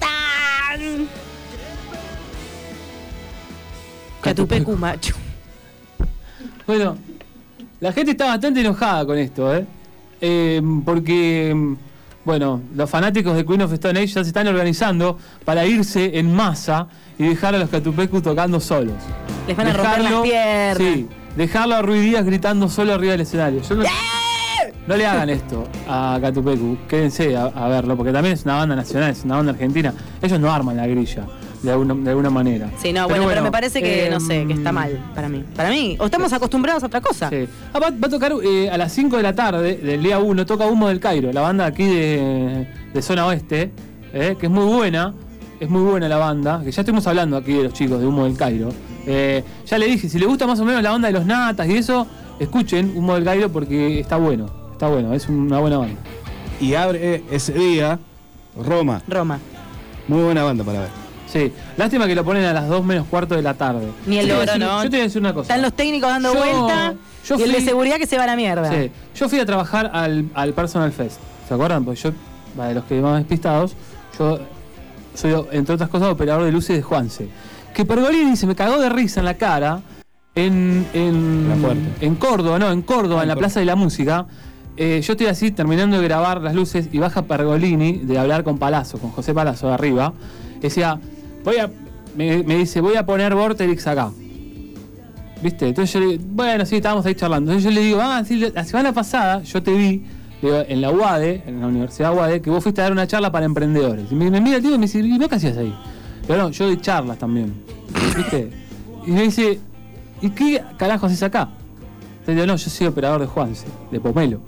Catupecu Macho. Bueno, la gente está bastante enojada con esto, porque, bueno, los fanáticos de Queen of the Stone Age ya se están organizando para irse en masa y dejar a los Catupecu tocando solos. Les van a romper las piernas. Sí, dejarlo a Ruiz Díaz gritando solo arriba del escenario. No le hagan esto a Catupecu, quédense a verlo, porque también es una banda nacional, es una banda argentina. Ellos no arman la grilla. De alguna manera. Sí, no, pero me parece que, no sé, que está mal para mí. Para mí, o estamos acostumbrados a otra cosa. Sí. Va a tocar a las 5 de la tarde del día 1, toca Humo del Cairo, la banda aquí de zona oeste, que es muy buena la banda, que ya estuvimos hablando aquí de los chicos de Humo del Cairo. Ya le dije, si le gusta más o menos la onda de los Natas y eso, escuchen Humo del Cairo porque está bueno, es una buena banda. Y abre ese día Roma. Muy buena banda para ver. Sí, lástima que lo ponen a las 2 menos cuarto de la tarde. Ni el loro, ¿no? Yo te voy a decir una cosa. Están los técnicos dando vuelta y el de seguridad que se va a la mierda. Sí, yo fui a trabajar al Personal Fest. ¿Se acuerdan? Porque yo, de los que más despistados, yo soy, entre otras cosas, operador de luces de Juanse. Que Pergolini se me cagó de risa en la cara en Córdoba, en la Plaza de la Música. Yo estoy así terminando de grabar las luces y baja Pergolini de hablar con Palazzo, con José Palazzo de arriba. Decía, me dice, voy a poner Vorterix acá. ¿Viste? Entonces yo le digo, bueno, sí, estábamos ahí charlando. Entonces yo le digo, sí, la semana pasada yo te vi en la UADE, en la Universidad UADE, que vos fuiste a dar una charla para emprendedores. Y me mira el tío y me dice, ¿y vos qué hacías ahí? Pero no, yo doy charlas también. ¿Viste? Y me dice, ¿y qué carajo haces acá? Entonces digo, no, yo soy operador de Juanse, de Pomelo.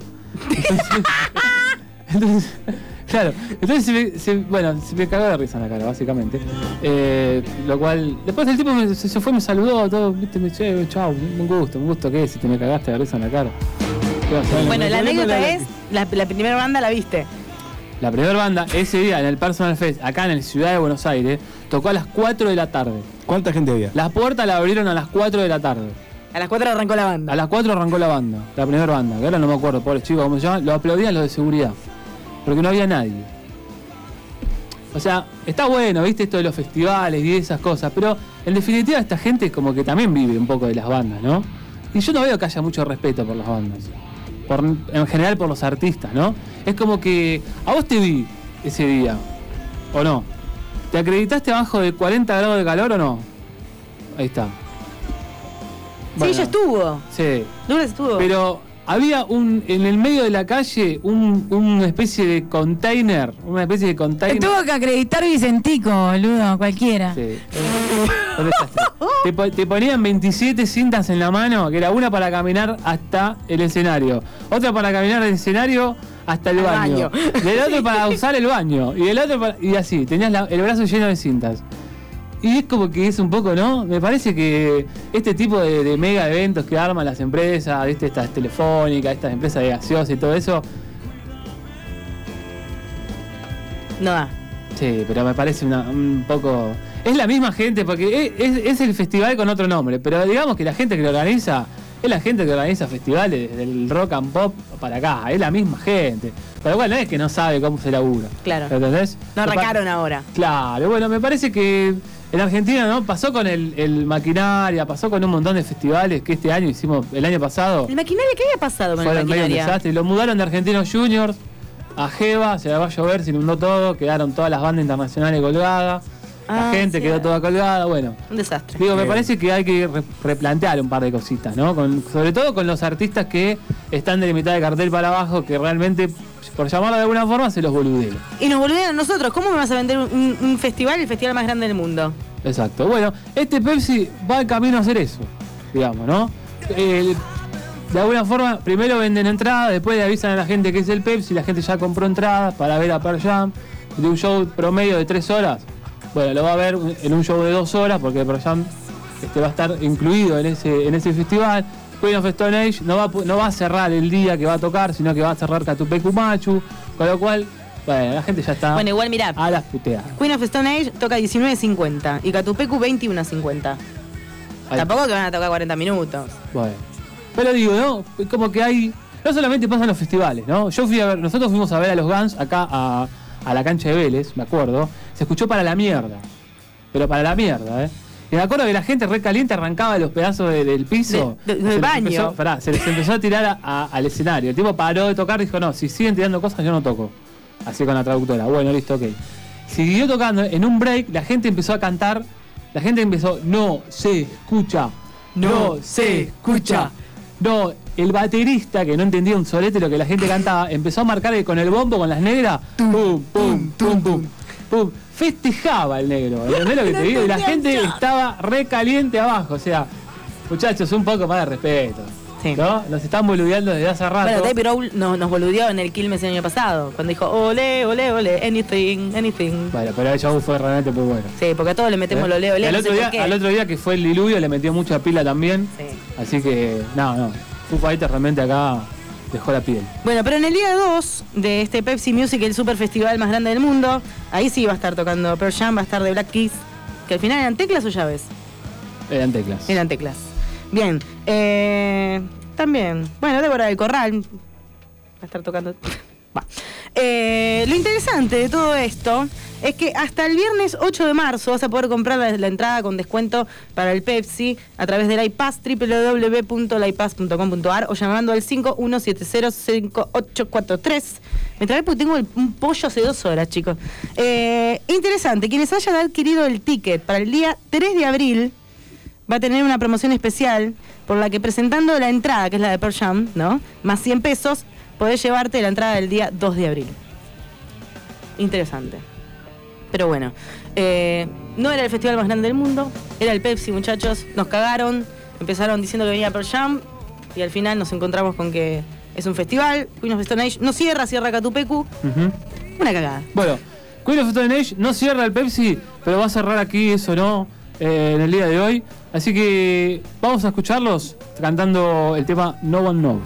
Entonces claro, entonces se me cagó de risa en la cara, básicamente. Lo cual, después el tipo se fue, me saludó, todo, ¿viste? Me dice, chao, un gusto, ¿qué es? Si te me cagaste de risa en la cara. Bueno, la anécdota es, la primera banda la viste. La primera banda, ese día en el Personal Fest, acá en la ciudad de Buenos Aires, tocó a las 4 de la tarde. ¿Cuánta gente había? Las puertas la abrieron a las 4 de la tarde. A las 4 arrancó la banda. A las 4 arrancó la banda, la primera banda, que ahora no me acuerdo, pobres chicos, ¿cómo se llaman? Lo aplaudían los de seguridad, porque no había nadie. O sea, está bueno, viste, esto de los festivales y esas cosas, pero en definitiva esta gente como que también vive un poco de las bandas, ¿no? Y yo no veo que haya mucho respeto por las bandas. En general por los artistas, ¿no? Es como que a vos te vi ese día, ¿o no? ¿Te acreditaste abajo de 40 grados de calor o no? Ahí está. Bueno, sí, ya estuvo. Sí. Dura estuvo. Pero había en el medio de la calle una especie de container. Tuvo que acreditar Vicentico, boludo, cualquiera. Sí. Te ponían 27 cintas en la mano, que era una para caminar hasta el escenario, otra para caminar del escenario hasta el baño. Del otro para usar el baño, y del otro y así, tenías el brazo lleno de cintas. Y es como que es un poco, ¿no? Me parece que este tipo de mega eventos que arman las empresas, ¿viste? Estas telefónicas, estas empresas de gaseosa y todo eso. No da. Sí, pero me parece un poco... Es la misma gente, porque es el festival con otro nombre, pero digamos que la gente que lo organiza es la gente que organiza festivales desde el rock and pop para acá, es la misma gente. Pero bueno, no es que no sabe cómo se labura. Claro. ¿Entendés? No arrancaron ahora. Claro, bueno, me parece que en Argentina, ¿no? Pasó con el Maquinaria, pasó con un montón de festivales que este año hicimos, el año pasado. ¿El Maquinaria qué había pasado con el Maquinaria? Medio un desastre. Lo mudaron de Argentinos Juniors a Jeva, se la va a llover, se inundó todo, quedaron todas las bandas internacionales colgadas. La gente quedó toda colgada, bueno. Un desastre. Digo, me parece que hay que replantear un par de cositas, ¿no? Sobre todo con los artistas que están de la mitad de cartel para abajo, que realmente, por llamarlo de alguna forma, se los boludean. Y nos boludean a nosotros. ¿Cómo me vas a vender un festival, el festival más grande del mundo? Exacto. Bueno, este Pepsi va en camino a hacer eso, digamos, ¿no? De alguna forma, primero venden entradas, después le avisan a la gente que es el Pepsi, la gente ya compró entradas para ver a Pearl Jam, de un show promedio de 3 horas. Bueno, lo va a ver en un show de 2 horas porque Pearl Jam va a estar incluido en ese festival. Queen of Stone Age no va a cerrar el día que va a tocar, sino que va a cerrar Catupecu Machu, con lo cual, bueno, la gente ya está igual, mirá, a las puteadas. Queen of Stone Age toca 19.50 y Catupecu 21.50. Tampoco que van a tocar 40 minutos. Bueno, pero digo, ¿no? Como que hay... No solamente pasa en los festivales, ¿no? Nosotros fuimos a ver a los Guns acá a la cancha de Vélez, me acuerdo. Se escuchó para la mierda. Pero para la mierda, ¿eh? Y me acuerdo que la gente re caliente arrancaba los pedazos del piso. Del baño. Se les empezó a tirar al escenario. El tipo paró de tocar y dijo, no, si siguen tirando cosas yo no toco. Así con la traductora. Bueno, listo, ok. Siguió tocando. En un break la gente empezó a cantar. La gente empezó, no se escucha. No se escucha. No, el baterista, que no entendía un solete lo que la gente cantaba, empezó a marcar con el bombo, con las negras, pum, pum, pum, pum, pum. Festejaba el negro, ¿entendés lo que te digo? Y la gente estaba re caliente abajo, o sea, muchachos, un poco más de respeto. Sí. ¿No? Nos están boludeando desde hace rato. Bueno, Dave Grohl nos boludeó en el Quilmes el año pasado, cuando dijo, ole, ole, ole, anything, anything. Bueno, pero el show fue realmente muy bueno. Sí, porque a todos le metemos lo ole, ole. Al otro día que fue el diluvio le metió mucha pila también. Sí. Así que, no. Foo Fighters realmente acá dejó la piel. Bueno, pero en el día 2 de este Pepsi Music, el super festival más grande del mundo, ahí sí va a estar tocando Pearl Jam, va a estar The Black Keys, que al final eran teclas o llaves. Eran teclas. Eran teclas. Bien. También, bueno, Débora del Corral va a estar tocando. Va. Lo interesante de todo esto es que hasta el viernes 8 de marzo vas a poder comprar la entrada con descuento para el Pepsi a través del iPass, www.lipass.com.ar o llamando al 51705843. Me trae porque tengo un pollo hace 2 horas, chicos. Interesante, quienes hayan adquirido el ticket para el día 3 de abril va a tener una promoción especial por la que presentando la entrada, que es la de Pearl Jam, ¿no? Más 100 pesos, podés llevarte la entrada del día 2 de abril. Interesante. Pero bueno, no era el festival más grande del mundo, era el Pepsi, muchachos. Nos cagaron, empezaron diciendo que venía Pearl Jam y al final nos encontramos con que es un festival. Queen of Stone Age no cierra Catupecu. Una cagada. Bueno, Queen of Stone Age no cierra el Pepsi, pero va a cerrar aquí, eso no, en el día de hoy. Así que vamos a escucharlos cantando el tema No One Knows.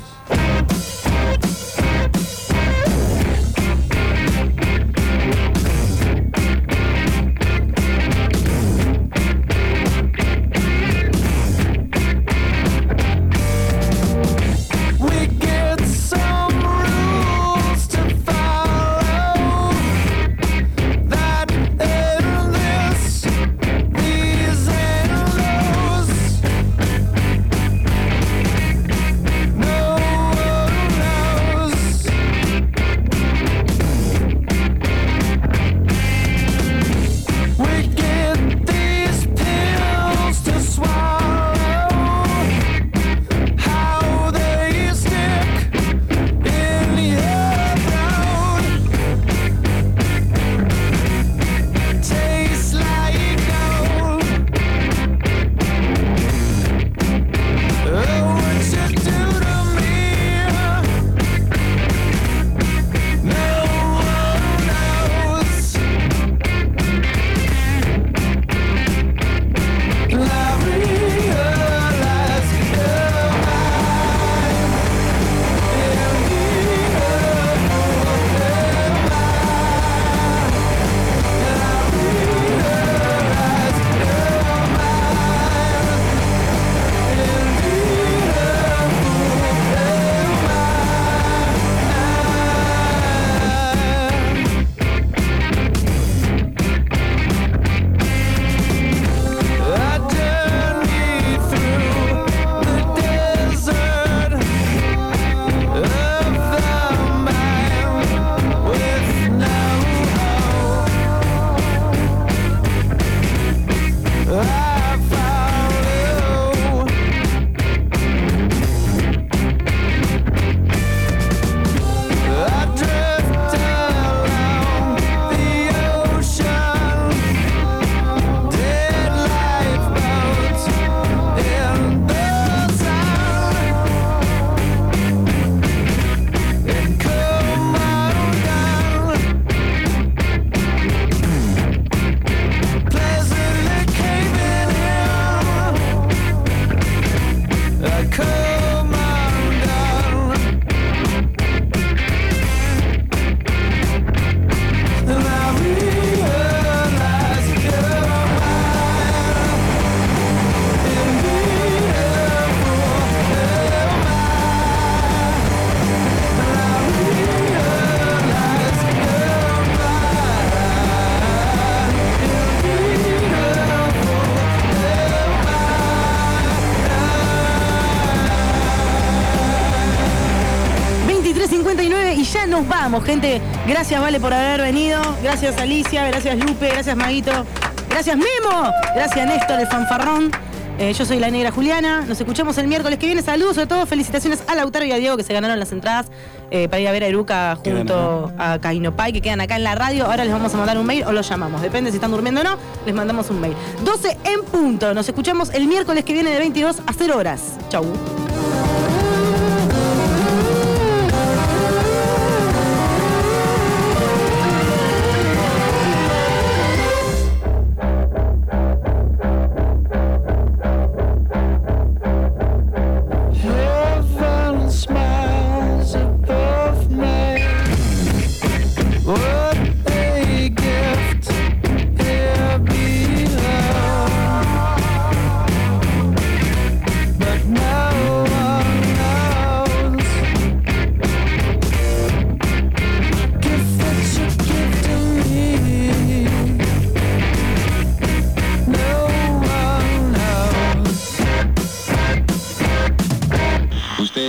Nos vamos, gente. Gracias, Vale, por haber venido. Gracias, Alicia. Gracias, Lupe. Gracias, Maguito. Gracias, Memo. Gracias, Néstor, el fanfarrón. Yo soy la Negra Juliana. Nos escuchamos el miércoles que viene. Saludos a todos. Felicitaciones a Lautaro y a Diego que se ganaron las entradas para ir a ver a Eruca junto a Kainopay, que quedan acá en la radio. Ahora les vamos a mandar un mail o los llamamos. Depende si están durmiendo o no. Les mandamos un mail. 12 en punto. Nos escuchamos el miércoles que viene de 22 a 0 horas. Chau. Never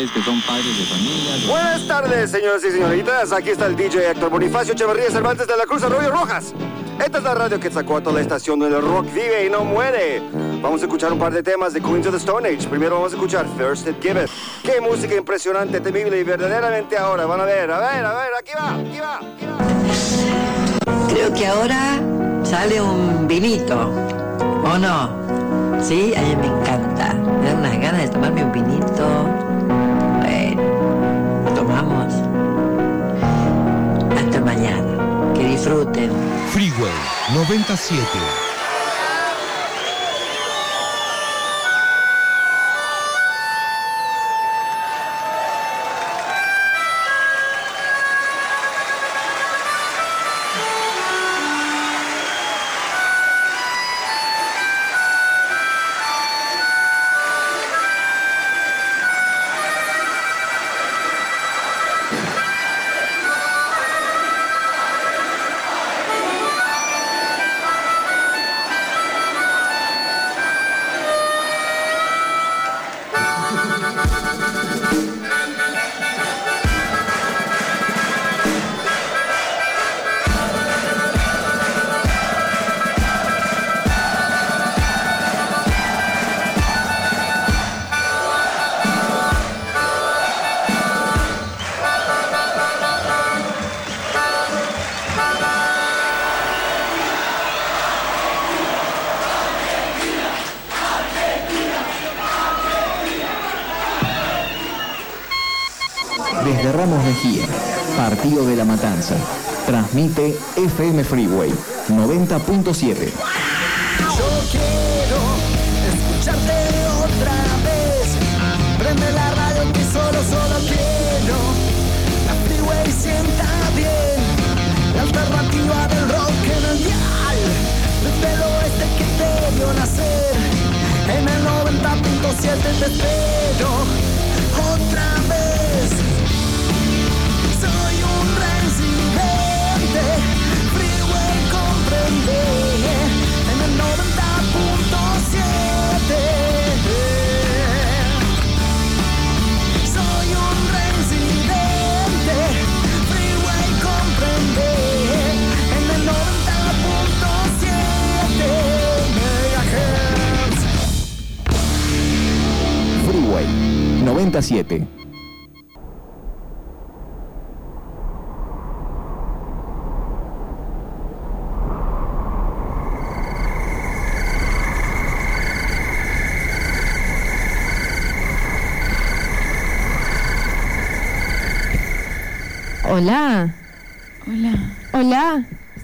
ustedes que son padres de familia. Buenas tardes, señoras y señoritas. Aquí está el DJ Héctor Bonifacio Echeverría Cervantes de la Cruz Arroyo Rojas. Esta es la radio que sacó a toda la estación donde el rock vive y no muere. Vamos a escuchar un par de temas de Queens of the Stone Age. Primero vamos a escuchar First It Give It. Qué música impresionante, temible y verdaderamente ahora. Van a ver, aquí va. Creo que ahora sale un vinito, ¿o no? Sí, a mí me encanta. Me dan unas ganas de tomarme un vinito. Bueno, tomamos. Hasta mañana. Que disfruten. Freeway 97. Desde Ramos Mejía, Partido de la Matanza. Transmite FM Freeway 90.7. Yo quiero escucharte otra vez. Prende la radio que solo quiero. La Freeway sienta bien. La alternativa del rock en el dial. Desde el oeste que te vio nacer. En el 90.7 te espero otra vez. Soy un residente. Freeway comprende. En el 90.7. Soy un residente. Freeway comprende. En el 90.7 MHz. Freeway 97. Hola. Hola.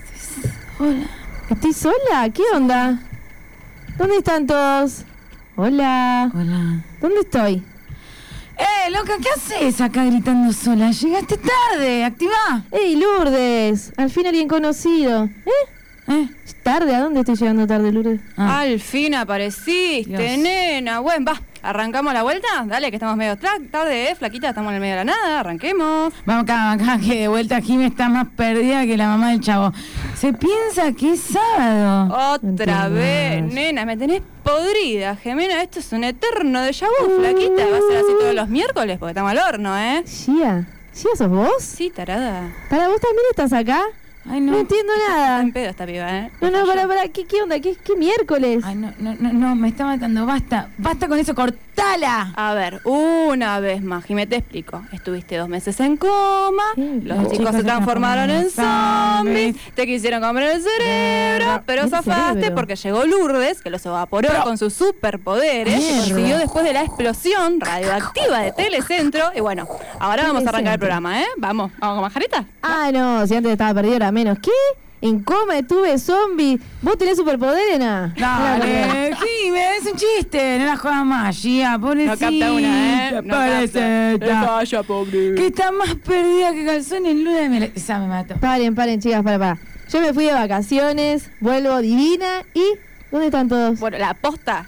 ¿Estoy sola? ¿Qué onda? ¿Dónde están todos? Hola. ¿Dónde estoy? Loca, ¿qué haces acá gritando sola? Llegaste tarde, activá. ¡Ey, Lourdes! Al fin alguien conocido. ¿Tarde? ¿A dónde estoy llegando tarde, Lourdes? Al fin apareciste, Dios. nena. Bueno, va, ¿arrancamos la vuelta? Dale, que estamos medio tarde, flaquita, estamos en el medio de la nada, arranquemos. Vamos acá, que de vuelta Jimmy está más perdida que la mamá del chavo. Se piensa que es sábado. Otra vez, nena, me tenés podrida, Gemena. Esto es un eterno déjà vu, flaquita. Va a ser así todos los miércoles porque estamos al horno, ¿eh? ¿Shia sos vos? Sí, tarada. ¿Para vos también estás acá? Ay, no. No entiendo nada. Está en pedo esta piba, ¿eh? No, para, ¿qué onda? ¿Qué miércoles? Ay, no, me está matando. Basta con eso, cortala. A ver, una vez más, Jimé, te explico. Estuviste 2 meses en coma, los chicos se transformaron en zombies, te quisieron comer el cerebro, pero zafaste porque llegó Lourdes, que los evaporó con sus superpoderes, que consiguió después de la explosión radioactiva de Telecentro. Y bueno, ahora vamos a arrancar el programa, ¿eh? Vamos con Majarita. Ah, no, si antes estaba perdido era menos. ¿Qué? En coma estuve zombie. ¿Vos tenés superpoderes, nada? Dale, Jimé, es un chiste. No la jodas más, Gia, pobrecita. No capta una, ¿eh? No Pobrecita. Vaya, pobre. Que está más perdida que calzón en luna de miel. Esa me mató. Paren, chicas, para. Yo me fui de vacaciones, vuelvo divina y... ¿Dónde están todos? Bueno, la posta.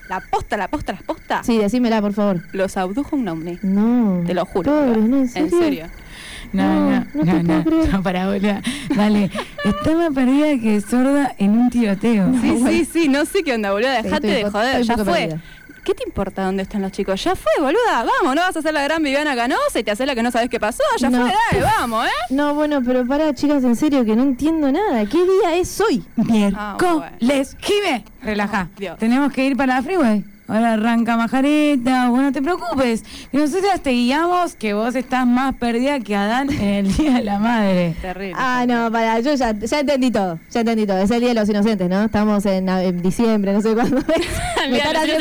Sí, decímela, por favor. Los abdujo un ovni. No. Te lo juro. Pobres, ¿no? ¿En serio? No, para boluda. Dale, está más perdida que sorda en un tiroteo. Sí, no sé qué onda, boluda. Dejate de joder, ya fue. ¿Qué te importa dónde están los chicos? Ya fue, boluda, vamos, no vas a hacer la gran Viviana Canosa y te haces la que no sabes qué pasó, ya fue, dale, vamos, No, bueno, pero pará, chicas, en serio, que no entiendo nada. ¿Qué día es hoy? Miércoles. Jime, relajá. Tenemos que ir para la freeway. Ahora arranca Majareta, bueno, no te preocupes. Que nosotras te guiamos, que vos estás más perdida que Adán en el Día de la Madre. Terrible. No, para, yo ya entendí todo. Es el Día de los Inocentes, ¿no? Estamos en diciembre, no sé cuándo es. Me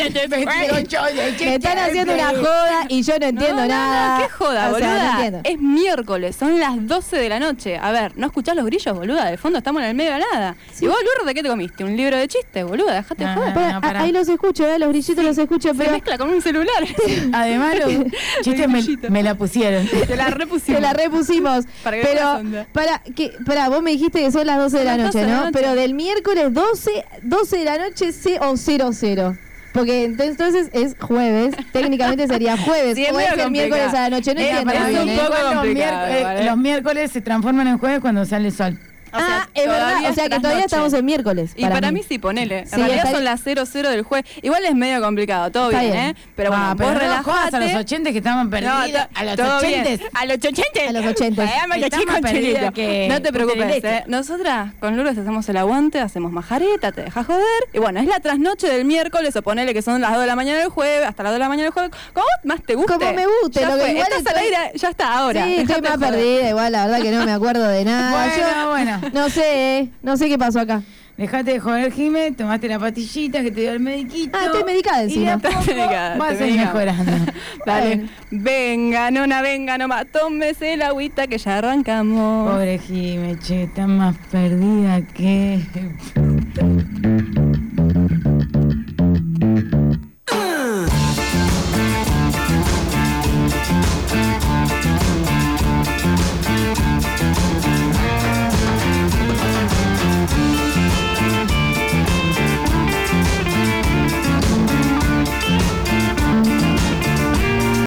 están haciendo una joda y yo no entiendo nada. ¿Qué joda, o sea, boluda? no entiendo. Es miércoles, son las 12 de la noche. A ver, ¿no escuchás los grillos, boluda? De fondo estamos en el medio de nada. Sí. ¿Y vos, Lourdes, qué te comiste? ¿Un libro de chistes, boluda? Dejate joder. Ahí los escucho, los grillitos los escucho, pero... Se mezcla con un celular. Además, los chistes me la pusieron. Te la repusimos. Te la repusimos. Pero, vos me dijiste que son las 12 de la noche, ¿no? Pero del miércoles 12 de la noche o 00. Porque entonces es jueves, técnicamente sería jueves, sí, o es el miércoles a la noche, no entiendo. Es un poco complicado, los miércoles se transforman en jueves cuando sale el sol. O sea, es verdad, o sea que todavía estamos en miércoles. Y para mí sí, ponele. En realidad son las 00 del jueves. Igual es medio complicado, todo bien, pero bueno, vos relajate. A los 80 que estaban perdidos. A los 80. A los 80. No te preocupes, Nosotras con Lourdes hacemos el aguante, hacemos Majareta, te dejas joder. Y bueno, es la trasnoche del miércoles, o ponele que son las 2 de la mañana del jueves, hasta las 2 de la mañana del jueves. Como más te guste. Como me guste. Ya lo que igual estás al aire, ya está ahora. Sí, estoy más perdida, igual la verdad que no me acuerdo de nada. Bueno. No sé qué pasó acá. Dejate de joder, Jime, tomaste la pastillita que te dio el mediquito. Estoy medicada encima. Vas a ir mejorando. Dale. Venga, nona, venga nomás, tómese el agüita que ya arrancamos. Pobre Jime, che, está más perdida que...